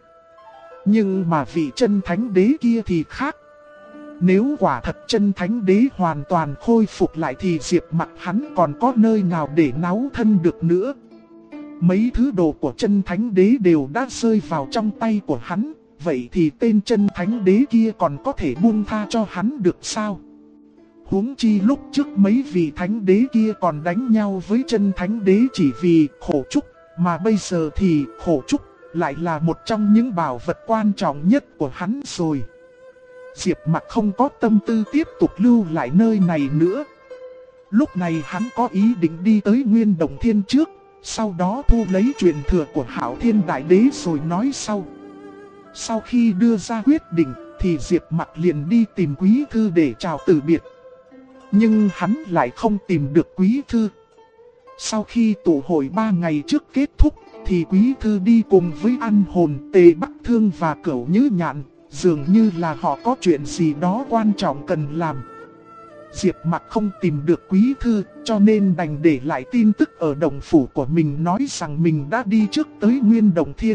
Nhưng mà vị chân thánh đế kia thì khác. Nếu quả thật chân thánh đế hoàn toàn khôi phục lại thì Diệp Mặc hắn còn có nơi nào để náu thân được nữa. Mấy thứ đồ của chân thánh đế đều đã rơi vào trong tay của hắn. Vậy thì tên chân thánh đế kia còn có thể buông tha cho hắn được sao? Huống chi lúc trước mấy vị thánh đế kia còn đánh nhau với chân thánh đế chỉ vì khổ trúc. Mà bây giờ thì khổ trúc lại là một trong những bảo vật quan trọng nhất của hắn rồi. Diệp Mặc không có tâm tư tiếp tục lưu lại nơi này nữa. Lúc này hắn có ý định đi tới Nguyên Đồng Thiên trước, sau đó thu lấy truyền thừa của Hạo Thiên Đại Đế rồi nói sau. Sau khi đưa ra quyết định thì Diệp Mặc liền đi tìm Quý Thư để chào từ biệt. Nhưng hắn lại không tìm được Quý Thư. Sau khi tụ hội 3 ngày trước kết thúc thì Quý Thư đi cùng với An Hồn, Tề Bắc Thương và Cửu Nhữ Nhạn. Dường như là họ có chuyện gì đó quan trọng cần làm. Diệp Mặc không tìm được Quý Thư cho nên đành để lại tin tức ở đồng phủ của mình nói rằng mình đã đi trước tới Nguyên Đồng Thiên.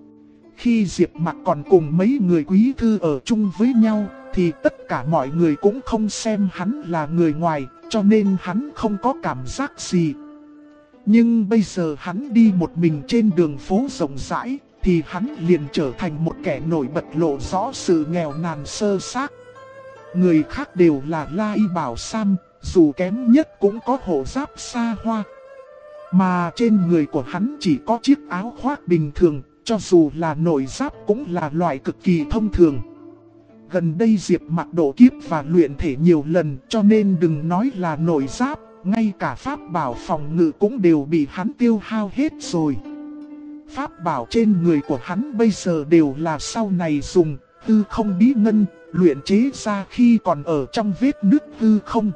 Khi Diệp Mặc còn cùng mấy người Quý Thư ở chung với nhau thì tất cả mọi người cũng không xem hắn là người ngoài, cho nên hắn không có cảm giác gì. Nhưng bây giờ hắn đi một mình trên đường phố rộng rãi thì hắn liền trở thành một kẻ nổi bật, lộ rõ sự nghèo nàn sơ xác. Người khác đều là La Y Bảo Sam, dù kém nhất cũng có hộ giáp xa hoa. Mà trên người của hắn chỉ có chiếc áo khoác bình thường, cho dù là nội giáp cũng là loại cực kỳ thông thường. Gần đây Diệp Mặc độ kiếp và luyện thể nhiều lần, cho nên đừng nói là nội giáp, ngay cả pháp bảo phòng ngự cũng đều bị hắn tiêu hao hết rồi. Pháp bảo trên người của hắn bây giờ đều là sau này dùng hư không bí ngân, luyện chế ra khi còn ở trong vết nứt hư không.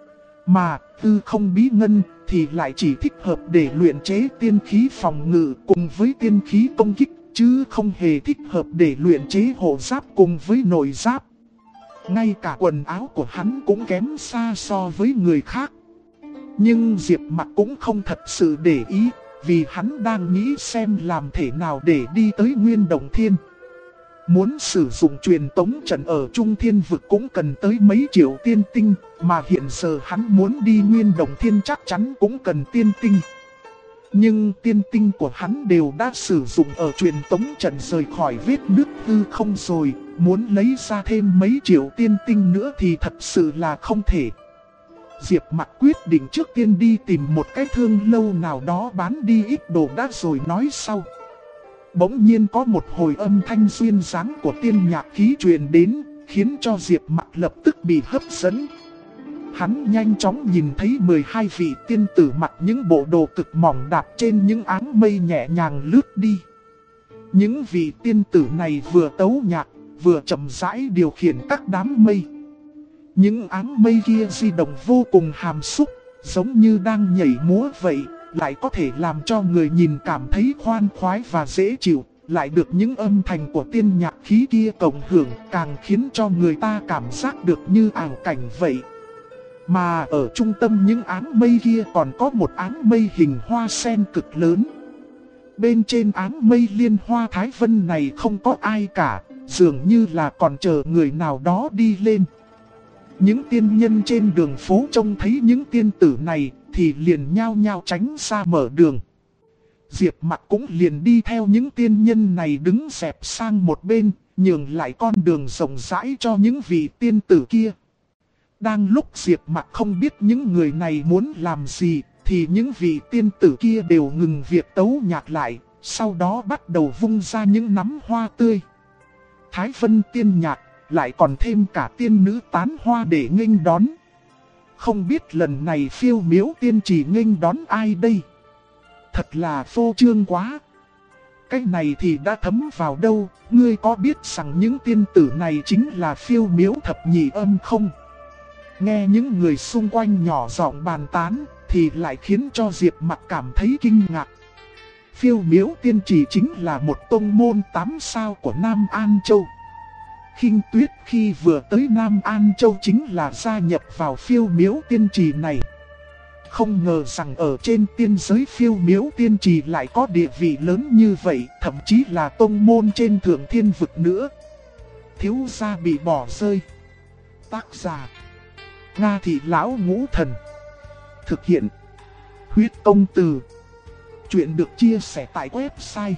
Mà hư không bí ngân thì lại chỉ thích hợp để luyện chế tiên khí phòng ngự cùng với tiên khí công kích, chứ không hề thích hợp để luyện chế hộ giáp cùng với nội giáp. Ngay cả quần áo của hắn cũng kém xa so với người khác. Nhưng Diệp Mặc cũng không thật sự để ý, vì hắn đang nghĩ xem làm thế nào để đi tới Nguyên Đồng Thiên. Muốn sử dụng truyền tống trận ở Trung Thiên Vực cũng cần tới mấy triệu tiên tinh, mà hiện giờ hắn muốn đi Nguyên Đồng Thiên chắc chắn cũng cần tiên tinh. Nhưng tiên tinh của hắn đều đã sử dụng ở truyền tống trận rời khỏi vết nứt hư không rồi, muốn lấy ra thêm mấy triệu tiên tinh nữa thì thật sự là không thể. Diệp Mặc quyết định trước tiên đi tìm một cái thương lâu nào đó bán đi ít đồ đã rồi nói sau. Bỗng nhiên có một hồi âm thanh duyên dáng của tiên nhạc khí truyền đến, khiến cho Diệp Mặc lập tức bị hấp dẫn. Hắn nhanh chóng nhìn thấy 12 vị tiên tử mặc những bộ đồ cực mỏng đạp trên những áng mây nhẹ nhàng lướt đi. Những vị tiên tử này vừa tấu nhạc, vừa chậm rãi điều khiển các đám mây. Những áng mây kia di động vô cùng hàm xúc, giống như đang nhảy múa vậy, lại có thể làm cho người nhìn cảm thấy khoan khoái và dễ chịu, lại được những âm thanh của tiên nhạc khí kia cộng hưởng, càng khiến cho người ta cảm giác được như ảo cảnh vậy. Mà ở trung tâm những áng mây kia còn có một áng mây hình hoa sen cực lớn. Bên trên áng mây liên hoa Thái Vân này không có ai cả, dường như là còn chờ người nào đó đi lên. Những tiên nhân trên đường phố trông thấy những tiên tử này thì liền nhao nhao tránh ra mở đường. Diệp Mặc cũng liền đi theo những tiên nhân này đứng xẹp sang một bên, nhường lại con đường rộng rãi cho những vị tiên tử kia. Đang lúc Diệp Mặc không biết những người này muốn làm gì, thì những vị tiên tử kia đều ngừng việc tấu nhạc lại, sau đó bắt đầu vung ra những nắm hoa tươi. Thái Vân tiên nhạc, lại còn thêm cả tiên nữ tán hoa để nghênh đón. Không biết lần này Phiêu Miếu tiên chỉ nghênh đón ai đây? Thật là phô trương quá. Cái này thì đã thấm vào đâu, ngươi có biết rằng những tiên tử này chính là Phiêu Miếu thập nhị âm không? Nghe những người xung quanh nhỏ giọng bàn tán, thì lại khiến cho Diệp Mặc cảm thấy kinh ngạc. Phiêu Miếu tiên chỉ chính là một tông môn 8 sao của Nam An Châu. Khinh Tuyết khi vừa tới Nam An Châu chính là gia nhập vào Phiêu Miếu Tiên Trì này. Không ngờ rằng ở trên tiên giới Phiêu Miếu Tiên Trì lại có địa vị lớn như vậy, thậm chí là tông môn trên Thượng Thiên Vực nữa. Thiếu gia bị bỏ rơi. Tác giả: Nga Thị Lão Ngũ Thần. Thực hiện: Huyết Công Từ. Chuyện được chia sẻ tại website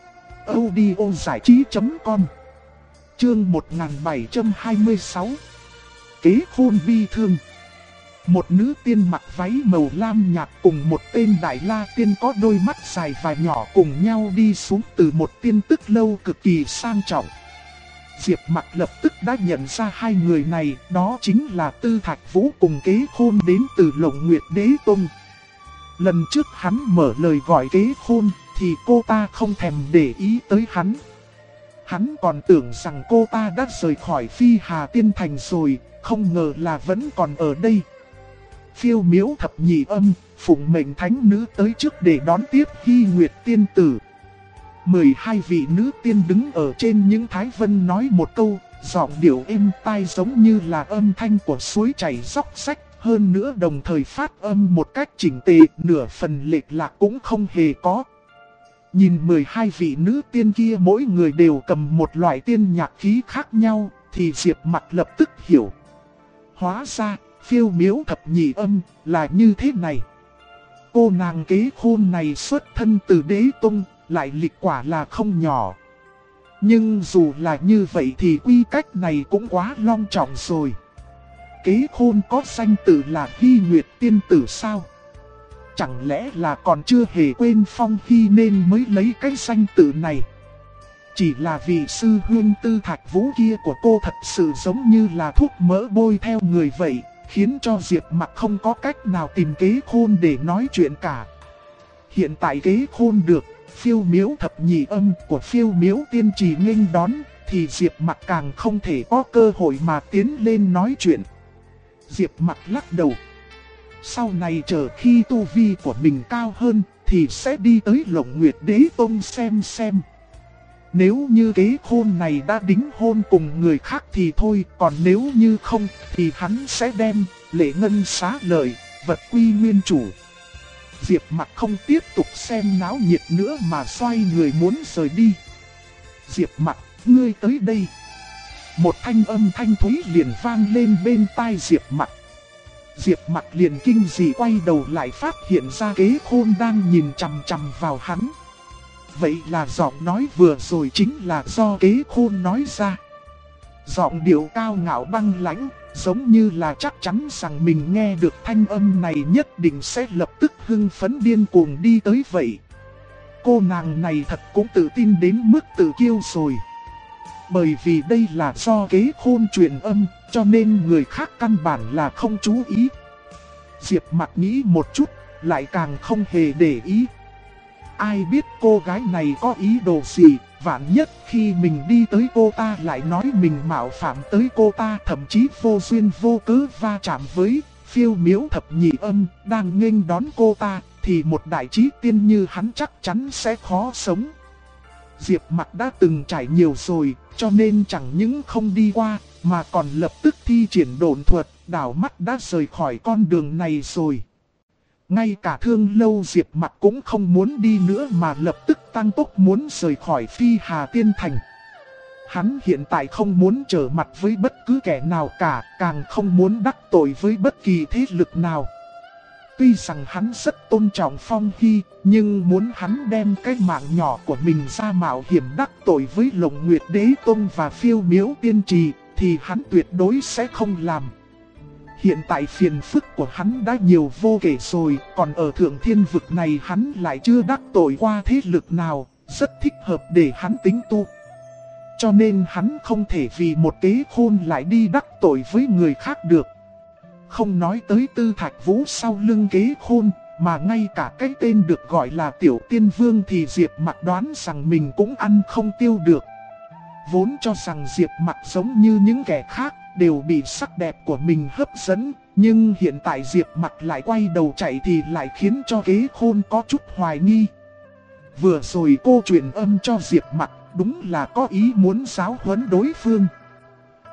audiozảichí.com. Chương 1726. Kế hôn bi thương. Một nữ tiên mặc váy màu lam nhạt cùng một tên đại la tiên có đôi mắt dài và nhỏ cùng nhau đi xuống từ một tiên tức lâu cực kỳ sang trọng. Diệp Mặc lập tức đã nhận ra hai người này, đó chính là Tư Thạch Vũ cùng Kế Khôn đến từ Lộng Nguyệt Đế Tông. Lần trước hắn mở lời gọi Kế Khôn thì cô ta không thèm để ý tới hắn. Hắn còn tưởng rằng cô ta đã rời khỏi Phi Hà Tiên Thành rồi, không ngờ là vẫn còn ở đây. Phiêu Miếu Thập Nhị Âm, phụng mệnh thánh nữ tới trước để đón tiếp Hy Nguyệt Tiên Tử. 12 vị nữ tiên đứng ở trên những thái vân nói một câu, giọng điệu êm tai giống như là âm thanh của suối chảy róc rách, hơn nữa đồng thời phát âm một cách chỉnh tề, nửa phần lệch lạc cũng không hề có. Nhìn 12 vị nữ tiên kia mỗi người đều cầm một loại tiên nhạc khí khác nhau, thì Diệp Mặc lập tức hiểu. Hóa ra, Phiêu Miếu Thập Nhị Âm là như thế này. Cô nàng Kế Khôn này xuất thân từ Đế Tông, lại lịch quả là không nhỏ. Nhưng dù là như vậy thì quy cách này cũng quá long trọng rồi. Kế Khôn có danh tự là Hy Nguyệt Tiên Tử sao? Chẳng lẽ là còn chưa hề quên Phong Hy nên mới lấy cái danh tự này? Chỉ là vì sư huynh Tư Thạch Vũ kia của cô thật sự giống như là thuốc mỡ bôi theo người vậy, khiến cho Diệp Mặc không có cách nào tìm Kế Khôn để nói chuyện cả. Hiện tại Kế Khôn được Phiêu Miếu Thập Nhị Âm của Phiêu Miếu Tiên Trì nghênh đón, thì Diệp Mặc càng không thể có cơ hội mà tiến lên nói chuyện. Diệp Mặc lắc đầu. Sau này chờ khi tu vi của mình cao hơn thì sẽ đi tới Lộng Nguyệt Đế Tông xem. Nếu như Kế Khôn này đã đính hôn cùng người khác thì thôi, còn nếu như không thì hắn sẽ đem Lệ Ngân xá lợi, vật quy nguyên chủ. Diệp Mặc không tiếp tục xem náo nhiệt nữa mà xoay người muốn rời đi. Diệp Mặc, ngươi tới đây. Một thanh âm thanh thúy liền vang lên bên tai Diệp Mặc. Diệp Mặc liền kinh dị quay đầu lại phát hiện ra Kế Khôn đang nhìn chằm chằm vào hắn. Vậy là giọng nói vừa rồi chính là do Kế Khôn nói ra. Giọng điệu cao ngạo băng lãnh, giống như là chắc chắn rằng mình nghe được thanh âm này nhất định sẽ lập tức hưng phấn điên cuồng đi tới vậy. Cô nàng này thật cũng tự tin đến mức tự kiêu rồi. Bởi vì đây là do Kế Khôn truyền âm, cho nên người khác căn bản là không chú ý. Diệp Mặc nghĩ một chút, lại càng không hề để ý. Ai biết cô gái này có ý đồ gì, vạn nhất khi mình đi tới cô ta lại nói mình mạo phạm tới cô ta, thậm chí vô duyên vô cớ va chạm với Phiêu Miếu Thập Nhị Âm đang nghênh đón cô ta, thì một đại trí tiên như hắn chắc chắn sẽ khó sống. Diệp Mặc đã từng trải nhiều rồi, cho nên chẳng những không đi qua, mà còn lập tức thi triển độn thuật, đảo mắt đã rời khỏi con đường này rồi. Ngay cả Thương Lâu Diệp Mặc cũng không muốn đi nữa mà lập tức tăng tốc muốn rời khỏi Phi Hà Tiên Thành. Hắn hiện tại không muốn trở mặt với bất cứ kẻ nào cả, càng không muốn đắc tội với bất kỳ thế lực nào. Tuy rằng hắn rất tôn trọng Phong Hy, nhưng muốn hắn đem cái mạng nhỏ của mình ra mạo hiểm đắc tội với Lộng Nguyệt Đế Tông và Phiêu Miếu Tiên Trì, thì hắn tuyệt đối sẽ không làm. Hiện tại phiền phức của hắn đã nhiều vô kể rồi, còn ở Thượng Thiên Vực này hắn lại chưa đắc tội qua thế lực nào, rất thích hợp để hắn tính tu. Cho nên hắn không thể vì một Kế Khôn lại đi đắc tội với người khác được. Không nói tới Tư Thạch Vũ sau lưng Kế Khôn, mà ngay cả cái tên được gọi là Tiểu Tiên Vương thì Diệp Mặc đoán rằng mình cũng ăn không tiêu được. Vốn cho rằng Diệp Mặc giống như những kẻ khác, đều bị sắc đẹp của mình hấp dẫn, nhưng hiện tại Diệp Mặc lại quay đầu chạy thì lại khiến cho Kế Khôn có chút hoài nghi. Vừa rồi cô truyền âm cho Diệp Mặc, đúng là có ý muốn giáo huấn đối phương.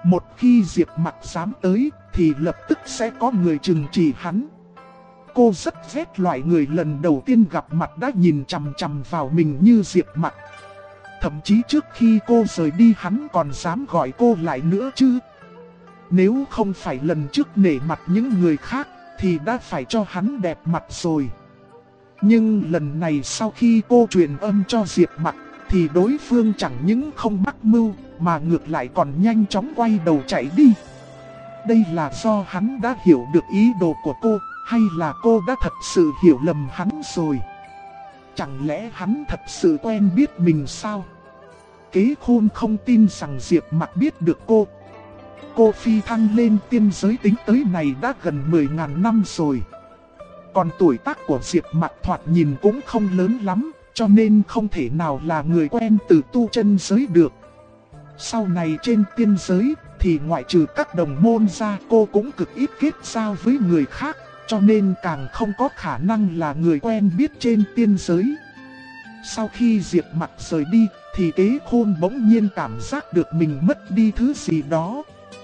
Một khi Diệp Mặc dám tới thì lập tức sẽ có người trừng trị hắn. Cô rất ghét loại người lần đầu tiên gặp mặt đã nhìn chằm chằm vào mình như Diệp Mặc. Thậm chí trước khi cô rời đi hắn còn dám gọi cô lại nữa chứ. Nếu không phải lần trước nể mặt những người khác thì đã phải cho hắn đẹp mặt rồi. Nhưng lần này sau khi cô truyền âm cho Diệp Mặc thì đối phương chẳng những không mắc mưu mà ngược lại còn nhanh chóng quay đầu chạy đi. Đây là do hắn đã hiểu được ý đồ của cô, hay là cô đã thật sự hiểu lầm hắn rồi? Chẳng lẽ hắn thật sự quen biết mình sao? Kế Khôn không tin rằng Diệp Mặc biết được cô. Cô phi thăng lên tiên giới tính tới này đã gần 10.000 năm rồi. Còn tuổi tác của Diệp Mặc thoạt nhìn cũng không lớn lắm, cho nên không thể nào là người quen từ tu chân giới được. Sau này trên tiên giới thì ngoại trừ các đồng môn ra, cô cũng cực ít kết giao với người khác, cho nên càng không có khả năng là người quen biết trên tiên giới. Sau khi Diệp Mặc rời đi thì Kế Khôn bỗng nhiên cảm giác được mình mất đi thứ gì đó.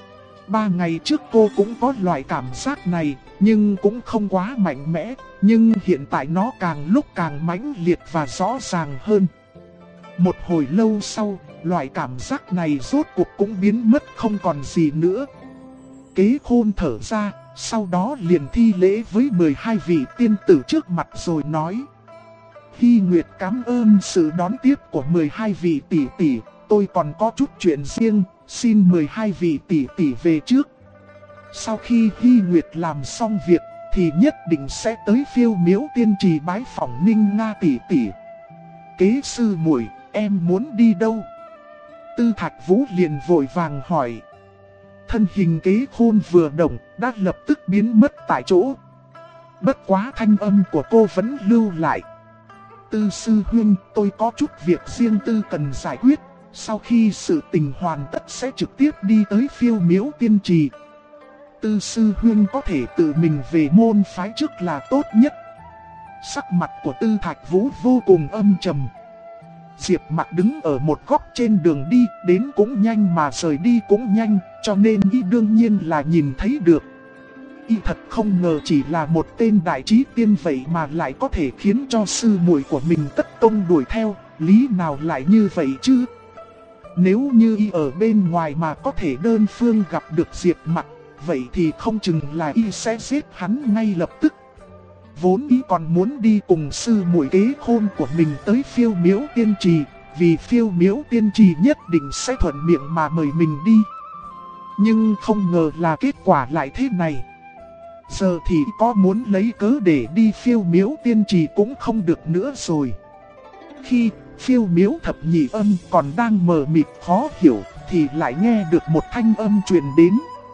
3 ngày trước cô cũng có loại cảm giác này, nhưng cũng không quá mạnh mẽ, nhưng hiện tại nó càng lúc càng mãnh liệt và rõ ràng hơn. Một hồi lâu sau, loại cảm giác này rốt cuộc cũng biến mất không còn gì nữa. Kế Khôn thở ra, sau đó liền thi lễ với 12 vị tiên tử trước mặt rồi nói: Hy Nguyệt cảm ơn sự đón tiếp của 12 vị tỷ tỷ, tôi còn có chút chuyện riêng, xin 12 vị tỷ tỷ về trước. Sau khi Hy Nguyệt làm xong việc thì nhất định sẽ tới Phiêu Miếu Tiên Trì bái phỏng Ninh Nga tỷ tỷ. Kế sư muội, em muốn đi đâu? Tư Thạch Vũ liền vội vàng hỏi. Thân hình Kế Khôn vừa động đã lập tức biến mất tại chỗ. Bất quá thanh âm của cô vẫn lưu lại. Tư sư huynh, tôi có chút việc riêng tư cần giải quyết. Sau khi sự tình hoàn tất sẽ trực tiếp đi tới Phiêu Miếu Tiên Trì. Tư sư huynh có thể tự mình về môn phái trước là tốt nhất. Sắc mặt của Tư Thạch Vũ vô cùng âm trầm. Diệp Mặc đứng ở một góc trên đường đi, đến cũng nhanh mà rời đi cũng nhanh, cho nên y đương nhiên là nhìn thấy được. Y thật không ngờ chỉ là một tên đại trí tiên vậy mà lại có thể khiến cho sư muội của mình tất tông đuổi theo, lý nào lại như vậy chứ? Nếu như y ở bên ngoài mà có thể đơn phương gặp được Diệp Mặc, vậy thì không chừng là y sẽ giết hắn ngay lập tức. Vốn y còn muốn đi cùng sư muội Kế Khôn của mình tới Phiêu Miếu Tiên Trì, vì Phiêu Miếu Tiên Trì nhất định sẽ thuận miệng mà mời mình đi. Nhưng không ngờ là kết quả lại thế này. Giờ thì có muốn lấy cớ để đi Phiêu Miếu Tiên Trì cũng không được nữa rồi. Khi Phiêu Miếu Thập Nhị Âm còn đang mờ mịt khó hiểu thì lại nghe được một thanh âm truyền đến.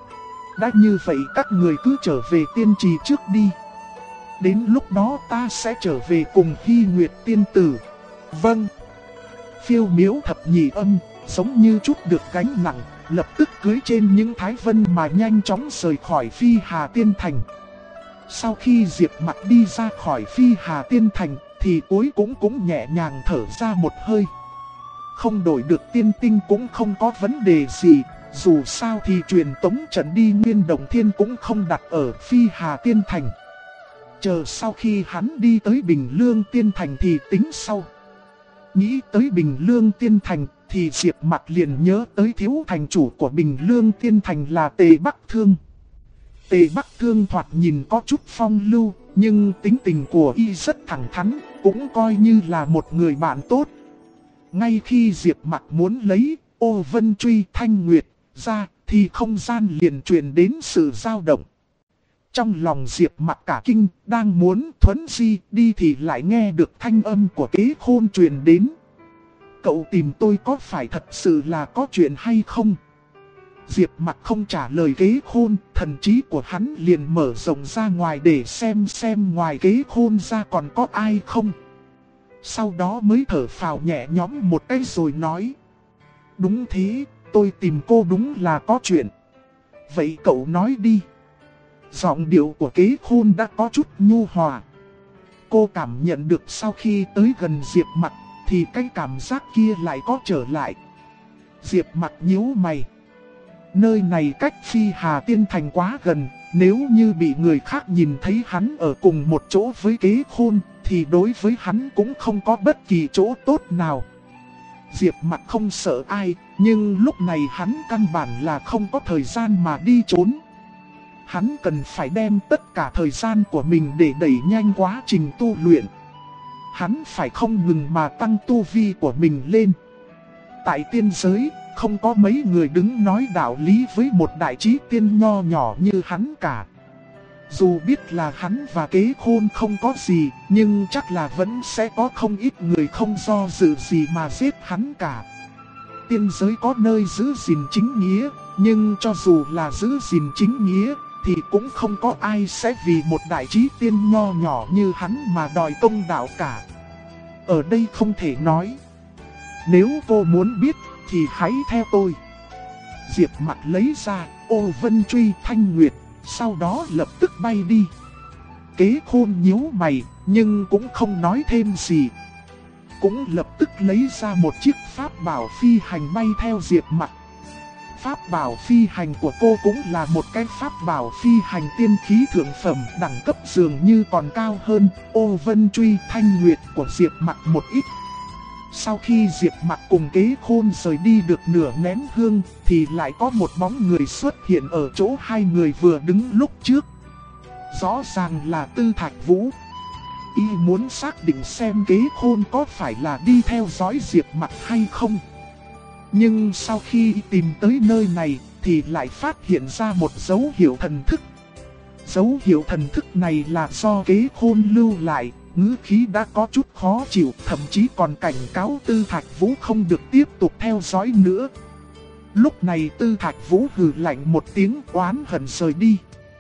Đã như vậy các người cứ trở về Tiên Trì trước đi. Đến lúc đó ta sẽ trở về cùng Hy Nguyệt tiên tử. Vâng. Phiêu Miếu Thập Nhị Âm giống như chút được gánh nặng, lập tức cưới trên những thái vân mà nhanh chóng rời khỏi Phi Hà Tiên Thành. Sau khi Diệp Mặc đi ra khỏi Phi Hà Tiên Thành thì cuối cũng nhẹ nhàng thở ra một hơi. Không đổi được tiên tinh cũng không có vấn đề gì, dù sao thì truyền tống trận đi Nguyên Đồng Thiên cũng không đặt ở Phi Hà Tiên Thành. Chờ sau khi hắn đi tới Bình Lương Tiên Thành thì tính sau. Nghĩ tới Bình Lương Tiên Thành thì Diệp Mặc liền nhớ tới thiếu thành chủ của Bình Lương Tiên Thành là Tề Bắc Thương. Tề Bắc Thương thoạt nhìn có chút phong lưu, nhưng tính tình của y rất thẳng thắn, cũng coi như là một người bạn tốt. Ngay khi Diệp Mặc muốn lấy Ô Vân Truy Thanh Nguyệt ra thì không gian liền truyền đến sự dao động. Trong lòng Diệp Mặc cả kinh, đang muốn thuấn di đi thì lại nghe được thanh âm của Kế Khôn truyền đến. Cậu tìm tôi có phải thật sự là có chuyện hay không? Diệp Mặc không trả lời Kế Khôn, thần trí của hắn liền mở rộng ra ngoài để xem ngoài Kế Khôn ra còn có ai không. Sau đó mới thở phào nhẹ nhõm một cái rồi nói. Đúng thế, tôi tìm cô đúng là có chuyện. Vậy cậu nói đi. Giọng điệu của Kế Khôn đã có chút nhu hòa. Cô cảm nhận được sau khi tới gần Diệp Mặc thì cái cảm giác kia lại có trở lại. Diệp Mặc nhíu mày. Nơi này cách Phi Hà Tiên Thành quá gần, nếu như bị người khác nhìn thấy hắn ở cùng một chỗ với Kế Khôn, thì đối với hắn cũng không có bất kỳ chỗ tốt nào. Diệp Mặc không sợ ai, nhưng lúc này hắn căn bản là không có thời gian mà đi trốn. Hắn cần phải đem tất cả thời gian của mình để đẩy nhanh quá trình tu luyện. Hắn phải không ngừng mà tăng tu vi của mình lên. Tại tiên giới, không có mấy người đứng nói đạo lý với một đại trí tiên nho nhỏ như hắn cả. Dù biết là hắn và Kế Khôn không có gì, nhưng chắc là vẫn sẽ có không ít người không do dự gì mà giết hắn cả. Tiên giới có nơi giữ gìn chính nghĩa, nhưng cho dù là giữ gìn chính nghĩa, thì cũng không có ai sẽ vì một đại trí tiên nho nhỏ như hắn mà đòi công đạo cả. Ở đây không thể nói. Nếu cô muốn biết, thì hãy theo tôi. Diệp Mặc lấy ra Ô Vân Truy Thanh Nguyệt, sau đó lập tức bay đi. Kế Khôn nhíu mày, nhưng cũng không nói thêm gì. Cũng lập tức lấy ra một chiếc pháp bảo phi hành bay theo Diệp Mặc. Pháp bảo phi hành của cô cũng là một cái pháp bảo phi hành tiên khí thượng phẩm, đẳng cấp dường như còn cao hơn Ô Vân Truy Thanh Nguyệt của Diệp Mặc một ít. Sau khi Diệp Mặc cùng Kế Khôn rời đi được nửa nén hương, thì lại có một bóng người xuất hiện ở chỗ hai người vừa đứng lúc trước. Rõ ràng là Tư Thạch Vũ. Y muốn xác định xem Kế Khôn có phải là đi theo dõi Diệp Mặc hay không. Nhưng sau khi tìm tới nơi này, thì lại phát hiện ra một dấu hiệu thần thức. Dấu hiệu thần thức này là do Kế Khôn lưu lại. Ngữ khí đã có chút khó chịu, thậm chí còn cảnh cáo Tư Thạch Vũ không được tiếp tục theo dõi nữa. Lúc này Tư Thạch Vũ hừ lạnh một tiếng, oán hận rời đi.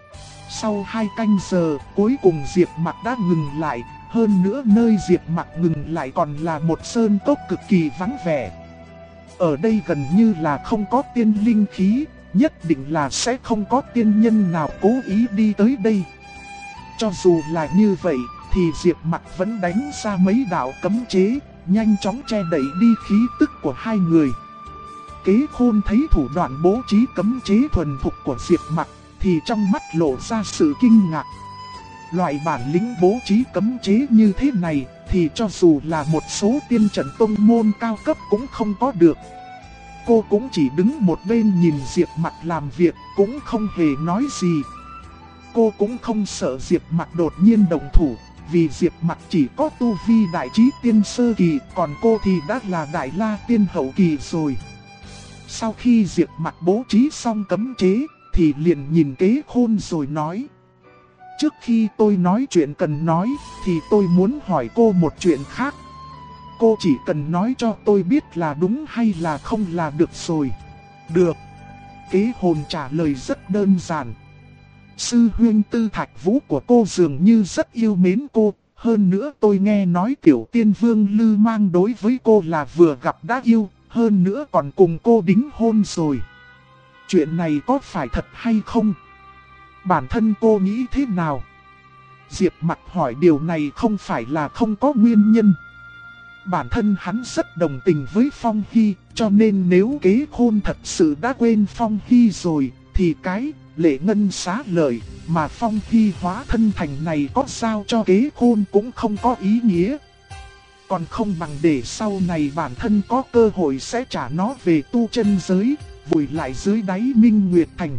Sau 2 canh giờ, cuối cùng Diệp Mặc đã ngừng lại. Hơn nữa nơi Diệp Mặc ngừng lại còn là một sơn cốc cực kỳ vắng vẻ. Ở đây gần như là không có tiên linh khí, nhất định là sẽ không có tiên nhân nào cố ý đi tới đây. Cho dù là như vậy, thì Diệp Mặc vẫn đánh ra mấy đạo cấm chế, nhanh chóng che đậy đi khí tức của hai người. Kế Khôn thấy thủ đoạn bố trí cấm chế thuần thục của Diệp Mặc, thì trong mắt lộ ra sự kinh ngạc. Loại bản lĩnh bố trí cấm chế như thế này, thì cho dù là một số tiên trận tông môn cao cấp cũng không có được. Cô cũng chỉ đứng một bên nhìn Diệp Mặc làm việc, cũng không hề nói gì. Cô cũng không sợ Diệp Mặc đột nhiên động thủ, vì Diệp Mặc chỉ có tu vi đại trí tiên sơ kỳ, còn cô thì đã là đại la tiên hậu kỳ rồi. Sau khi Diệp Mặc bố trí xong cấm chế, thì liền nhìn Kế Khôn rồi nói: trước khi tôi nói chuyện cần nói, thì tôi muốn hỏi cô một chuyện khác. Cô chỉ cần nói cho tôi biết là đúng hay là không là được rồi. Được. Kế Khôn trả lời rất đơn giản. Sư huynh Tư Thạch Vũ của cô dường như rất yêu mến cô. Hơn nữa tôi nghe nói Tiểu Tiên Vương Lư Mang đối với cô là vừa gặp đã yêu. Hơn nữa còn cùng cô đính hôn rồi. Chuyện này có phải thật hay không? Bản thân cô nghĩ thế nào? Diệp Mặc hỏi điều này không phải là không có nguyên nhân. Bản thân hắn rất đồng tình với Phong Hy, cho nên nếu Kế Khôn thật sự đã quên Phong Hy rồi, thì cái Lệ Ngân Xá Lợi mà Phong Hy hóa thân thành này có giao cho Kế Khôn cũng không có ý nghĩa. Còn không bằng để sau này bản thân có cơ hội sẽ trả nó về tu chân giới, vùi lại dưới đáy Minh Nguyệt Thành.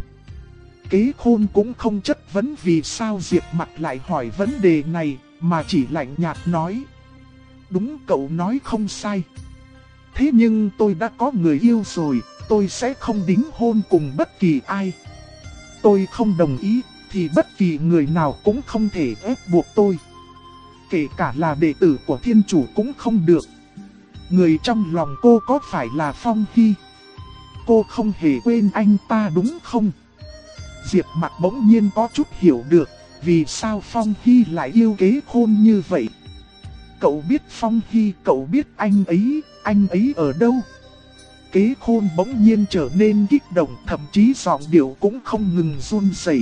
Kế Khôn cũng không chất vấn vì sao Diệp Mặc lại hỏi vấn đề này, mà chỉ lạnh nhạt nói: đúng, cậu nói không sai. Thế nhưng tôi đã có người yêu rồi, tôi sẽ không đính hôn cùng bất kỳ ai. Tôi không đồng ý, thì bất kỳ người nào cũng không thể ép buộc tôi. Kể cả là đệ tử của thiên chủ cũng không được. Người trong lòng cô có phải là Phong Hy? Cô không hề quên anh ta đúng không? Diệp Mặc bỗng nhiên có chút hiểu được, vì sao Phong Hy lại yêu Kế Khôn như vậy. Cậu biết Phong Hy, cậu biết anh ấy ở đâu? Kế Khôn bỗng nhiên trở nên kích động, thậm chí giọng điệu cũng không ngừng run rẩy.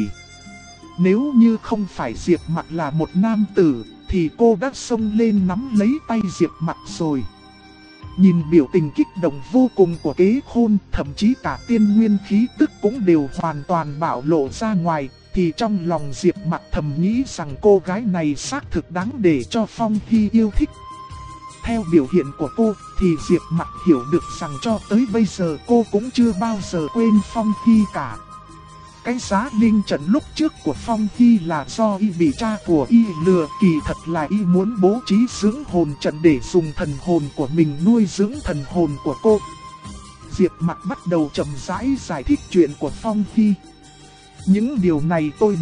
Nếu như không phải Diệp Mặc là một nam tử, thì cô đã xông lên nắm lấy tay Diệp Mặc rồi. Nhìn biểu tình kích động vô cùng của Kế Khôn, thậm chí cả tiên nguyên khí tức cũng đều hoàn toàn bạo lộ ra ngoài, thì trong lòng Diệp Mặc thầm nghĩ rằng cô gái này xác thực đáng để cho Phong Hy yêu thích. Theo biểu hiện của cô thì Diệp Mặc hiểu được rằng cho tới bây giờ cô cũng chưa bao giờ quên Phong Hy cả. Cái giá linh trận lúc trước của Phong Hy là do y bị cha của y lừa, kỳ thật là y muốn bố trí dưỡng hồn trận để dùng thần hồn của mình nuôi dưỡng thần hồn của cô. Diệp Mặc bắt đầu chậm rãi giải thích chuyện của Phong Hy. Những điều này tôi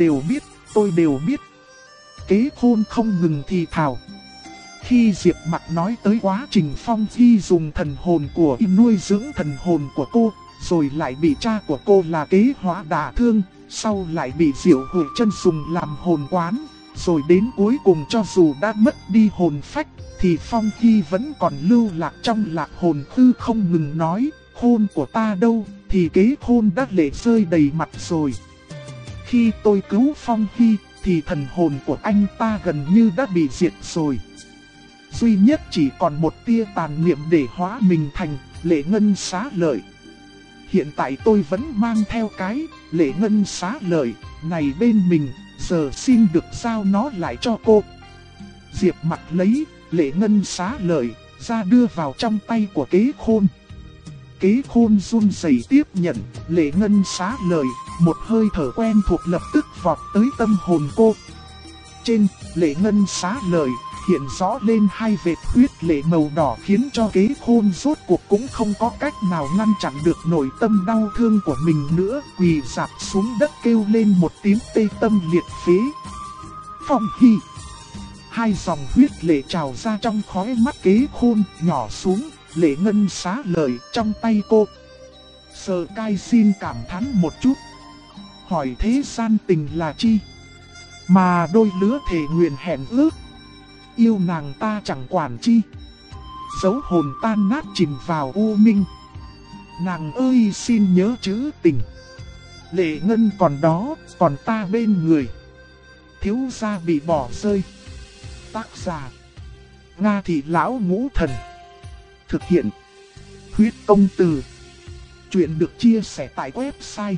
đều biết. Kế Khôn không ngừng thì thào. Khi Diệp Mặc nói tới quá trình Phong Hy dùng thần hồn của y nuôi dưỡng thần hồn của cô, rồi lại bị cha của cô là Kế Hóa đả thương, sau lại bị Diệu Hủy Chân dùng làm hồn quán, rồi đến cuối cùng cho dù đã mất đi hồn phách, thì Phong Hy vẫn còn lưu lạc trong lạc hồn hư không ngừng nói, hôn của ta đâu, thì Kế Khôn đã lệ rơi đầy mặt rồi. Khi tôi cứu Phong Hy, thì thần hồn của anh ta gần như đã bị diệt rồi. Duy nhất chỉ còn một tia tàn niệm để hóa mình thành Lệ Ngân Xá Lợi. Hiện tại tôi vẫn mang theo cái Lệ Ngân Xá Lợi này bên mình, giờ xin được giao nó lại cho cô. Diệp Mặc lấy Lệ Ngân Xá Lợi ra đưa vào trong tay của Kế Khôn. Kế Khôn run rẩy tiếp nhận Lệ Ngân Xá Lợi, một hơi thở quen thuộc lập tức vọt tới tâm hồn cô. Trên Lệ Ngân Xá Lợi hiện rõ lên hai vệt huyết lệ màu đỏ, khiến cho Kế Khôn rốt cuộc cũng không có cách nào ngăn chặn được nội tâm đau thương của mình nữa, quỳ rạp xuống đất kêu lên một tiếng tê tâm liệt phế. Phong Hy. Hai dòng huyết lệ trào ra trong khóe mắt Kế Khôn, nhỏ xuống Lệ Ngân Xá Lợi trong tay cô. Sở Cai xin cảm thán một chút. Hỏi thế gian tình là chi? Mà đôi lứa thề nguyện hẹn ước. Yêu nàng ta chẳng quản chi. Dấu hồn tan nát chìm vào u minh. Nàng ơi xin nhớ chữ tình. Lệ Ngân còn đó, còn ta bên người. Thiếu gia bị bỏ rơi. Tác giả: Nga Thị Lão Ngũ Thần. Thực hiện: Huyết Công Từ. Chuyện được chia sẻ tại website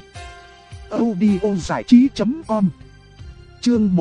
audiozảichí.com. Chương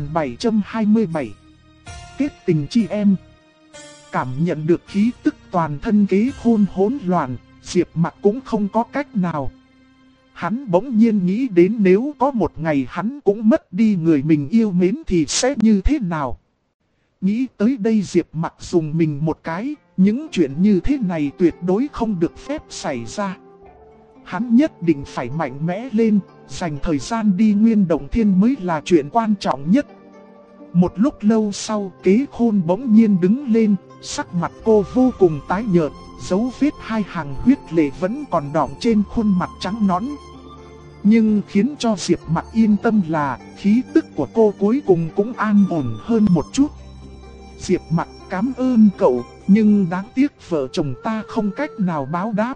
1727. Kết tình chi em. Cảm nhận được khí tức toàn thân Kế Khôn hỗn loạn, Diệp Mặc cũng không có cách nào. Hắn bỗng nhiên nghĩ đến nếu có một ngày hắn cũng mất đi người mình yêu mến thì sẽ như thế nào. Nghĩ tới đây Diệp Mặc dùng mình một cái, những chuyện như thế này tuyệt đối không được phép xảy ra. Hắn nhất định phải mạnh mẽ lên, dành thời gian đi Nguyên Động Thiên mới là chuyện quan trọng nhất. Một lúc lâu sau, Kế Khôn bỗng nhiên đứng lên, sắc mặt cô vô cùng tái nhợt, dấu vết hai hàng huyết lệ vẫn còn đọng trên khuôn mặt trắng nõn. Nhưng khiến cho Diệp Mặc yên tâm là khí tức của cô cuối cùng cũng an ổn hơn một chút. Diệp Mặc cảm ơn cậu, nhưng đáng tiếc vợ chồng ta không cách nào báo đáp.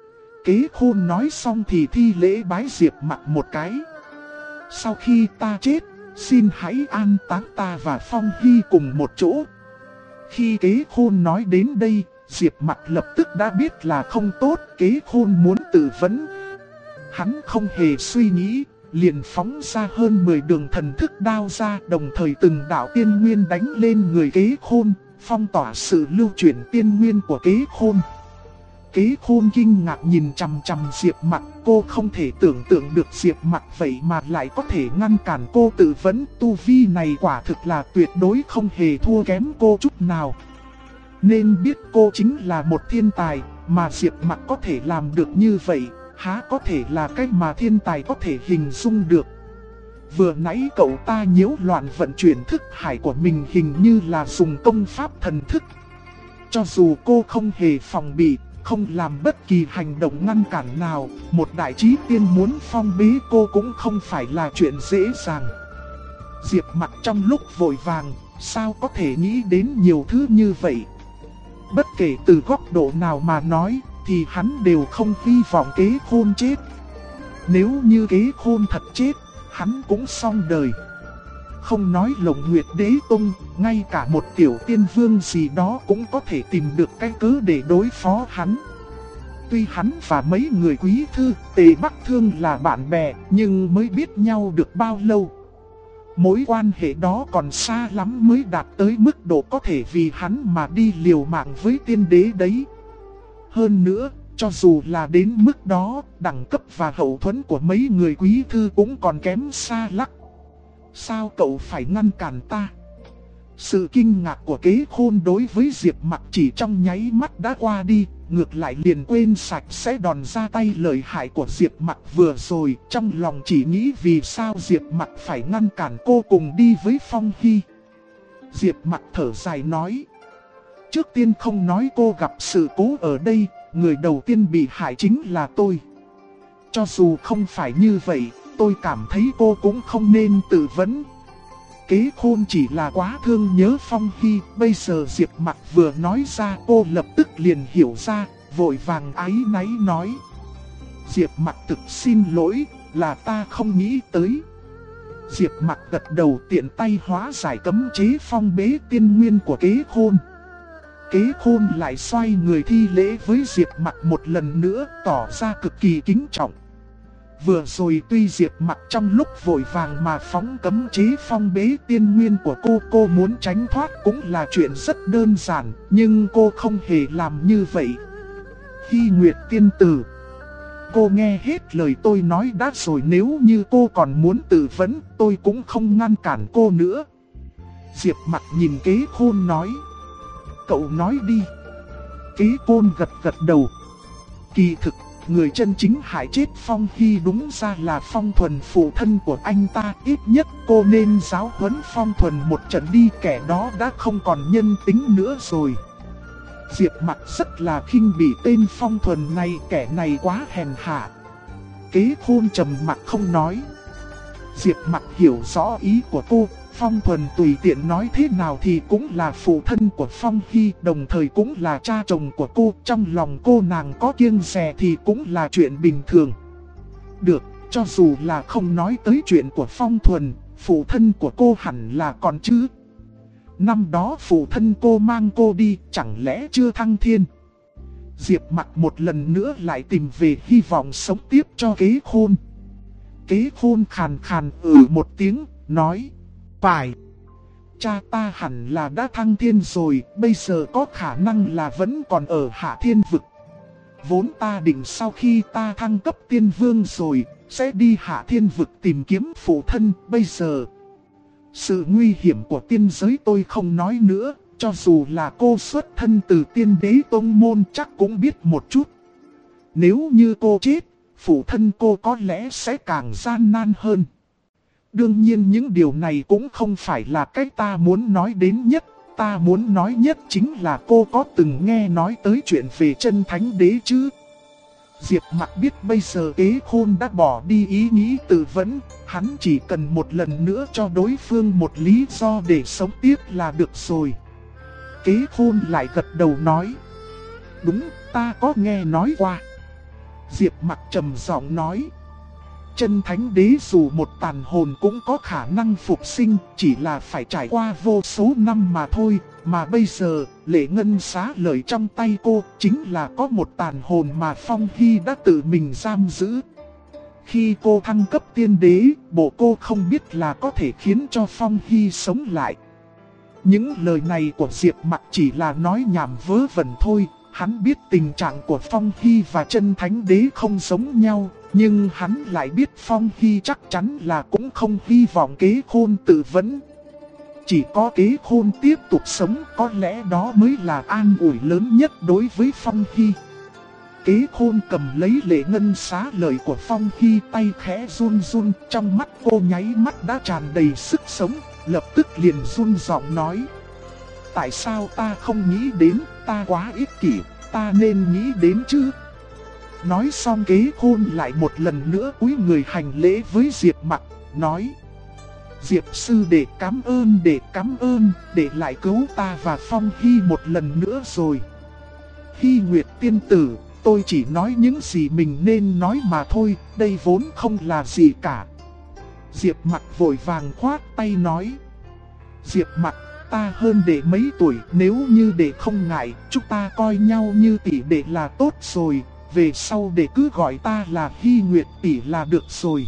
Kế Khôn nói xong thì thi lễ bái Diệp Mặc một cái. Sau khi ta chết, xin hãy an táng ta và Phong Hy cùng một chỗ. Khi Kế Khôn nói đến đây, Diệp Mặc lập tức đã biết là không tốt, Kế Khôn muốn tự vấn. Hắn không hề suy nghĩ, liền phóng ra hơn 10 đường thần thức đao ra, đồng thời từng đạo tiên nguyên đánh lên người Kế Khôn, phong tỏa sự lưu chuyển tiên nguyên của Kế Khôn. Kế Khôn kinh ngạc nhìn chằm chằm Diệp Mặc, cô không thể tưởng tượng được Diệp Mặc vậy mà lại có thể ngăn cản cô tự vấn, tu vi này quả thực là tuyệt đối không hề thua kém cô chút nào. Nên biết cô chính là một thiên tài, mà Diệp Mặc có thể làm được như vậy, há có thể là cách mà thiên tài có thể hình dung được. Vừa nãy cậu ta nhiễu loạn vận chuyển thức hải của mình hình như là dùng công pháp thần thức. Cho dù cô không hề phòng bị, không làm bất kỳ hành động ngăn cản nào, một đại chí tiên muốn phong bế cô cũng không phải là chuyện dễ dàng. Diệp Mặc trong lúc vội vàng, sao có thể nghĩ đến nhiều thứ như vậy. Bất kể từ góc độ nào mà nói, thì hắn đều không hy vọng Kế Khôn chết. Nếu như Kế Khôn thật chết, hắn cũng xong đời. không nói Lồng Nguyệt Đế Tông, ngay cả một tiểu tiên vương gì đó cũng có thể tìm được cái cớ để đối phó hắn. Tuy hắn và mấy người quý thư, Tề Bắc Thương là bạn bè, nhưng mới biết nhau được bao lâu. Mối quan hệ đó còn xa lắm mới đạt tới mức độ có thể vì hắn mà đi liều mạng với tiên đế đấy. Hơn nữa, cho dù là đến mức đó, đẳng cấp và hậu thuẫn của mấy người quý thư cũng còn kém xa lắc. Sao cậu phải ngăn cản ta? Sự kinh ngạc của Kế Khôn đối với Diệp Mặc chỉ trong nháy mắt đã qua đi, ngược lại liền quên sạch sẽ đòn ra tay lợi hại của Diệp Mặc vừa rồi, trong lòng chỉ nghĩ vì sao Diệp Mặc phải ngăn cản cô cùng đi với Phong Hy. Diệp Mặc thở dài nói: trước tiên không nói cô gặp sự cố ở đây, người đầu tiên bị hại chính là tôi. Cho dù không phải như vậy, tôi cảm thấy cô cũng không nên tự vấn. Kế Khôn chỉ là quá thương nhớ Phong Hy, bây giờ Diệp Mặc vừa nói ra cô lập tức liền hiểu ra, vội vàng áy náy nói: Diệp Mặc thực xin lỗi, là ta không nghĩ tới. Diệp Mặc gật đầu tiện tay hóa giải cấm chế phong bế tiên nguyên của Kế Khôn. Kế Khôn lại xoay người thi lễ với Diệp Mặc một lần nữa, tỏ ra cực kỳ kính trọng. Vừa rồi tuy Diệp Mặc trong lúc vội vàng mà phóng cấm chế phong bế tiên nguyên của cô muốn tránh thoát cũng là chuyện rất đơn giản, nhưng cô không hề làm như vậy. Hy Nguyệt tiên tử, cô nghe hết lời tôi nói đã rồi, nếu như cô còn muốn tự vấn, tôi cũng không ngăn cản cô nữa. Diệp Mặc nhìn Kế Khôn nói: cậu nói đi. Kế Khôn gật đầu. Kỳ thực, người chân chính hại chết Phong Hy đúng ra là Phong Thuần, phụ thân của anh ta. Ít nhất cô nên giáo huấn Phong Thuần một trận đi, kẻ đó đã không còn nhân tính nữa rồi. Diệp Mặc rất là khinh bỉ tên Phong Thuần này, kẻ này quá hèn hạ. Kế Khôn trầm mặc không nói. Diệp Mặc hiểu rõ ý của cô. Phong Thuần tùy tiện nói thế nào thì cũng là phụ thân của Phong Hy, đồng thời cũng là cha chồng của cô. Trong lòng cô nàng có kiêng dè thì cũng là chuyện bình thường. Được, cho dù là không nói tới chuyện của Phong Thuần, phụ thân của cô hẳn là còn chứ. Năm đó phụ thân cô mang cô đi, chẳng lẽ chưa thăng thiên? Diệp Mặc một lần nữa lại tìm về hy vọng sống tiếp cho Kế Khôn. Kế Khôn khàn khàn một tiếng, nói: phải, cha ta hẳn là đã thăng thiên rồi, bây giờ có khả năng là vẫn còn ở Hạ Thiên Vực. Vốn ta định sau khi ta thăng cấp tiên vương rồi, sẽ đi Hạ Thiên Vực tìm kiếm phụ thân. Bây giờ, sự nguy hiểm của tiên giới tôi không nói nữa, cho dù là cô xuất thân từ tiên đế tông môn chắc cũng biết một chút. Nếu như cô chết, phụ thân cô có lẽ sẽ càng gian nan hơn. Đương nhiên những điều này cũng không phải là cái ta muốn nói đến nhất. Ta muốn nói nhất chính là cô có từng nghe nói tới chuyện về chân thánh đế chứ? Diệp Mặc biết bây giờ Kế Khôn đã bỏ đi ý nghĩ tự vấn, hắn chỉ cần một lần nữa cho đối phương một lý do để sống tiếp là được rồi. Kế Khôn lại gật đầu nói: đúng, ta có nghe nói qua. Diệp Mặc trầm giọng nói: chân thánh đế dù một tàn hồn cũng có khả năng phục sinh, chỉ là phải trải qua vô số năm mà thôi. Mà bây giờ, Lệ Ngân xá lợi trong tay cô chính là có một tàn hồn mà Phong Hy đã tự mình giam giữ. Khi cô thăng cấp tiên đế, bộ cô không biết là có thể khiến cho Phong Hy sống lại. Những lời này của Diệp Mặc chỉ là nói nhảm vớ vẩn thôi. Hắn biết tình trạng của Phong Hy và chân thánh đế không giống nhau, nhưng hắn lại biết Phong Hy chắc chắn là cũng không hy vọng Kế Khôn tự vấn. Chỉ có Kế Khôn tiếp tục sống, có lẽ đó mới là an ủi lớn nhất đối với Phong Hy. Kế Khôn cầm lấy Lệ Ngân xá lợi của Phong Hy, tay khẽ run run, trong mắt cô nháy mắt đã tràn đầy sức sống, lập tức liền run giọng nói: tại sao ta không nghĩ đến, ta quá ích kỷ, ta nên nghĩ đến chứ. Nói xong Kế Khôn lại một lần nữa cúi người hành lễ với Diệp Mặc, nói: Diệp sư đệ cảm ơn, để lại cứu ta và Phong Hy một lần nữa rồi. Hy Nguyệt tiên tử, tôi chỉ nói những gì mình nên nói mà thôi, đây vốn không là gì cả. Diệp Mặc vội vàng khoát tay nói. Diệp Mặc, ta hơn đệ mấy tuổi, nếu như đệ không ngại, chúng ta coi nhau như tỷ đệ là tốt rồi, về sau đệ cứ gọi ta là Hy Nguyệt tỷ là được rồi.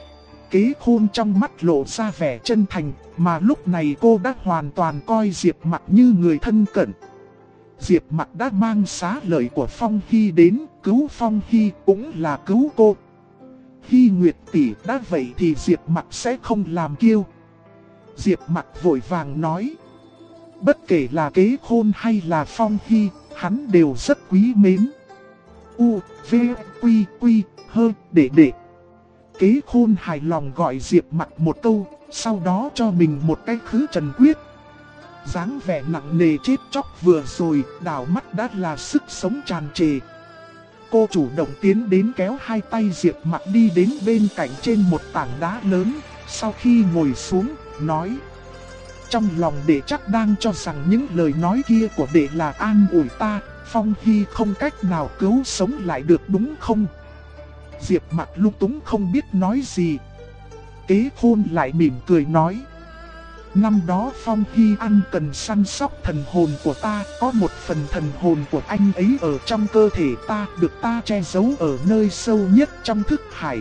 Kế Khôn trong mắt lộ ra vẻ chân thành, mà lúc này cô đã hoàn toàn coi Diệp Mặc như người thân cận. Diệp Mặc đã mang xá lợi của Phong Hy đến, cứu Phong Hy cũng là cứu cô. Hy Nguyệt tỷ đã vậy thì Diệp Mặc sẽ không làm kiêu. Diệp Mặc vội vàng nói. Bất kể là Kế Khôn hay là Phong Hy, hắn đều rất quý mến. U, V, Quy, Quy, Hơ, đệ. Kế Khôn hài lòng gọi Diệp Mặc một câu, sau đó cho mình một cái khứ trần quyết. Dáng vẻ nặng nề chết chóc vừa rồi, đảo mắt đã là sức sống tràn trề. Cô chủ động tiến đến kéo hai tay Diệp Mặc đi đến bên cạnh trên một tảng đá lớn, sau khi ngồi xuống, nói. Trong lòng đệ chắc đang cho rằng những lời nói kia của đệ là an ủi ta, Phong Hy không cách nào cứu sống lại được đúng không? Diệp Mặc lung túng không biết nói gì. Kế Khôn lại mỉm cười nói. Năm đó Phong Hy ăn cần săn sóc thần hồn của ta, có một phần thần hồn của anh ấy ở trong cơ thể ta, được ta che giấu ở nơi sâu nhất trong thức hải.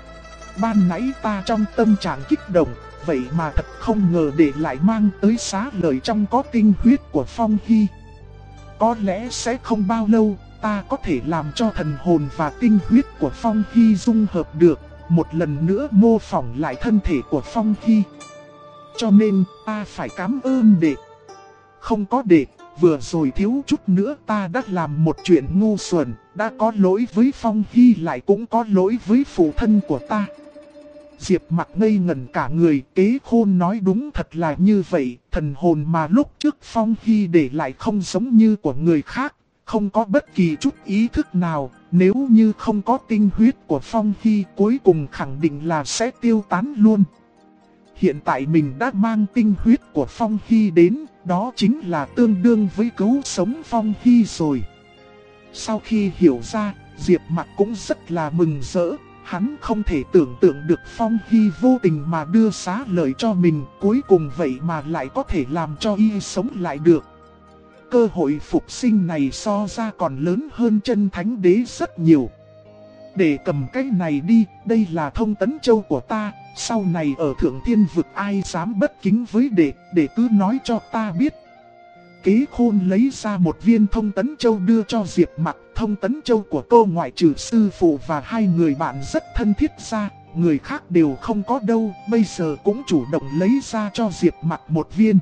Ban nãy ta trong tâm trạng kích động, vậy mà thật không ngờ để lại mang tới xá lợi trong có tinh huyết của Phong Hy. Có lẽ sẽ không bao lâu, ta có thể làm cho thần hồn và tinh huyết của Phong Hy dung hợp được, một lần nữa mô phỏng lại thân thể của Phong Hy. Cho nên, ta phải cảm ơn đệ. Không có đệ, vừa rồi thiếu chút nữa ta đã làm một chuyện ngu xuẩn, đã có lỗi với Phong Hy lại cũng có lỗi với phụ thân của ta. Diệp Mặc ngây ngẩn cả người, Kế Khôn nói đúng thật là như vậy, thần hồn mà lúc trước Phong Hy để lại không giống như của người khác, không có bất kỳ chút ý thức nào, nếu như không có tinh huyết của Phong Hy cuối cùng khẳng định là sẽ tiêu tán luôn. Hiện tại mình đã mang tinh huyết của Phong Hy đến, đó chính là tương đương với cứu sống Phong Hy rồi. Sau khi hiểu ra, Diệp Mặc cũng rất là mừng rỡ. Hắn không thể tưởng tượng được Phong Hy vô tình mà đưa xá lợi cho mình, cuối cùng vậy mà lại có thể làm cho y sống lại được. Cơ hội phục sinh này so ra còn lớn hơn chân thánh đế rất nhiều. Để cầm cái này đi, đây là thông tấn châu của ta, sau này ở Thượng Thiên Vực ai dám bất kính với để cứ nói cho ta biết. Kế Khôn lấy ra một viên thông tấn châu đưa cho Diệp Mặc. Thông tấn châu của cô ngoại trừ sư phụ và hai người bạn rất thân thiết ra, người khác đều không có đâu, bây giờ cũng chủ động lấy ra cho Diệp Mặc một viên.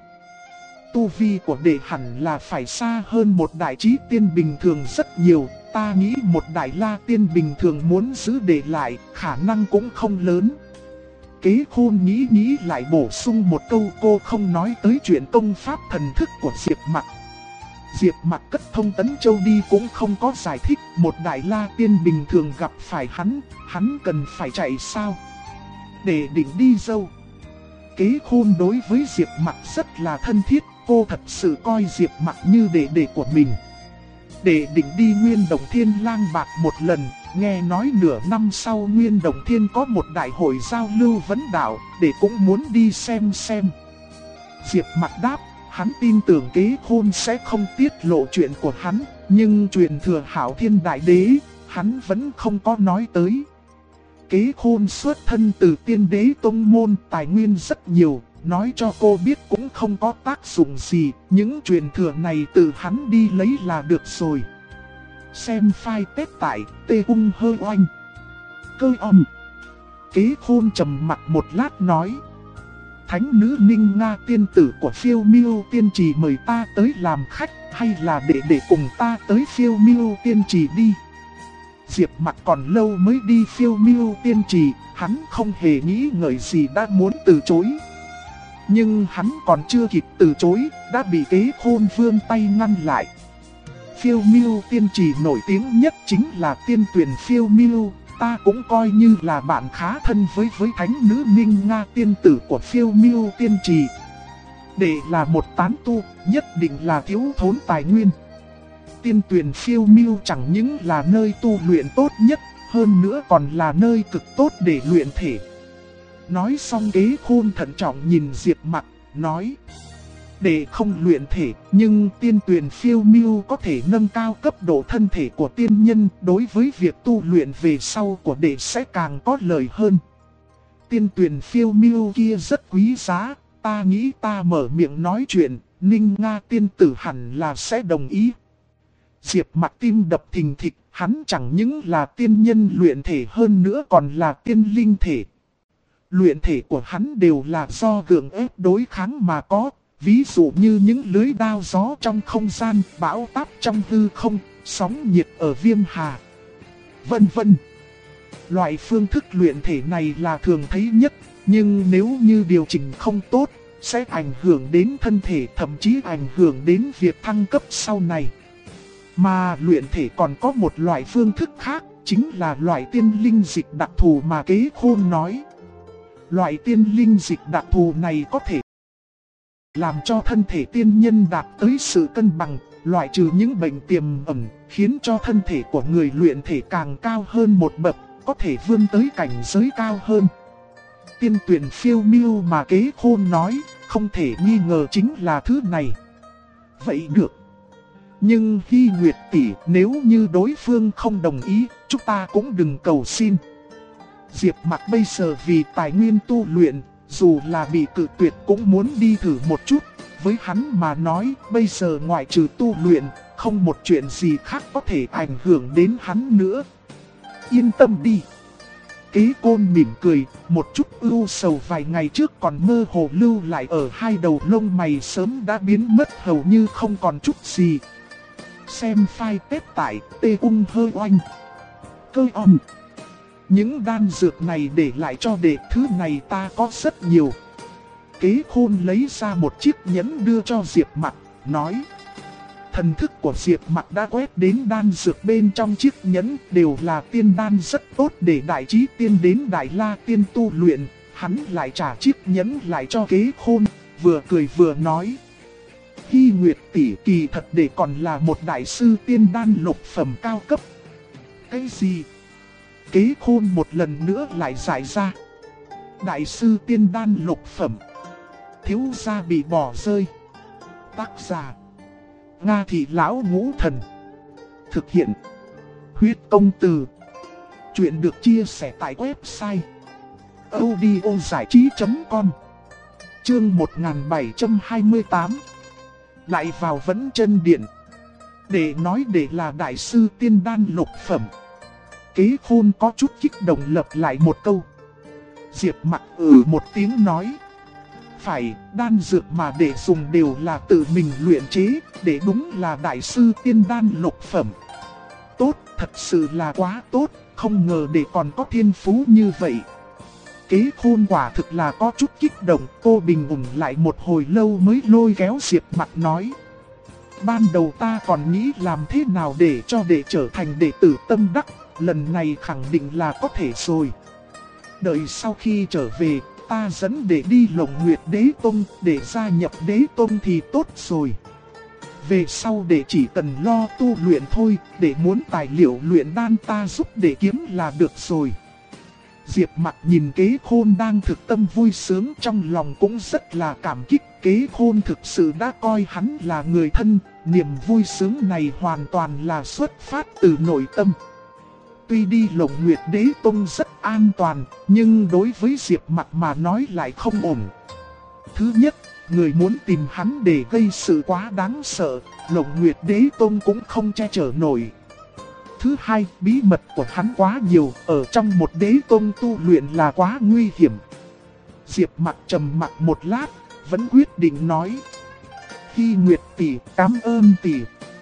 Tu vi của đệ hẳn là phải xa hơn một đại trí tiên bình thường rất nhiều, ta nghĩ một đại la tiên bình thường muốn giữ đệ lại, khả năng cũng không lớn. Kế Khôn nghĩ lại bổ sung một câu, cô không nói tới chuyện công pháp thần thức của Diệp Mặc. Diệp Mặc cất thông tấn châu đi cũng không có giải thích, một đại la tiên bình thường gặp phải hắn cần phải chạy sao? Để định đi dâu. Kế Khôn đối với Diệp Mặc rất là thân thiết, cô thật sự coi Diệp Mặc như đệ của mình. Để định đi Nguyên Động Thiên lang bạc một lần, nghe nói nửa năm sau Nguyên Động Thiên có một đại hội giao lưu vấn đạo, để cũng muốn đi xem. Diệp Mặc đáp, hắn tin tưởng Kế Khôn sẽ không tiết lộ chuyện của hắn, nhưng truyền thừa Hạo Thiên Đại Đế, hắn vẫn không có nói tới. Kế Khôn xuất thân từ Tiên Đế tông môn, tài nguyên rất nhiều, nói cho cô biết cũng không có tác dụng gì, những truyền thừa này từ hắn đi lấy là được rồi. Xem file test tại t-ung-hơ-oanh. Cơ âm. Kế Khôn trầm mặt một lát nói. Thánh nữ Ninh Nga tiên tử của Phiêu Miêu Tiên Trì mời ta tới làm khách, hay là để cùng ta tới Phiêu Miêu Tiên Trì đi. Diệp Mặc còn lâu mới đi Phiêu Miêu Tiên Trì, hắn không hề nghĩ ngợi gì đã muốn từ chối. Nhưng hắn còn chưa kịp từ chối, đã bị Kế Khôn vươn tay ngăn lại. Phiêu Miêu Tiên Trì nổi tiếng nhất chính là tiên tuyển Phiêu Miêu, ta cũng coi như là bạn khá thân với thánh nữ Ninh Nga tiên tử của Phiêu Miêu Tiên Trì. Để là một tán tu, nhất định là thiếu thốn tài nguyên. Tiên tuyển Phiêu Miêu chẳng những là nơi tu luyện tốt nhất, hơn nữa còn là nơi cực tốt để luyện thể. Nói xong Kế Khôn thận trọng nhìn Diệp Mặc, nói: đệ không luyện thể, nhưng tiên tuyền phiêu miêu có thể nâng cao cấp độ thân thể của tiên nhân, đối với việc tu luyện về sau của đệ sẽ càng có lợi hơn. Tiên tuyền phiêu miêu kia rất quý giá, ta nghĩ ta mở miệng nói chuyện, Ninh Nga tiên tử hẳn là sẽ đồng ý. Diệp Mặc tim đập thình thịch, hắn chẳng những là tiên nhân luyện thể hơn nữa còn là tiên linh thể. Luyện thể của hắn đều là do gượng ép đối kháng mà có, ví dụ như những lưới đao gió trong không gian, bão táp trong hư không, sóng nhiệt ở viêm hà, vân vân. Loại phương thức luyện thể này là thường thấy nhất, nhưng nếu như điều chỉnh không tốt, sẽ ảnh hưởng đến thân thể, thậm chí ảnh hưởng đến việc thăng cấp sau này. Mà luyện thể còn có một loại phương thức khác, chính là loại tiên linh dịch đặc thù mà Kế Khôn nói. Loại tiên linh dịch đặc thù này có thể làm cho thân thể tiên nhân đạt tới sự cân bằng, loại trừ những bệnh tiềm ẩn, khiến cho thân thể của người luyện thể càng cao hơn một bậc, có thể vươn tới cảnh giới cao hơn. Tiên tuyển phiêu miêu mà Kế Khôn nói, không thể nghi ngờ chính là thứ này. Vậy được. Nhưng Hy Nguyệt tỷ, nếu như đối phương không đồng ý, chúng ta cũng đừng cầu xin. Diệp Mặc bây giờ vì tài nguyên tu luyện, dù là bị cự tuyệt cũng muốn đi thử một chút. Với hắn mà nói, bây giờ ngoại trừ tu luyện, không một chuyện gì khác có thể ảnh hưởng đến hắn nữa. Yên tâm đi. Kế Côn mỉm cười, một chút ưu sầu vài ngày trước còn mơ hồ lưu lại ở hai đầu lông mày sớm đã biến mất hầu như không còn chút gì. Xem file tết tại t-ung-hơ-oanh. Cơ om. Những đan dược này để lại cho đệ, thứ này ta có rất nhiều. Kế Khôn lấy ra một chiếc nhẫn đưa cho Diệp Mặc, nói. Thần thức của Diệp Mặc đã quét đến đan dược bên trong chiếc nhẫn, đều là tiên đan rất tốt để đại trí tiên đến đại la tiên tu luyện. Hắn lại trả chiếc nhẫn lại cho Kế Khôn, vừa cười vừa nói. Hy Nguyệt tỷ, kỳ thật để còn là một đại sư tiên đan lục phẩm cao cấp. Cái gì? Kế Khôn một lần nữa lại giải ra. Đại sư tiên đan lục phẩm. Thiếu gia bị bỏ rơi. Tác giả Nga Thị Lão Ngũ Thần. Thực hiện Huyết Công Từ. Chuyện được chia sẻ tại website audiozảichí.com. Chương 1728. Lại vào Vấn Chân Điện. Để nói để là đại sư tiên đan lục phẩm. Kế Khôn có chút kích động lặp lại một câu. Diệp Mặc một tiếng nói. Phải, đan dược mà để dùng đều là tự mình luyện chế, để đúng là đại sư tiên đan lục phẩm. Tốt, thật sự là quá tốt, không ngờ để còn có thiên phú như vậy. Kế Khôn quả thực là có chút kích động, cô bình ổn lại một hồi lâu mới lôi kéo Diệp Mặc nói. Ban đầu ta còn nghĩ làm thế nào để cho đệ trở thành đệ tử tâm đắc, lần này khẳng định là có thể rồi. Đợi sau khi trở về, ta dẫn đệ đi Lồng Nguyệt Đế Tông, để gia nhập Đế Tông thì tốt rồi. Về sau đệ chỉ cần lo tu luyện thôi, để muốn tài liệu luyện đan ta giúp đệ kiếm là được rồi. Diệp Mặc nhìn Kế Khôn đang thực tâm vui sướng, trong lòng cũng rất là cảm kích. Kế Khôn thực sự đã coi hắn là người thân, niềm vui sướng này hoàn toàn là xuất phát từ nội tâm. Tuy đi Lồng Nguyệt Đế Tông rất an toàn, nhưng đối với Diệp Mặc mà nói lại không ổn. Thứ nhất, người muốn tìm hắn để gây sự quá đáng sợ, Lồng Nguyệt Đế Tông cũng không che chở nổi. Thứ hai, bí mật của hắn quá nhiều, ở trong một đế tông tu luyện là quá nguy hiểm. Diệp Mặc trầm mặc một lát, vẫn quyết định nói. Hy Nguyệt tỷ, cảm ơn tỷ.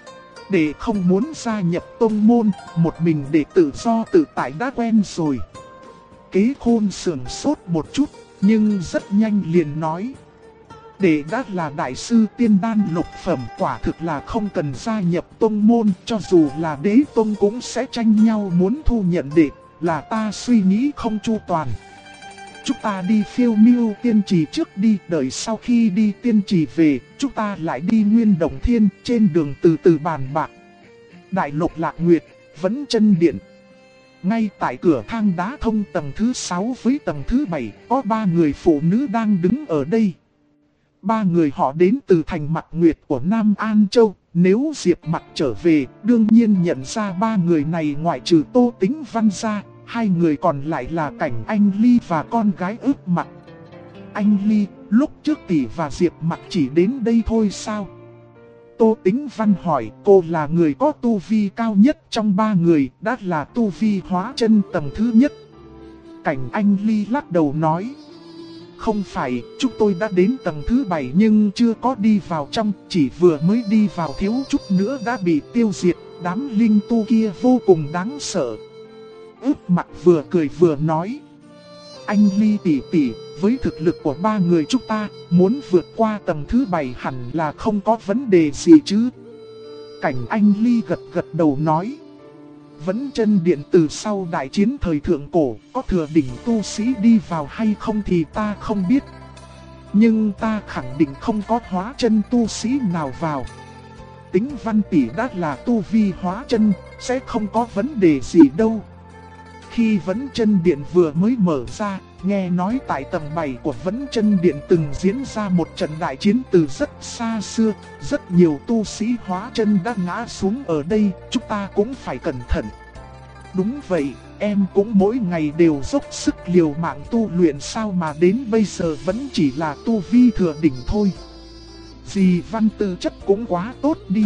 Đệ không muốn gia nhập tông môn, một mình đệ tự do tự tại đã quen rồi. Kế Khôn sườn sốt một chút, nhưng rất nhanh liền nói. Đệ đã là đại sư tiên đan lục phẩm, quả thực là không cần gia nhập tông môn, cho dù là đế tông cũng sẽ tranh nhau muốn thu nhận đệ, là ta suy nghĩ không chu toàn. Chúng ta đi phiêu miêu tiên trì trước đi, đợi sau khi đi tiên trì về, chúng ta lại đi Nguyên Động Thiên, trên đường từ từ bàn bạc. Đại Lục Lạc Nguyệt, Vấn Chân Điện. Ngay tại cửa thang đá thông tầng thứ 6 với tầng thứ 7, có 3 người phụ nữ đang đứng ở đây. 3 người họ đến từ thành Mạc Nguyệt của Nam An Châu. Nếu Diệp Mặc trở về, đương nhiên nhận ra 3 người này ngoại trừ Tô Tĩnh Văn ra, 2 người còn lại là Cảnh Anh Ly và con gái Ước Mặc. Anh Ly, lúc trước tỷ và Diệp Mặc chỉ đến đây thôi sao? Tô Tĩnh Văn hỏi. Cô là người có tu vi cao nhất trong 3 người, đã là tu vi hóa chân tầng thứ nhất. Cảnh Anh Ly lắc đầu nói. Không phải, chúng tôi đã đến tầng thứ 7 nhưng chưa có đi vào trong, chỉ vừa mới đi vào thiếu chút nữa đã bị tiêu diệt, đám linh tu kia vô cùng đáng sợ. Ước Mặc vừa cười vừa nói. Anh Ly tỷ tỷ, với thực lực của 3 người chúng ta, muốn vượt qua tầng thứ 7 hẳn là không có vấn đề gì chứ. Cảnh Anh Ly gật gật đầu nói. Vẫn chân điện từ sau đại chiến thời thượng cổ, có thừa đỉnh tu sĩ đi vào hay không thì ta không biết. Nhưng ta khẳng định không có hóa chân tu sĩ nào vào. Tĩnh Văn tỷ đã là tu vi hóa chân, sẽ không có vấn đề gì đâu. Khi Vẫn Chân Điện vừa mới mở ra, nghe nói tại tầng 7 của Vẫn Chân Điện từng diễn ra một trận đại chiến từ rất xa xưa, rất nhiều tu sĩ hóa chân đã ngã xuống ở đây, chúng ta cũng phải cẩn thận. Đúng vậy, em cũng mỗi ngày đều dốc sức liều mạng tu luyện, sao mà đến bây giờ vẫn chỉ là tu vi thừa đỉnh thôi. Dì Văn tư chất cũng quá tốt đi.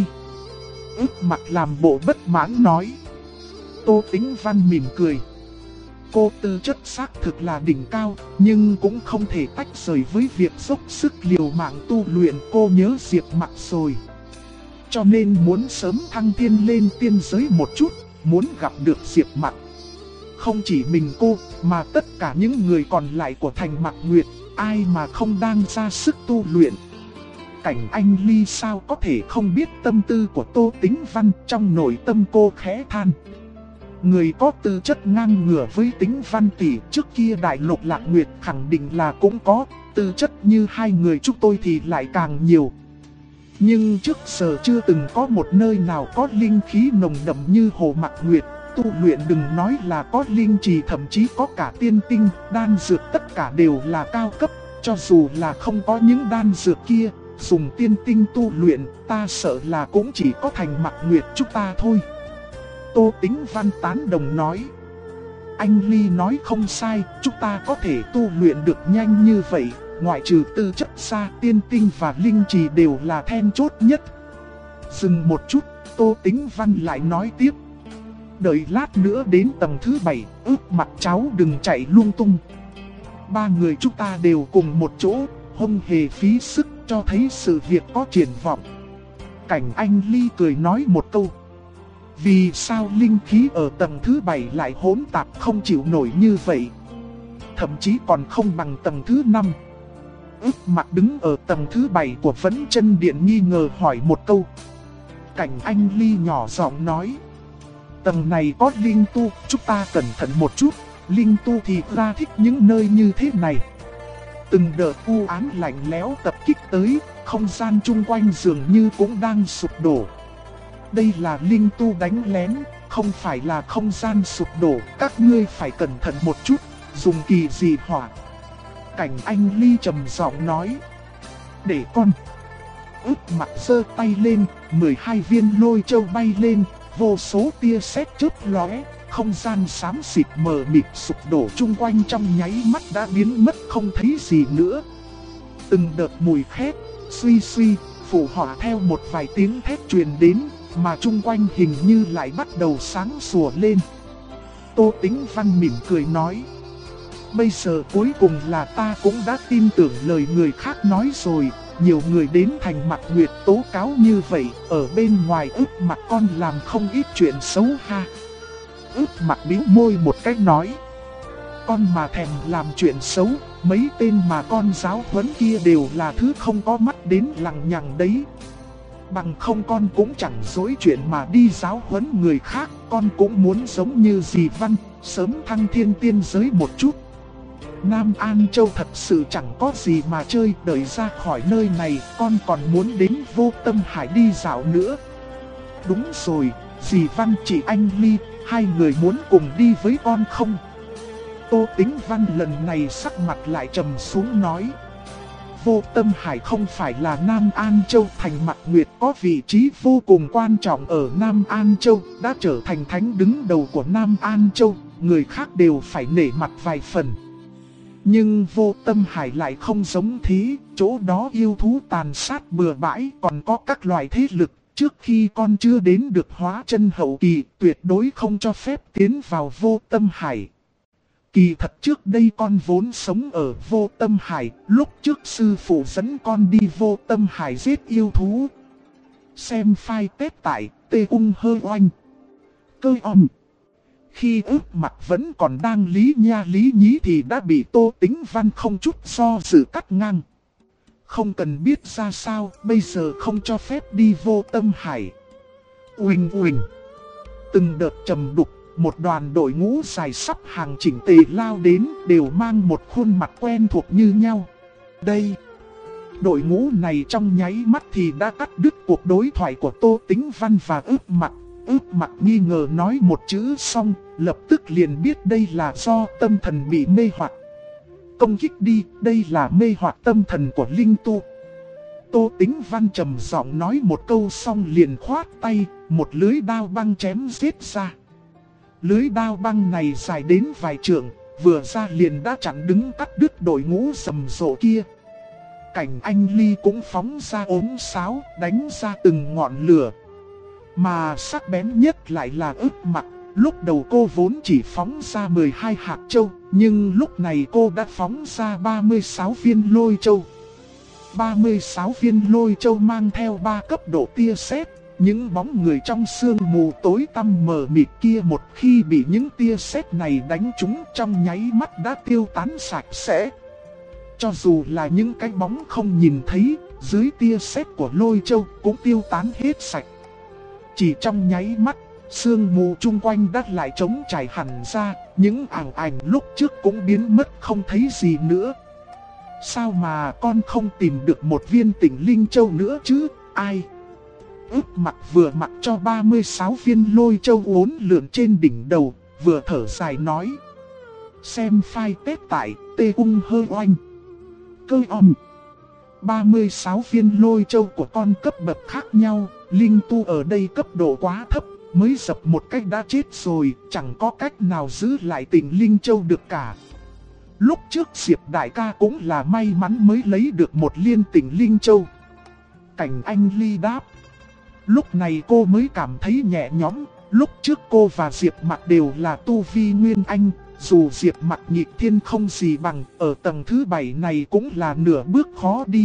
Ước Mặc làm bộ bất mãn nói. Tô Tĩnh Văn mỉm cười. Cô tư chất xác thực là đỉnh cao, nhưng cũng không thể tách rời với việc dốc sức liều mạng tu luyện. Cô nhớ Diệp Mặc rồi, cho nên muốn sớm thăng thiên lên tiên giới một chút, muốn gặp được Diệp Mặc. Không chỉ mình cô, mà tất cả những người còn lại của thành Mạc Nguyệt, ai mà không đang ra sức tu luyện. Cảnh Anh Ly sao có thể không biết tâm tư của Tô Tĩnh Văn, trong nội tâm cô khẽ than. Người có tư chất ngang ngửa với Tĩnh Văn tỷ trước kia Đại Lục Lạc Nguyệt khẳng định là cũng có, tư chất như 2 người chúng tôi thì lại càng nhiều. Nhưng trước giờ chưa từng có một nơi nào có linh khí nồng đậm như Hồ Mạc Nguyệt, tu luyện đừng nói là có linh trì, thậm chí có cả tiên tinh, đan dược tất cả đều là cao cấp, cho dù là không có những đan dược kia, dùng tiên tinh tu luyện, ta sợ là cũng chỉ có thành Mạc Nguyệt chúng ta thôi. Tô Tĩnh Văn tán đồng nói. Anh Ly nói không sai, chúng ta có thể tu luyện được nhanh như vậy, ngoại trừ tư chất ra, tiên tinh và linh trì đều là then chốt nhất. Dừng một chút, Tô Tĩnh Văn lại nói tiếp. Đợi lát nữa đến tầng thứ 7, Ước Mặc cháu đừng chạy lung tung. 3 người chúng ta đều cùng một chỗ, không hề phí sức, cho thấy sự việc có triển vọng. Cảnh Anh Ly cười nói một câu. Vì sao linh khí ở tầng thứ 7 lại hỗn tạp không chịu nổi như vậy? Thậm chí còn không bằng tầng thứ 5. Ước Mặc đứng ở tầng thứ 7 của Vẫn Chân Điện nghi ngờ hỏi một câu. Cảnh Anh Ly nhỏ giọng nói. Tầng này có linh tu, chúng ta cẩn thận một chút. Linh tu thì ra thích những nơi như thế này. Từng đợt u ám lạnh lẽo tập kích tới, không gian chung quanh dường như cũng đang sụp đổ. Đây là linh tu đánh lén, không phải là không gian sụp đổ, các ngươi phải cẩn thận một chút, dùng kỳ dị hỏa. Cảnh Anh Ly trầm giọng nói. Để con. Ước Mặc giơ tay lên, 12 viên lôi châu bay lên, vô số tia sét chớp lóe, không gian xám xịt mờ mịt sụp đổ chung quanh trong nháy mắt đã biến mất không thấy gì nữa. Từng đợt mùi khét, suy suy, phụ họa theo một vài tiếng thét truyền đến, mà chung quanh hình như lại bắt đầu sáng sủa lên. Tô Tĩnh Văn mỉm cười nói. Bây giờ cuối cùng là ta cũng đã tin tưởng lời người khác nói rồi. Nhiều người đến thành Mạc Nguyệt tố cáo như vậy, ở bên ngoài Ước Mặc con làm không ít chuyện xấu ha. Ước Mặc bĩu môi một cách nói. Con mà thèm làm chuyện xấu, mấy tên mà con giáo huấn kia đều là thứ không có mắt đến lằng nhằng đấy. Bằng không con cũng chẳng dối chuyện mà đi giáo huấn người khác, con cũng muốn giống như dì Văn, sớm thăng thiên tiên giới một chút. Nam An Châu thật sự chẳng có gì mà chơi, đợi ra khỏi nơi này, con còn muốn đến Vô Tâm Hải đi dạo nữa. Đúng rồi, dì Văn chị Anh Ly, Hai người muốn cùng đi với con không? Tô Tĩnh Văn lần này sắc mặt lại trầm xuống nói. Vô Tâm Hải không phải là Nam An Châu. Thành Mạc Nguyệt có vị trí vô cùng quan trọng ở Nam An Châu, đã trở thành thánh đứng đầu của Nam An Châu. Người khác đều phải nể mặt vài phần. Nhưng Vô Tâm Hải lại không giống thế. Chỗ đó yêu thú tàn sát bừa bãi, còn có các loại thế lực. Trước khi con chưa đến được hóa chân hậu kỳ, tuyệt đối không cho phép tiến vào Vô Tâm Hải. Kỳ thật trước đây con vốn sống ở Vô Tâm Hải, lúc trước sư phụ dẫn con đi Vô Tâm Hải giết yêu thú. Xem file tết tại tê ung hơ oanh. Cơ om. Khi ức mặt vẫn còn đang lý nha lý nhí thì đã bị Tô Tĩnh Văn không chút do dự cắt ngang. Không cần biết ra sao, bây giờ không cho phép đi Vô Tâm Hải. Uỳnh uỳnh. Từng đợt trầm đục. Một đoàn đội ngũ dài sắp hàng chỉnh tề lao đến, đều mang một khuôn mặt quen thuộc như nhau. Đây, đội ngũ này trong nháy mắt thì đã cắt đứt cuộc đối thoại của Tô Tĩnh Văn và ức mặt. Ức mặt nghi ngờ nói một chữ xong, lập tức liền biết đây là do tâm thần bị mê hoặc. Công kích đi, đây là mê hoặc tâm thần của linh tu. Tô Tĩnh Văn trầm giọng nói một câu xong liền khoát tay, một lưới đao băng chém giết ra. Lưới đao băng này dài đến vài trượng, vừa ra liền đã chặn đứng cắt đứt đội ngũ rầm rộ kia. Cảnh Anh Ly cũng phóng ra ốm sáo, đánh ra từng ngọn lửa. Mà sắc bén nhất lại là ức mặt. Lúc đầu cô vốn chỉ phóng ra 12 hạt châu, nhưng lúc này cô đã phóng ra 36 viên lôi châu. 36 viên lôi châu mang theo 3 cấp độ tia sét. Những bóng người trong sương mù tối tăm mờ mịt kia một khi bị những tia sét này đánh trúng trong nháy mắt đã tiêu tán sạch sẽ. Cho dù là những cái bóng không nhìn thấy, dưới tia sét của lôi châu cũng tiêu tán hết sạch. Chỉ trong nháy mắt, sương mù chung quanh đất lại trống trải hẳn ra, những ảo ảnh lúc trước cũng biến mất không thấy gì nữa. Sao mà con không tìm được một viên Tỉnh Linh Châu nữa chứ, ai? Ức mặt vừa mặc cho 36 viên lôi châu uốn lượn trên đỉnh đầu, vừa thở dài nói. Xem file tết tại tê ung hơ oanh. Cơ om. 36 viên lôi châu của con cấp bậc khác nhau, linh tu ở đây cấp độ quá thấp, mới dập một cách đã chết rồi, chẳng có cách nào giữ lại Tỉnh Linh Châu được cả. Lúc trước Diệp đại ca cũng là may mắn mới lấy được một liên Tỉnh Linh Châu. Cảnh Anh Ly đáp. Lúc này cô mới cảm thấy nhẹ nhõm. Lúc trước cô và Diệp Mặc đều là tu vi Nguyên Anh. Dù Diệp Mặc nhịp thiên không gì bằng, ở tầng thứ 7 này cũng là nửa bước khó đi.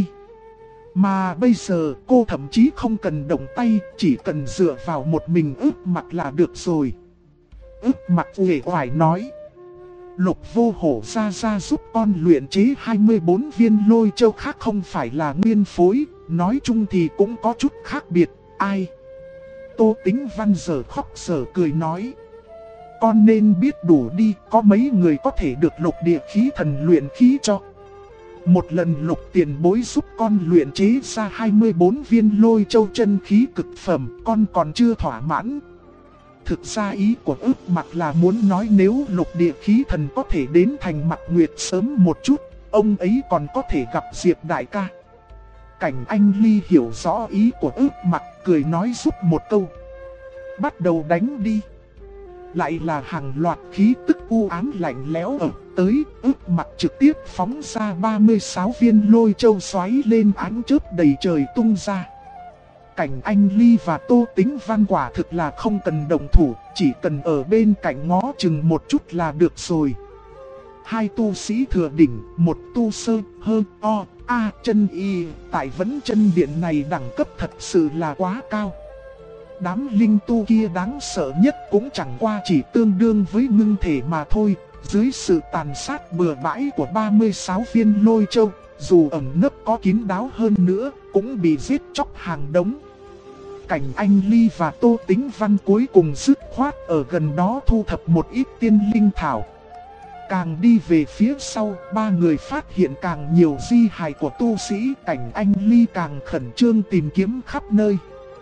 Mà bây giờ cô thậm chí không cần động tay, chỉ cần dựa vào một mình Ức Mặc là được rồi. Ức Mặc uể oải nói. Lục Vô Hổ ra giúp con luyện chế 24 viên lôi châu khác không phải là nguyên phối, nói chung thì cũng có chút khác biệt. Ai? Tô Tĩnh Văn giờ khóc giờ cười nói. Con nên biết đủ đi, có mấy người có thể được Lục Địa Khí Thần luyện khí cho. Một lần Lục tiền bối giúp con luyện chế ra 24 viên lôi châu chân khí cực phẩm, con còn chưa thỏa mãn. Thực ra ý của Ức Mặc là muốn nói nếu Lục Địa Khí Thần có thể đến Thành Mạc Nguyệt sớm một chút, ông ấy còn có thể gặp Diệp đại ca. Cảnh Anh Ly hiểu rõ ý của Ức Mặc, cười nói giúp một câu. Bắt đầu đánh đi. Lại là hàng loạt khí tức u ám lạnh lẽo ập tới, Ức Mặc trực tiếp phóng ra 36 viên lôi châu xoáy lên ánh chớp đầy trời tung ra. Cảnh Anh Ly và Tô Tĩnh Văn quả thực là không cần động thủ, chỉ cần ở bên cạnh ngó chừng một chút là được rồi. Hai tu sĩ thừa đỉnh, một tu sơ, hơ, o, a, chân y, tại Vấn Chân Điện này đẳng cấp thật sự là quá cao. Đám linh tu kia đáng sợ nhất cũng chẳng qua chỉ tương đương với ngưng thể mà thôi. Dưới sự tàn sát bừa bãi của 36 viên lôi châu, dù ẩn nấp có kín đáo hơn nữa, cũng bị giết chóc hàng đống. Cảnh Anh Ly và Tô Tĩnh Văn cuối cùng dứt khoát ở gần đó thu thập một ít tiên linh thảo. Càng đi về phía sau, ba người phát hiện càng nhiều di hài của tu sĩ. Cảnh Anh Ly càng khẩn trương tìm kiếm khắp nơi.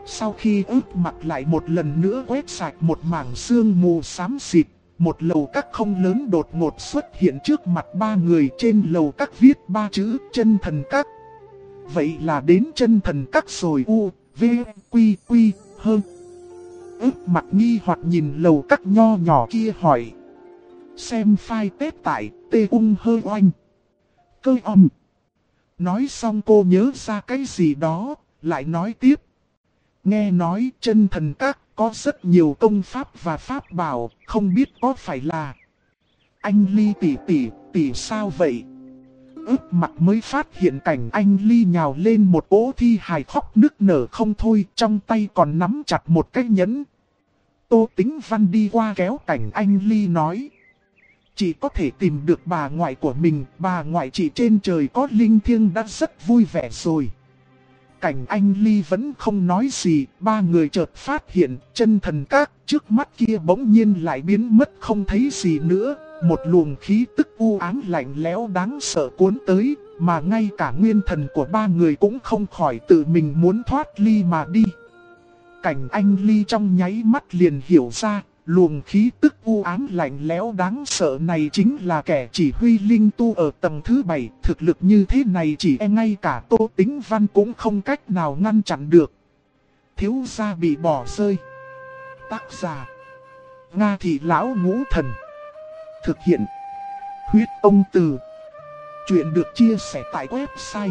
Sau khi ướp mặt lại một lần nữa quét sạch một mảng sương mù xám xịt, một lầu các không lớn đột ngột xuất hiện trước mặt ba người. Trên lầu các viết ba chữ chân thần các. Vậy là đến chân thần các rồi. U, V, Quy, Quy, Hơn. Ướp mặt nghi hoặc nhìn lầu các nho nhỏ kia hỏi. Xem file tết tại tê ung hơ oanh. Cơ âm. Nói xong cô nhớ ra cái gì đó, lại nói tiếp. Nghe nói chân thần các có rất nhiều công pháp và pháp bảo, không biết có phải là... Anh Ly tỷ sao vậy? Ướp mặt mới phát hiện cảnh anh Ly nhào lên một cỗ thi hài khóc nức nở không thôi, trong tay còn nắm chặt một cái nhẫn. Tô Tĩnh Văn đi qua kéo cảnh anh Ly nói. Chị có thể tìm được bà ngoại của mình, bà ngoại chị trên trời có linh thiêng đã rất vui vẻ rồi. Cảnh anh Ly vẫn không nói gì, ba người chợt phát hiện chân thần các trước mắt kia bỗng nhiên lại biến mất không thấy gì nữa. Một luồng khí tức u ám lạnh lẽo đáng sợ cuốn tới, mà ngay cả nguyên thần của ba người cũng không khỏi tự mình muốn thoát ly mà đi. Cảnh anh Ly trong nháy mắt liền hiểu ra, luồng khí tức u ám lạnh lẽo đáng sợ này chính là kẻ chỉ huy linh tu ở tầng thứ 7. Thực lực như thế này chỉ ngay cả Tô Tĩnh Văn cũng không cách nào ngăn chặn được. Thiếu gia bị bỏ rơi. Tác giả: Nga Thị Lão Ngũ Thần. Thực hiện: Huyết Ông Từ. Chuyện được chia sẻ tại website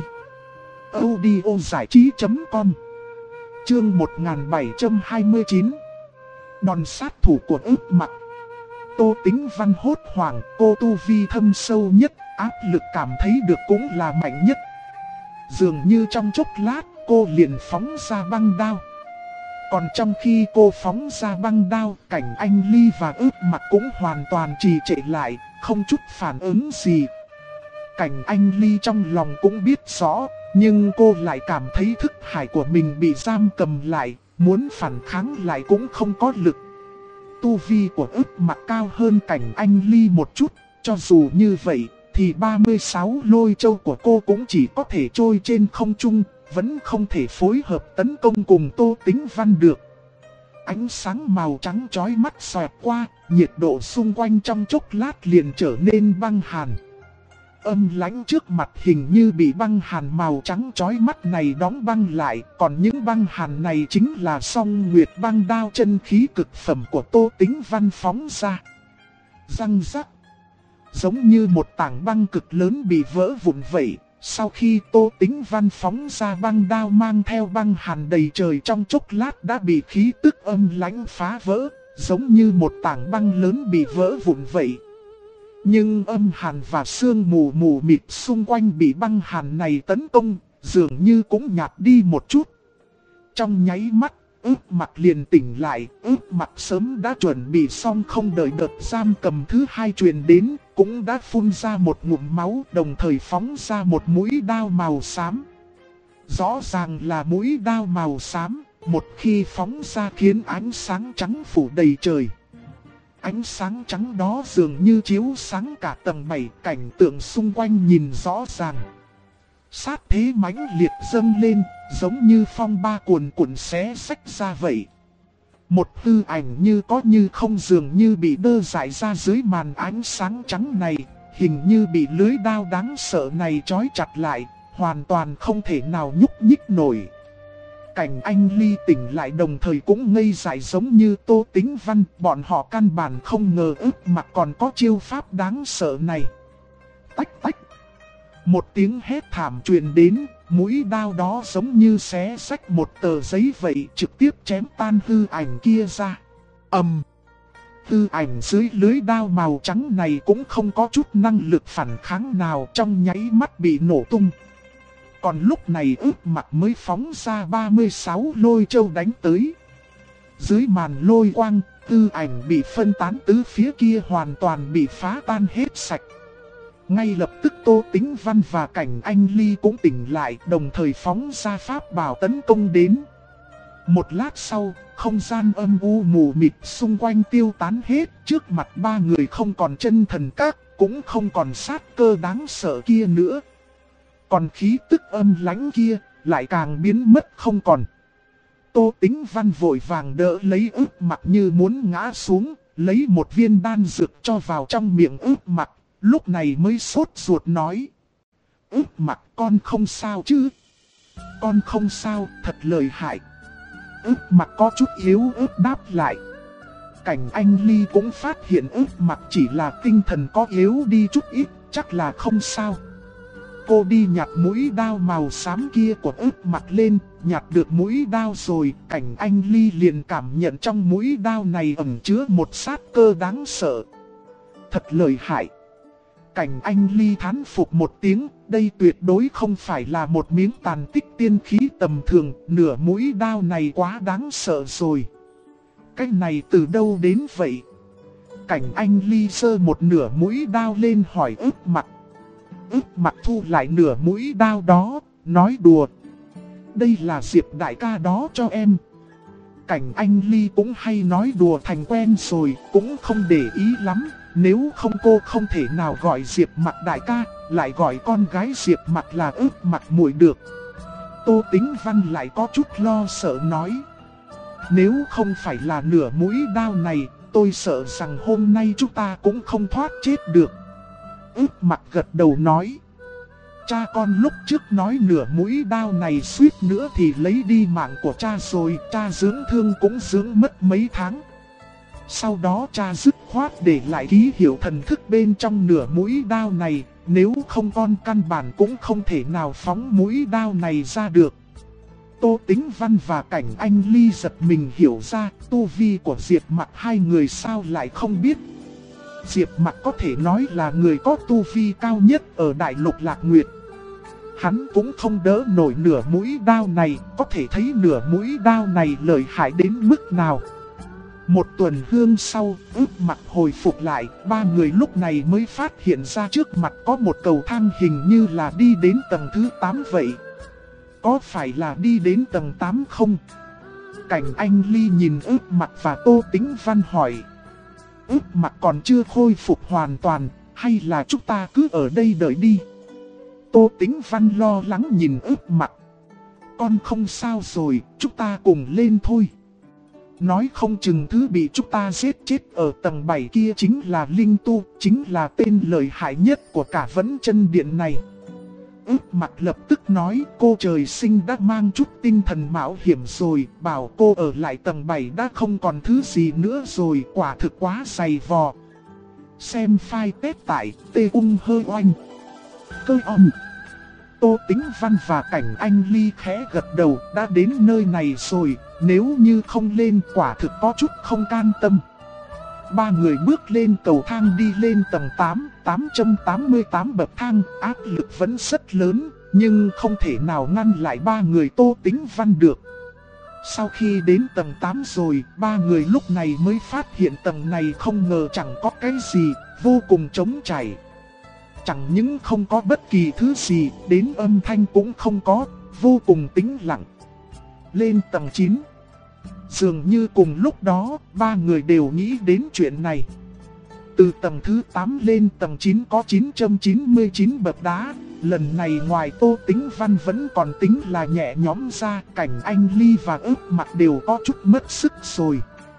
audiozảichí.com. Chương 1729. Đòn sát thủ của ướp mặt. Tô Tĩnh Văn hốt hoảng, cô tu vi thâm sâu nhất, áp lực cảm thấy được cũng là mạnh nhất. Dường như trong chốc lát, cô liền phóng ra băng đao. Còn trong khi cô phóng ra băng đao, cảnh anh Ly và ướp mặt cũng hoàn toàn trì trệ lại, không chút phản ứng gì. Cảnh anh Ly trong lòng cũng biết rõ, nhưng cô lại cảm thấy thức hải của mình bị giam cầm lại, muốn phản kháng lại cũng không có lực. Tu vi của ướp mặt cao hơn cảnh anh Ly một chút, cho dù như vậy thì 36 lôi châu của cô cũng chỉ có thể trôi trên không trung, vẫn không thể phối hợp tấn công cùng Tô Tĩnh Văn được. Ánh sáng màu trắng chói mắt xoẹt qua, nhiệt độ xung quanh trong chốc lát liền trở nên băng hàn. Âm lãnh trước mặt hình như bị băng hàn màu trắng chói mắt này đóng băng lại, còn những băng hàn này chính là song nguyệt băng đao chân khí cực phẩm của Tô Tĩnh Văn phóng ra. Răng rắc, giống như một tảng băng cực lớn bị vỡ vụn vậy. Sau khi Tô Tĩnh Văn phóng ra băng đao mang theo băng hàn đầy trời, trong chốc lát đã bị khí tức âm lãnh phá vỡ, giống như một tảng băng lớn bị vỡ vụn vậy. Nhưng âm hàn và sương mù mù mịt xung quanh bị băng hàn này tấn công, dường như cũng nhạt đi một chút. Trong nháy mắt, ướp mặt liền tỉnh lại, ướp mặt sớm đã chuẩn bị xong, không đợi đợt giam cầm thứ hai truyền đến, cũng đã phun ra một ngụm máu, đồng thời phóng ra một mũi đao màu xám. Rõ ràng là mũi đao màu xám, một khi phóng ra khiến ánh sáng trắng phủ đầy trời. Ánh sáng trắng đó dường như chiếu sáng cả tầng 7, cảnh tượng xung quanh nhìn rõ ràng. Sát thế mãnh liệt dâng lên, giống như phong ba cuồn cuộn xé xách ra vậy. Một hư ảnh như có như không dường như bị đơ dại ra dưới màn ánh sáng trắng này, hình như bị lưới đao đáng sợ này trói chặt lại, hoàn toàn không thể nào nhúc nhích nổi. Cảnh anh Ly tỉnh lại đồng thời cũng ngây dại giống như Tô Tĩnh Văn, bọn họ căn bản không ngờ ướp mặt còn có chiêu pháp đáng sợ này. Tách tách. Một tiếng hét thảm truyền đến, mũi đao đó giống như xé xách một tờ giấy vậy, trực tiếp chém tan hư ảnh kia ra. Hư ảnh dưới lưới đao màu trắng này cũng không có chút năng lực phản kháng nào, trong nháy mắt bị nổ tung. Còn lúc này ướp mặt mới phóng ra 36 lôi châu đánh tới. Dưới màn lôi quang, hư ảnh bị phân tán tứ phía kia hoàn toàn bị phá tan hết sạch. Ngay lập tức Tô Tĩnh Văn và cảnh anh Ly cũng tỉnh lại, đồng thời phóng ra pháp bảo tấn công đến. Một lát sau, không gian âm u mù mịt xung quanh tiêu tán hết, trước mặt ba người không còn chân thần các, cũng không còn sát cơ đáng sợ kia nữa. Còn khí tức âm lãnh kia lại càng biến mất không còn. Tô Tĩnh Văn vội vàng đỡ lấy ức mặc như muốn ngã xuống, lấy một viên đan dược cho vào trong miệng ức mặc, lúc này mới sốt ruột nói. Ức mặc, con không sao chứ? Con không sao, thật lợi hại. Ức mặc có chút yếu ớt đáp lại. Cảnh Anh Ly cũng phát hiện ức mặc chỉ là tinh thần có yếu đi chút ít, chắc là không sao. Cô đi nhặt mũi đao màu xám kia của ức mặc lên, nhặt được mũi đao rồi, Cảnh Anh Ly liền cảm nhận trong mũi đao này ẩn chứa một sát cơ đáng sợ. Thật lợi hại. Cảnh Anh Ly thán phục một tiếng, đây tuyệt đối không phải là một miếng tàn tích tiên khí tầm thường, nửa mũi đao này quá đáng sợ rồi. Cái này từ đâu đến vậy? Cảnh Anh Ly sơ một nửa mũi đao lên hỏi ức mặc. Ức mặc thu lại nửa mũi đao đó, nói đùa. Đây là Diệp đại ca đó cho em. Cảnh Anh Ly cũng hay nói đùa thành quen rồi, cũng không để ý lắm. Nếu không cô không thể nào gọi Diệp Mặc đại ca, lại gọi con gái Diệp Mặc là ức mặc muội được. Tô Tĩnh Văn lại có chút lo sợ nói. Nếu không phải là nửa mũi đao này, tôi sợ rằng hôm nay chúng ta cũng không thoát chết được. Ức mặc gật đầu nói. Cha con lúc trước nói nửa mũi đao này suýt nữa thì lấy đi mạng của cha rồi, cha dưỡng thương cũng dưỡng mất mấy tháng. Sau đó cha dứt khoát để lại ký hiệu thần thức bên trong nửa mũi đao này, nếu không con căn bản cũng không thể nào phóng mũi đao này ra được. Tô Tĩnh Văn và Cảnh Anh Ly giật mình hiểu ra tu vi của Diệp Mặc hai người sao lại không biết. Diệp Mặc có thể nói là người có tu vi cao nhất ở Đại Lục Lạc Nguyệt. Hắn cũng không đỡ nổi nửa mũi đao này, có thể thấy nửa mũi đao này lợi hại đến mức nào. Một tuần hương sau, ức mặc hồi phục lại, ba người lúc này mới phát hiện ra trước mặt có một cầu thang hình như là đi đến tầng thứ 8 vậy. Có phải là đi đến tầng 8 không? Cảnh Anh Ly nhìn ức mặc và Tô Tĩnh Văn hỏi. Ức mặc còn chưa khôi phục hoàn toàn, hay là chúng ta cứ ở đây đợi đi? Tô Tĩnh Văn lo lắng nhìn ức mặc. Con không sao rồi, chúng ta cùng lên thôi. Nói không chừng thứ bị chúng ta giết chết ở tầng 7 kia chính là Linh Tu, chính là tên lợi hại nhất của cả Vẫn Chân Điện này. Ức mặc lập tức nói cô trời sinh đã mang chút tinh thần mạo hiểm rồi, bảo cô ở lại tầng 7 đã không còn thứ gì nữa rồi, quả thực quá dày vò. Xem file tết tại t-ung-hơ-oanh. Cơ om. Tô Tĩnh Văn và Cảnh Anh Ly khẽ gật đầu, đã đến nơi này rồi, nếu như không lên quả thực có chút không can tâm. Ba người bước lên cầu thang đi lên tầng 8, 888 bậc thang, áp lực vẫn rất lớn, nhưng không thể nào ngăn lại ba người Tô Tĩnh Văn được. Sau khi đến tầng 8 rồi, ba người lúc này mới phát hiện tầng này không ngờ chẳng có cái gì, vô cùng trống trải. Chẳng những không có bất kỳ thứ gì, đến âm thanh cũng không có, vô cùng tĩnh lặng. Lên tầng 9. Dường như cùng lúc đó, ba người đều nghĩ đến chuyện này. Từ tầng thứ 8 lên tầng 9 có 999 bậc đá. Lần này ngoài Tô Tĩnh Văn vẫn còn tính là nhẹ nhõm ra, Cảnh Anh Ly và ức mặc đều có chút mất sức rồi.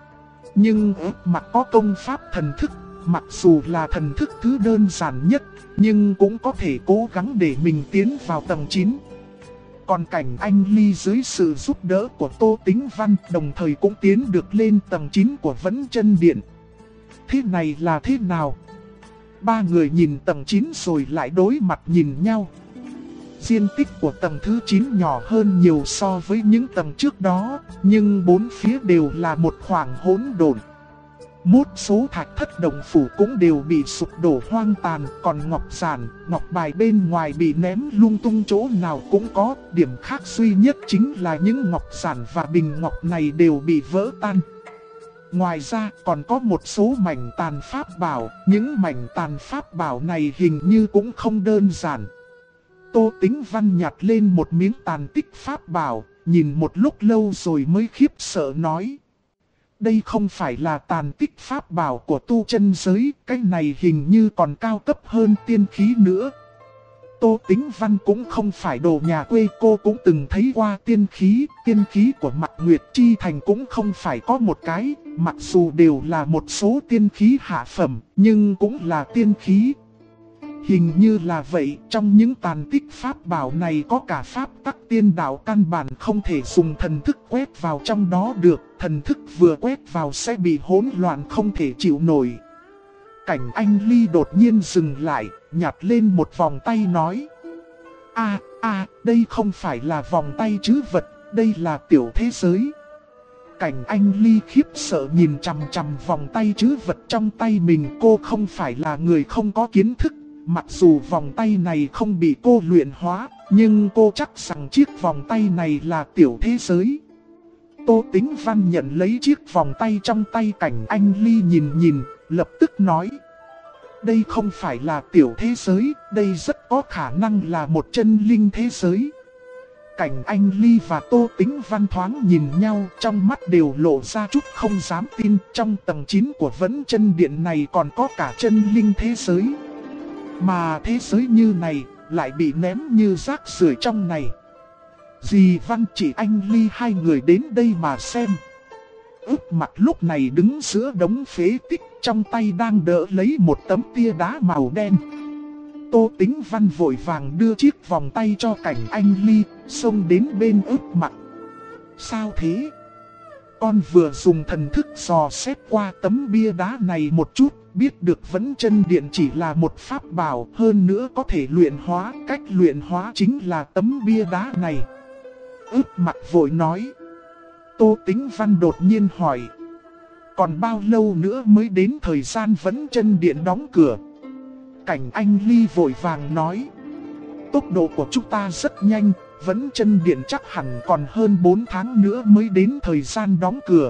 Nhưng ức mặc có công pháp thần thức, mặc dù là thần thức thứ đơn giản nhất, nhưng cũng có thể cố gắng để mình tiến vào tầng 9. Còn Cảnh Anh Ly dưới sự giúp đỡ của Tô Tĩnh Văn đồng thời cũng tiến được lên tầng 9 của Vẫn Chân Điện. Thế này là thế nào? Ba người nhìn tầng 9 rồi lại đối mặt nhìn nhau. Diện tích của tầng thứ 9 nhỏ hơn nhiều so với những tầng trước đó, nhưng bốn phía đều là một khoảng hỗn độn. Một số thạch thất động phủ cũng đều bị sụp đổ hoang tàn, còn ngọc giản, ngọc bài bên ngoài bị ném lung tung chỗ nào cũng có. Điểm khác duy nhất chính là những ngọc giản và bình ngọc này đều bị vỡ tan. Ngoài ra còn có một số mảnh tàn pháp bảo, những mảnh tàn pháp bảo này hình như cũng không đơn giản. Tô Tĩnh Văn nhặt lên một miếng tàn tích pháp bảo, nhìn một lúc lâu rồi mới khiếp sợ nói. Đây không phải là tàn tích pháp bảo của tu chân giới, cái này hình như còn cao cấp hơn tiên khí nữa. Tô Tĩnh Văn cũng không phải đồ nhà quê, cô cũng từng thấy qua tiên khí của Mạc Nguyệt Chi Thành cũng không phải có một cái, mặc dù đều là một số tiên khí hạ phẩm, nhưng cũng là tiên khí. Hình như là vậy, trong những tàn tích pháp bảo này có cả pháp tắc tiên đạo căn bản không thể dùng thần thức quét vào trong đó được, thần thức vừa quét vào sẽ bị hỗn loạn không thể chịu nổi. Cảnh Anh Ly đột nhiên dừng lại, nhặt lên một vòng tay nói: đây không phải là vòng tay trữ vật, đây là tiểu thế giới. Cảnh Anh Ly khiếp sợ nhìn chằm chằm vòng tay trữ vật trong tay mình, cô không phải là người không có kiến thức. Mặc dù vòng tay này không bị cô luyện hóa, nhưng cô chắc rằng chiếc vòng tay này là tiểu thế giới. Tô Tĩnh Văn nhận lấy chiếc vòng tay trong tay Cảnh Anh Ly nhìn, lập tức nói: đây không phải là tiểu thế giới, đây rất có khả năng là một chân linh thế giới. Cảnh Anh Ly và Tô Tĩnh Văn thoáng nhìn nhau, trong mắt đều lộ ra chút không dám tin, trong tầng 9 của Vẫn Chân Điện này còn có cả chân linh thế giới. Mà thế giới như này lại bị ném như rác rưởi trong này. Dì Văn chỉ Anh Ly hai người đến đây mà xem. Ước Mặc lúc này đứng giữa đống phế tích, trong tay đang đỡ lấy một tấm tia đá màu đen. Tô Tĩnh Văn vội vàng đưa chiếc vòng tay cho Cảnh Anh Ly, xông đến bên Ước Mặc. Sao thế? Con vừa dùng thần thức dò xét qua tấm bia đá này một chút, biết được Vẫn Chân Điện chỉ là một pháp bảo, hơn nữa có thể luyện hóa, cách luyện hóa chính là tấm bia đá này. Ước Mặc vội nói. Tô Tĩnh Văn đột nhiên hỏi: còn bao lâu nữa mới đến thời gian Vẫn Chân Điện đóng cửa? Cảnh Anh Ly vội vàng nói: tốc độ của chúng ta rất nhanh, Vẫn Chân Điện chắc hẳn còn hơn 4 tháng nữa mới đến thời gian đóng cửa.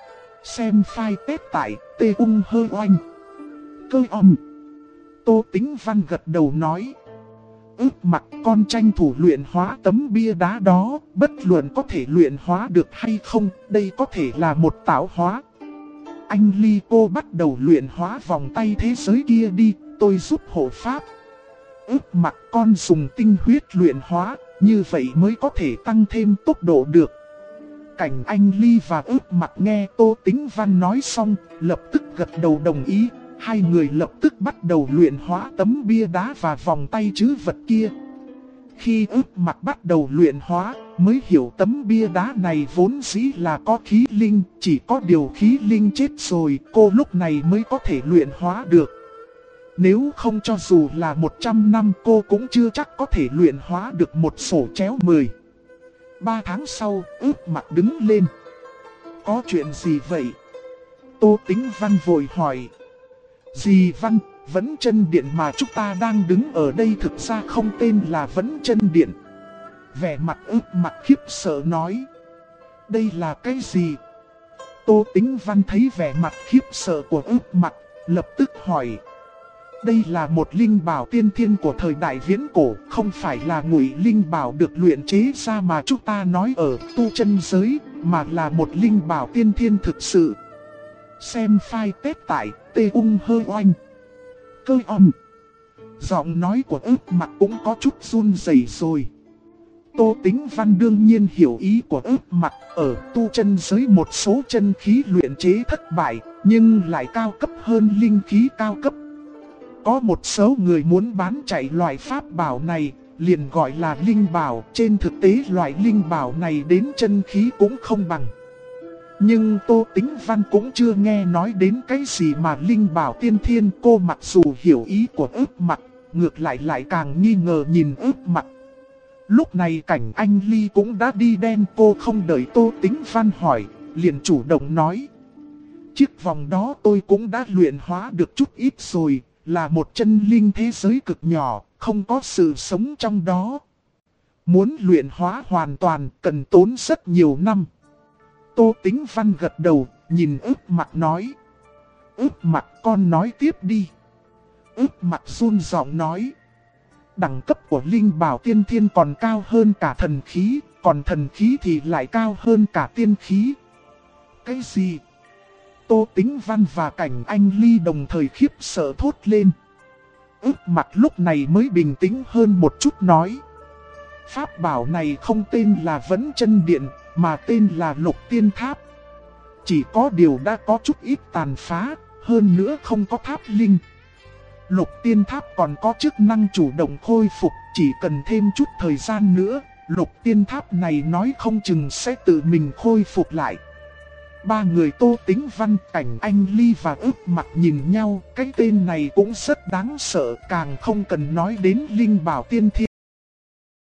Xem file tết tại t-ung-hơ-oanh. Cơ om. Tô Tĩnh Văn gật đầu nói: Ước Mặc, con tranh thủ luyện hóa tấm bia đá đó, bất luận có thể luyện hóa được hay không, đây có thể là một tạo hóa. Anh Ly, cô bắt đầu luyện hóa vòng tay thế giới kia đi, tôi giúp hộ pháp. Ước Mặc, con dùng tinh huyết luyện hóa, như vậy mới có thể tăng thêm tốc độ được. Cảnh Anh Ly và Ước Mặc nghe Tô Tĩnh Văn nói xong, lập tức gật đầu đồng ý. Hai người lập tức bắt đầu luyện hóa tấm bia đá và vòng tay trữ vật kia. Khi Ước Mặc bắt đầu luyện hóa, mới hiểu tấm bia đá này vốn dĩ là có khí linh, chỉ có điều khí linh chết rồi, cô lúc này mới có thể luyện hóa được. Nếu không cho dù là 100 năm cô cũng chưa chắc có thể luyện hóa được một sổ chéo 10. 3 tháng sau, Ước Mặc đứng lên. Có chuyện gì vậy? Tô Tĩnh Văn vội hỏi. Dì Văn, Vẫn Chân Điện mà chúng ta đang đứng ở đây thực ra không tên là Vẫn Chân Điện. Vẻ mặt Ước Mặc khiếp sợ nói. Đây là cái gì? Tô Tĩnh Văn thấy vẻ mặt khiếp sợ của Ước Mặc, lập tức hỏi. Đây là một linh bảo tiên thiên của thời đại viễn cổ, không phải là ngụy linh bảo được luyện chế ra mà chúng ta nói ở tu chân giới, mà là một linh bảo tiên thiên thực sự. Xem file tết tại t-ung-hơ-oanh. Cơ om. Giọng nói của Ước Mặc cũng có chút run rẩy rồi. Tô Tĩnh Văn đương nhiên hiểu ý của Ước Mặc, ở tu chân giới một số chân khí luyện chế thất bại, nhưng lại cao cấp hơn linh khí cao cấp. Có một số người muốn bán chạy loại pháp bảo này, liền gọi là linh bảo. Trên thực tế loại linh bảo này đến chân khí cũng không bằng. Nhưng Tô Tĩnh Văn cũng chưa nghe nói đến cái gì mà linh bảo tiên thiên. Cô mặc dù hiểu ý của Ước Mặc, ngược lại càng nghi ngờ nhìn Ước Mặc. Lúc này Cảnh Anh Ly cũng đã đi đen, cô không đợi Tô Tĩnh Văn hỏi, liền chủ động nói. Chiếc vòng đó tôi cũng đã luyện hóa được chút ít rồi, là một chân linh thế giới cực nhỏ, không có sự sống trong đó. Muốn luyện hóa hoàn toàn cần tốn rất nhiều năm. Tô Tĩnh Văn gật đầu, nhìn Ước Mặc nói. Ước Mặc, con nói tiếp đi. Ước Mặc run giọng nói. Đẳng cấp của linh bảo tiên thiên còn cao hơn cả thần khí, còn thần khí thì lại cao hơn cả tiên khí. Cái gì? Tô Tĩnh Văn và Cảnh Anh Ly đồng thời khiếp sợ thốt lên. Ước Mặc lúc này mới bình tĩnh hơn một chút nói. Pháp bảo này không tên là Vấn Chân Điện, mà tên là Lục Tiên Tháp. Chỉ có điều đã có chút ít tàn phá, hơn nữa không có tháp linh. Lục Tiên Tháp còn có chức năng chủ động khôi phục, chỉ cần thêm chút thời gian nữa, Lục Tiên Tháp này nói không chừng sẽ tự mình khôi phục lại. Ba người Tô Tĩnh Văn, Cảnh Anh Ly và Ước Mặc nhìn nhau, cái tên này cũng rất đáng sợ, càng không cần nói đến linh bảo tiên thiên.